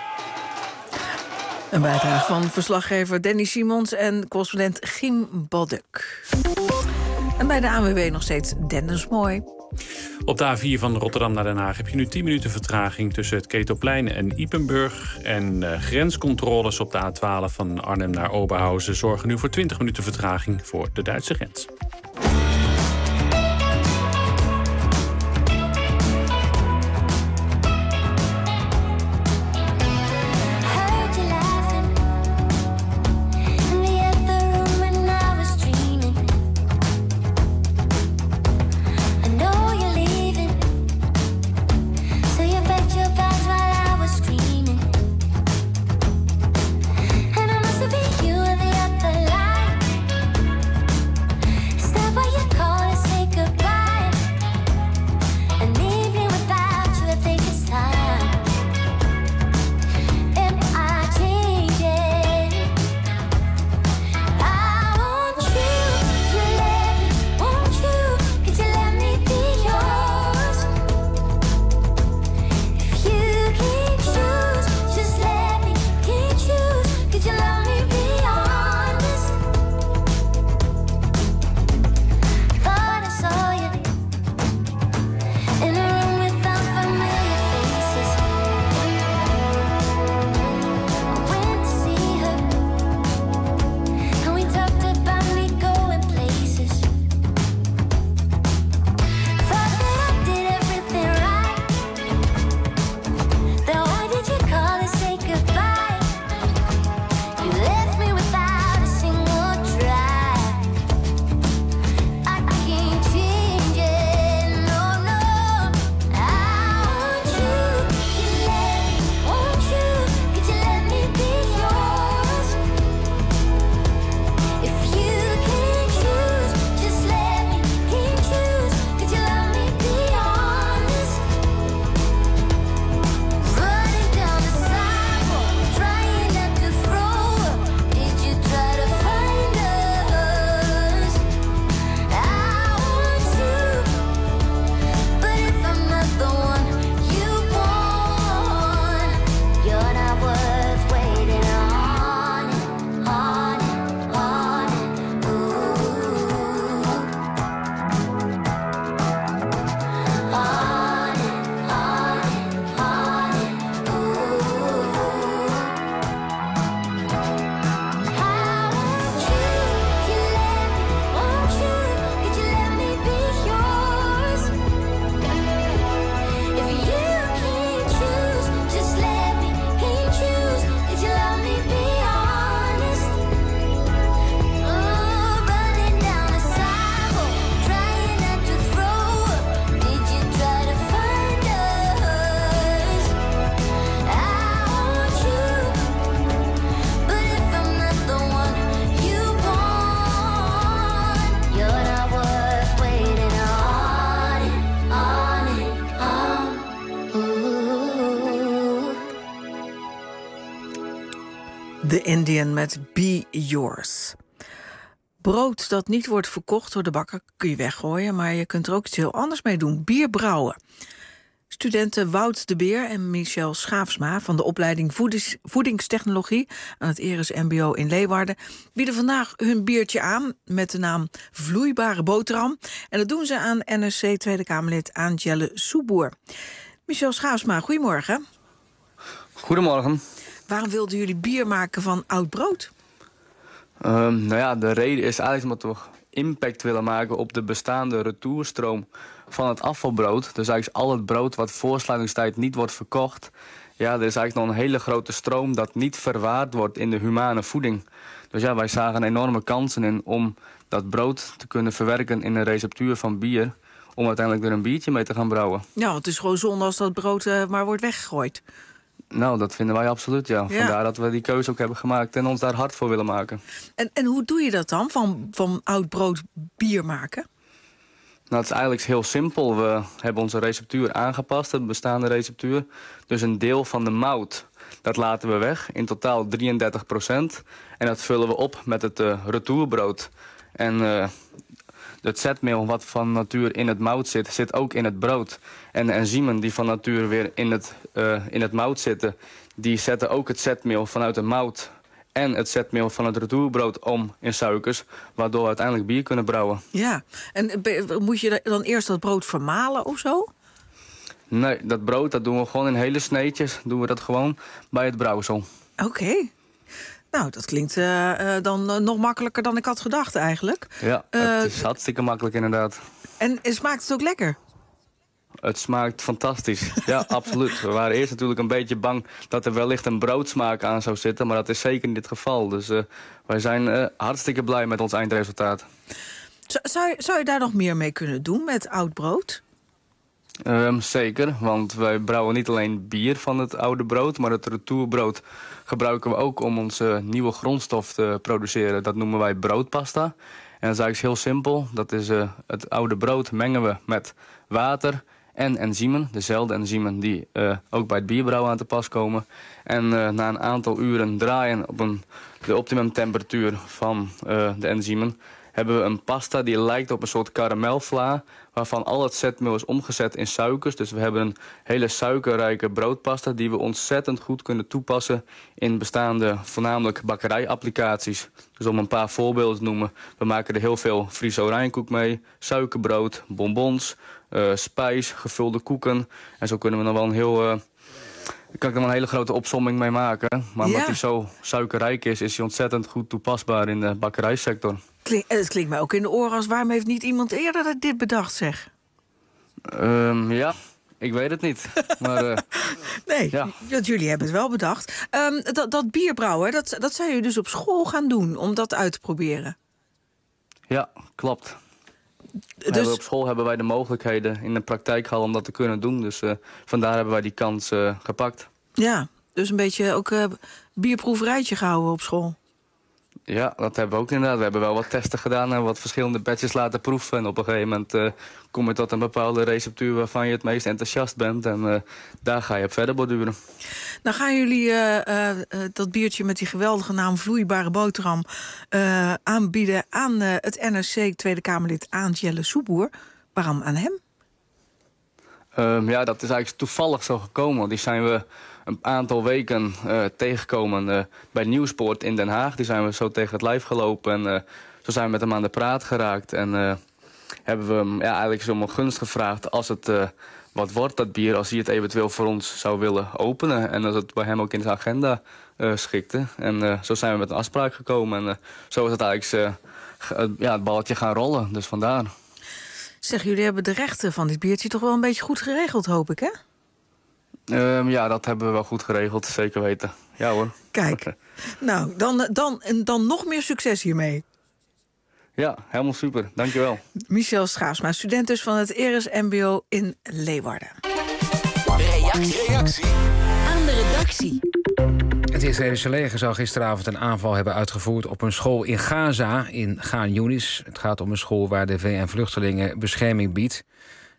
Een bijdrage van verslaggever Danny Simons en correspondent Giem Badduk. En bij de ANWB nog steeds Dennis Mooi. Op de A4 van Rotterdam naar Den Haag heb je nu 10 minuten vertraging tussen het Ketelplein en Ypenburg. En grenscontroles op de A12 van Arnhem naar Oberhausen zorgen nu voor 20 minuten vertraging voor de Duitse grens. Stay The Indian met Be Yours. Brood dat niet wordt verkocht door de bakker kun je weggooien, maar je kunt er ook iets heel anders mee doen. Bier brouwen. Studenten Wout de Beer en Michel Schaafsma van de opleiding Voedingstechnologie aan het Eres MBO in Leeuwarden bieden vandaag hun biertje aan met de naam Vloeibare Boterham. En dat doen ze aan NSC Tweede Kamerlid Angelle Soeboer. Michel Schaafsma, goedemorgen. Goedemorgen. Waarom wilden jullie bier maken van oud brood? De reden is eigenlijk omdat we impact willen maken op de bestaande retourstroom van het afvalbrood. Dus eigenlijk al het brood wat voor sluitingstijd niet wordt verkocht. Ja, er is eigenlijk nog een hele grote stroom dat niet verwaard wordt in de humane voeding. Dus ja, wij zagen enorme kansen in om dat brood te kunnen verwerken in een receptuur van bier, om uiteindelijk er een biertje mee te gaan brouwen. Ja, want het is gewoon zonde als dat brood maar wordt weggegooid. Nou, dat vinden wij absoluut, ja. Vandaar dat we die keuze ook hebben gemaakt en ons daar hard voor willen maken. En hoe doe je dat dan, van oud brood bier maken? Nou, het is eigenlijk heel simpel. We hebben onze receptuur aangepast, de bestaande receptuur. Dus een deel van de mout, dat laten we weg, in totaal 33%. En dat vullen we op met het retourbrood. En het zetmeel wat van natuur in het mout zit, zit ook in het brood. En de enzymen die van natuur weer in het mout zitten, die zetten ook het zetmeel vanuit de mout en het zetmeel van het retourbrood om in suikers, waardoor we uiteindelijk bier kunnen brouwen. Ja, en moet je dan eerst dat brood vermalen of zo? Nee, dat brood dat doen we gewoon in hele sneetjes, doen we dat gewoon bij het brouwsel. Oké. Nou, dat klinkt dan nog makkelijker dan ik had gedacht eigenlijk. Ja, het is hartstikke makkelijk inderdaad. En smaakt het ook lekker? Het smaakt fantastisch. Ja, absoluut. We waren eerst natuurlijk een beetje bang dat er wellicht een broodsmaak aan zou zitten, maar dat is zeker niet het geval. Dus wij zijn hartstikke blij met ons eindresultaat. Zou je daar nog meer mee kunnen doen met oud brood? Zeker, want wij brouwen niet alleen bier van het oude brood, maar het retourbrood gebruiken we ook om onze nieuwe grondstof te produceren. Dat noemen wij broodpasta. En dat is eigenlijk heel simpel. Dat is het oude brood mengen we met water en enzymen. Dezelfde enzymen die ook bij het bierbrouwen aan te pas komen. En na een aantal uren draaien op de optimumtemperatuur van de enzymen hebben we een pasta die lijkt op een soort karamelvla, waarvan al het zetmeel is omgezet in suikers. Dus we hebben een hele suikerrijke broodpasta die we ontzettend goed kunnen toepassen in bestaande voornamelijk bakkerijapplicaties. Dus om een paar voorbeelden te noemen, we maken er heel veel Friese oranjekoek mee, suikerbrood, bonbons, spijs, gevulde koeken. En zo kunnen we dan wel kan ik er wel een hele grote opsomming mee maken. Maar omdat hij zo suikerrijk is hij ontzettend goed toepasbaar in de bakkerijsector. Het klinkt mij ook in de oren als waarom heeft niet iemand eerder dit bedacht, zeg? Ja, ik weet het niet. Maar, nee, want jullie hebben het wel bedacht. Dat bierbrouwen, dat zou je dus op school gaan doen om dat uit te proberen? Ja, klopt. Dus op school hebben wij de mogelijkheden in de praktijkhal om dat te kunnen doen. Dus vandaar hebben wij die kans gepakt. Ja, dus een beetje ook bierproeverijtje gehouden op school. Ja, dat hebben we ook inderdaad. We hebben wel wat testen gedaan en wat verschillende batches laten proeven. En op een gegeven moment kom je tot een bepaalde receptuur waarvan je het meest enthousiast bent. En daar ga je op verder borduren. Nou gaan jullie dat biertje met die geweldige naam Vloeibare Boterham aanbieden aan het NSC Tweede Kamerlid Angelle Soeboer. Waarom aan hem? Ja, dat is eigenlijk toevallig zo gekomen. Die zijn we een aantal weken tegengekomen bij Nieuwspoort in Den Haag. Die zijn we zo tegen het lijf gelopen en zo zijn we met hem aan de praat geraakt. En hebben we hem eigenlijk zo om een gunst gevraagd als het wat wordt, dat bier, als hij het eventueel voor ons zou willen openen. En als het bij hem ook in zijn agenda schikte. En zo zijn we met een afspraak gekomen. En zo is het eigenlijk het balletje gaan rollen, dus vandaar. Zeg, jullie hebben de rechten van dit biertje toch wel een beetje goed geregeld, hoop ik, hè? Ja, dat hebben we wel goed geregeld, zeker weten. Ja hoor. Kijk, nou, dan nog meer succes hiermee. Ja, helemaal super. Dankjewel. Michel Schaafsma, student dus van het Eres MBO in Leeuwarden. Reactie aan de redactie. Het Israëlische leger zou gisteravond een aanval hebben uitgevoerd op een school in Gaza, in Gaan Yunis. Het gaat om een school waar de VN-vluchtelingen bescherming biedt.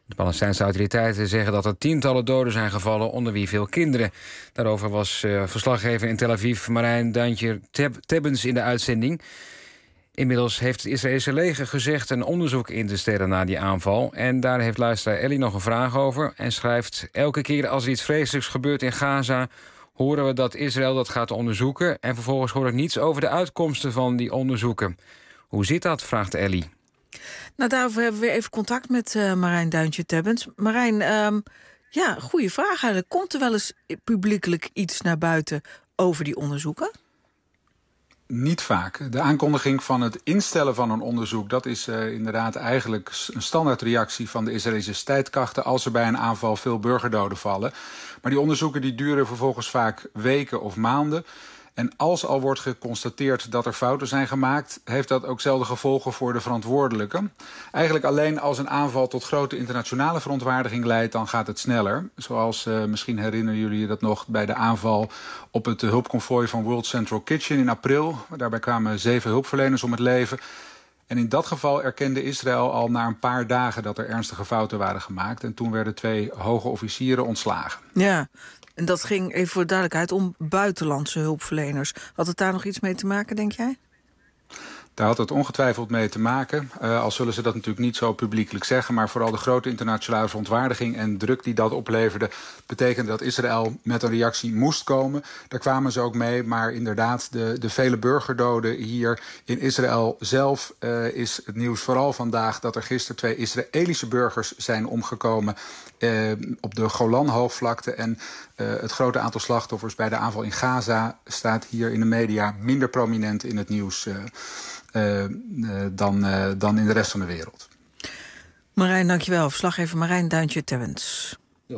De Palestijnse autoriteiten zeggen dat er tientallen doden zijn gevallen, onder wie veel kinderen. Daarover was verslaggever in Tel Aviv Marijn Duintje-Tebbens in de uitzending. Inmiddels heeft het Israëlische leger gezegd een onderzoek in te stellen naar die aanval. En daar heeft luisteraar Ellie nog een vraag over en schrijft: elke keer als er iets vreselijks gebeurt in Gaza, horen we dat Israël dat gaat onderzoeken en vervolgens hoor ik niets over de uitkomsten van die onderzoeken. Hoe zit dat, vraagt Ellie. Nou, daarover hebben we weer even contact met Marijn Duintje-Tebbens. Marijn, goede vraag eigenlijk. Komt er wel eens publiekelijk iets naar buiten over die onderzoeken? Niet vaak. De aankondiging van het instellen van een onderzoek, dat is inderdaad eigenlijk een standaardreactie van de Israëlische strijdkrachten als er bij een aanval veel burgerdoden vallen. Maar die onderzoeken die duren vervolgens vaak weken of maanden. En als al wordt geconstateerd dat er fouten zijn gemaakt, heeft dat ook zelden gevolgen voor de verantwoordelijken. Eigenlijk alleen als een aanval tot grote internationale verontwaardiging leidt, dan gaat het sneller. Zoals misschien herinneren jullie je dat nog bij de aanval op het hulpconvooi van World Central Kitchen in april. Daarbij kwamen 7 hulpverleners om het leven. En in dat geval erkende Israël al na een paar dagen dat er ernstige fouten waren gemaakt. En toen werden 2 hoge officieren ontslagen. Ja. En dat ging, even voor de duidelijkheid, om buitenlandse hulpverleners. Had het daar nog iets mee te maken, denk jij? Daar had het ongetwijfeld mee te maken. Al zullen ze dat natuurlijk niet zo publiekelijk zeggen. Maar vooral de grote internationale verontwaardiging en druk die dat opleverde, betekende dat Israël met een reactie moest komen. Daar kwamen ze ook mee. Maar inderdaad, de vele burgerdoden hier in Israël zelf is het nieuws vooral vandaag dat er gisteren 2 Israëlische burgers zijn omgekomen op de Golanhoogvlakte. En het grote aantal slachtoffers bij de aanval in Gaza staat hier in de media minder prominent in het nieuws dan in de rest van de wereld. Marijn, dankjewel. Verslaggever Marijn Duintje-Tebbens.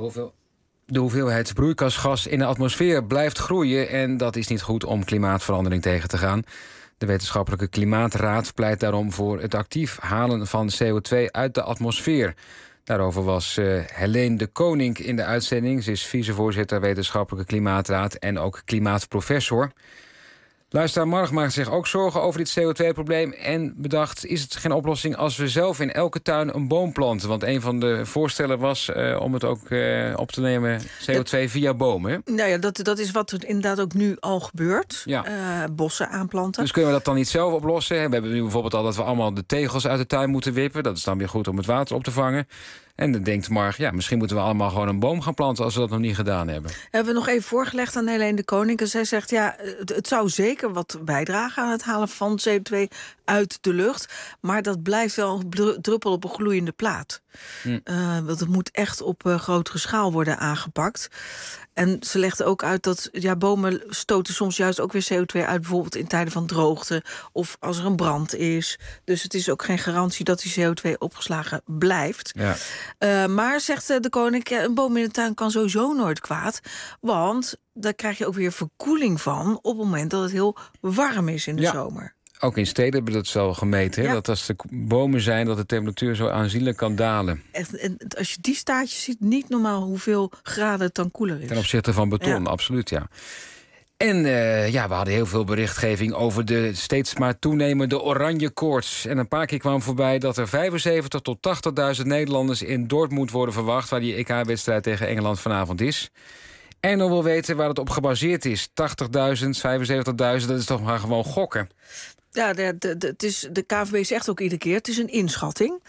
De hoeveelheid broeikasgas in de atmosfeer blijft groeien en dat is niet goed om klimaatverandering tegen te gaan. De Wetenschappelijke Klimaatraad pleit daarom voor het actief halen van CO2 uit de atmosfeer. Daarover was Helene de Koning in de uitzending. Ze is vicevoorzitter Wetenschappelijke Klimaatraad en ook klimaatprofessor. Luisteraar Marg maakt zich ook zorgen over dit CO2-probleem en bedacht: is het geen oplossing als we zelf in elke tuin een boom planten? Want een van de voorstellen was om het ook op te nemen, CO2 via bomen. Nou ja, dat is wat er inderdaad ook nu al gebeurt. Ja. Bossen aanplanten. Dus kunnen we dat dan niet zelf oplossen? We hebben nu bijvoorbeeld al dat we allemaal de tegels uit de tuin moeten wippen. Dat is dan weer goed om het water op te vangen. En dan denkt Marg, misschien moeten we allemaal gewoon een boom gaan planten als we dat nog niet gedaan hebben. Hebben we nog even voorgelegd aan Helene de Koning. En zij zegt, het zou zeker wat bijdragen aan het halen van CO2 uit de lucht. Maar dat blijft wel een druppel op een gloeiende plaat. Want het moet echt op grotere schaal worden aangepakt. En ze legde ook uit dat bomen stoten soms juist ook weer CO2 uit, bijvoorbeeld in tijden van droogte of als er een brand is. Dus het is ook geen garantie dat die CO2 opgeslagen blijft. Ja. Maar, zegt de Koning, een boom in de tuin kan sowieso nooit kwaad. Want daar krijg je ook weer verkoeling van op het moment dat het heel warm is in de zomer. Ook in steden hebben we dat zo gemeten. Ja. Dat als er bomen zijn, dat de temperatuur zo aanzienlijk kan dalen. En als je die staartjes ziet, niet normaal hoeveel graden het dan koeler is. Ten opzichte van beton, absoluut, ja. En we hadden heel veel berichtgeving over de steeds maar toenemende oranje koorts. En een paar keer kwam voorbij dat er 75.000 tot 80.000 Nederlanders in Dortmund worden verwacht, waar die EK-wedstrijd tegen Engeland vanavond is. En nog wil weten waar het op gebaseerd is. 80.000, 75.000, dat is toch maar gewoon gokken. Ja, de KNVB zegt ook iedere keer, het is een inschatting.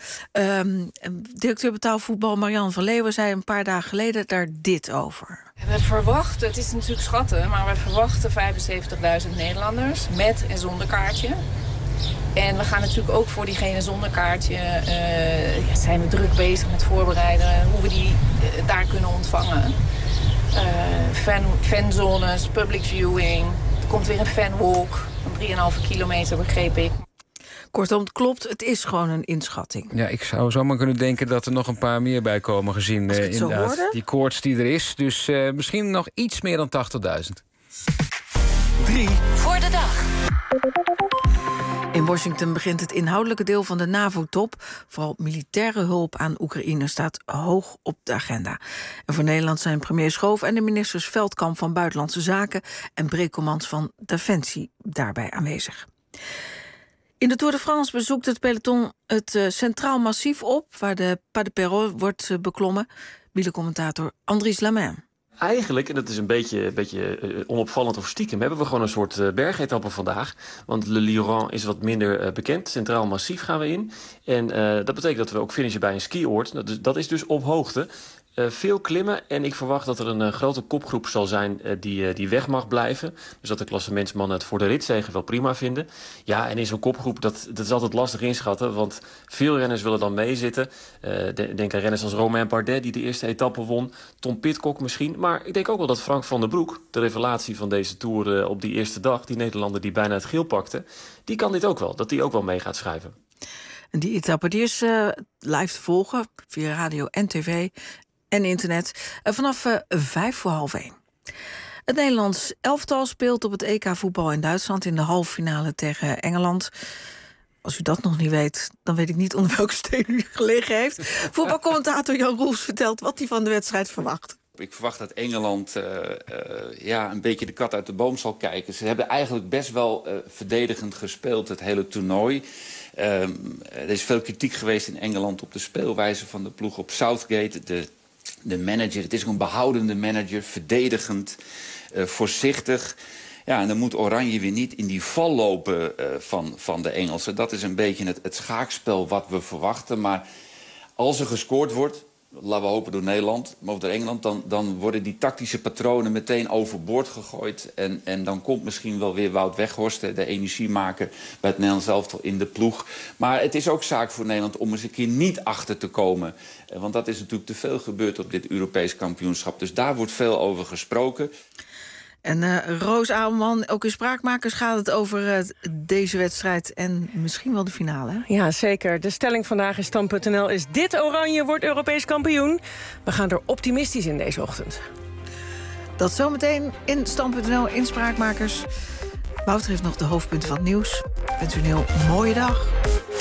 Directeur betaalvoetbal Marianne van Leeuwen zei een paar dagen geleden daar dit over. We verwachten, het is natuurlijk schatten, maar we verwachten 75.000 Nederlanders met en zonder kaartje. En we gaan natuurlijk ook voor diegene zonder kaartje, zijn we druk bezig met voorbereiden hoe we die daar kunnen ontvangen. Fanzones, public viewing, er komt weer een fanwalk van 3,5 kilometer, begreep ik. Kortom, het klopt, het is gewoon een inschatting. Ja, ik zou zomaar kunnen denken dat er nog een paar meer bij komen gezien inderdaad die koorts die er is. Dus misschien nog iets meer dan 80.000. 3 voor de dag. In Washington begint het inhoudelijke deel van de NAVO-top. Vooral militaire hulp aan Oekraïne staat hoog op de agenda. En voor Nederland zijn premier Schoof en de ministers Veldkamp van Buitenlandse Zaken en Brekelmans van Defensie daarbij aanwezig. In de Tour de France bezoekt het peloton het Centraal Massief op, waar de Pas de Perros wordt beklommen. Wielercommentator Andries Lamain. Eigenlijk, en dat is een beetje onopvallend of stiekem, hebben we gewoon een soort bergetappe vandaag. Want Le Lieuran is wat minder bekend. Centraal Massief gaan we in. En dat betekent dat we ook finishen bij een skioord. Dat is dus op hoogte. Veel klimmen en ik verwacht dat er een grote kopgroep zal zijn die weg mag blijven. Dus dat de klassementsmannen het voor de ritzege wel prima vinden. Ja, en in zo'n kopgroep, dat is altijd lastig inschatten. Want veel renners willen dan meezitten. Denk aan renners als Romain Bardet die de eerste etappe won. Tom Pidcock misschien. Maar ik denk ook wel dat Frank van der Broek, de revelatie van deze Tour op die eerste dag, die Nederlander die bijna het geel pakte, die kan dit ook wel. Dat die ook wel mee gaat schrijven. En die etappe die is live te volgen via radio en tv en internet vanaf 1:05. Het Nederlands elftal speelt op het EK voetbal in Duitsland in de halve finale tegen Engeland. Als u dat nog niet weet, dan weet ik niet onder welke steen u gelegen heeft. Voetbalcommentator Jan Roels vertelt wat hij van de wedstrijd verwacht. Ik verwacht dat Engeland een beetje de kat uit de boom zal kijken. Ze hebben eigenlijk best wel verdedigend gespeeld het hele toernooi. Er is veel kritiek geweest in Engeland op de speelwijze van de ploeg, op Southgate, de manager. Het is een behoudende manager, verdedigend, voorzichtig. Ja, en dan moet Oranje weer niet in die val lopen van de Engelsen. Dat is een beetje het schaakspel wat we verwachten. Maar als er gescoord wordt, laten we hopen door Nederland, maar door Engeland, dan worden die tactische patronen meteen overboord gegooid. En dan komt misschien wel weer Wout Weghorst, de energiemaker bij het Nederlands elftal, in de ploeg. Maar het is ook zaak voor Nederland om eens een keer niet achter te komen. Want dat is natuurlijk te veel gebeurd op dit Europees kampioenschap. Dus daar wordt veel over gesproken. En Roos Aalman, ook in Spraakmakers gaat het over deze wedstrijd en misschien wel de finale. Hè? Ja, zeker. De stelling vandaag in Stand.nl is: dit Oranje wordt Europees kampioen. We gaan er optimistisch in deze ochtend. Dat zometeen in Stand.nl in Spraakmakers. Wouter heeft nog de hoofdpunten van het nieuws. Ik wens u een heel mooie dag.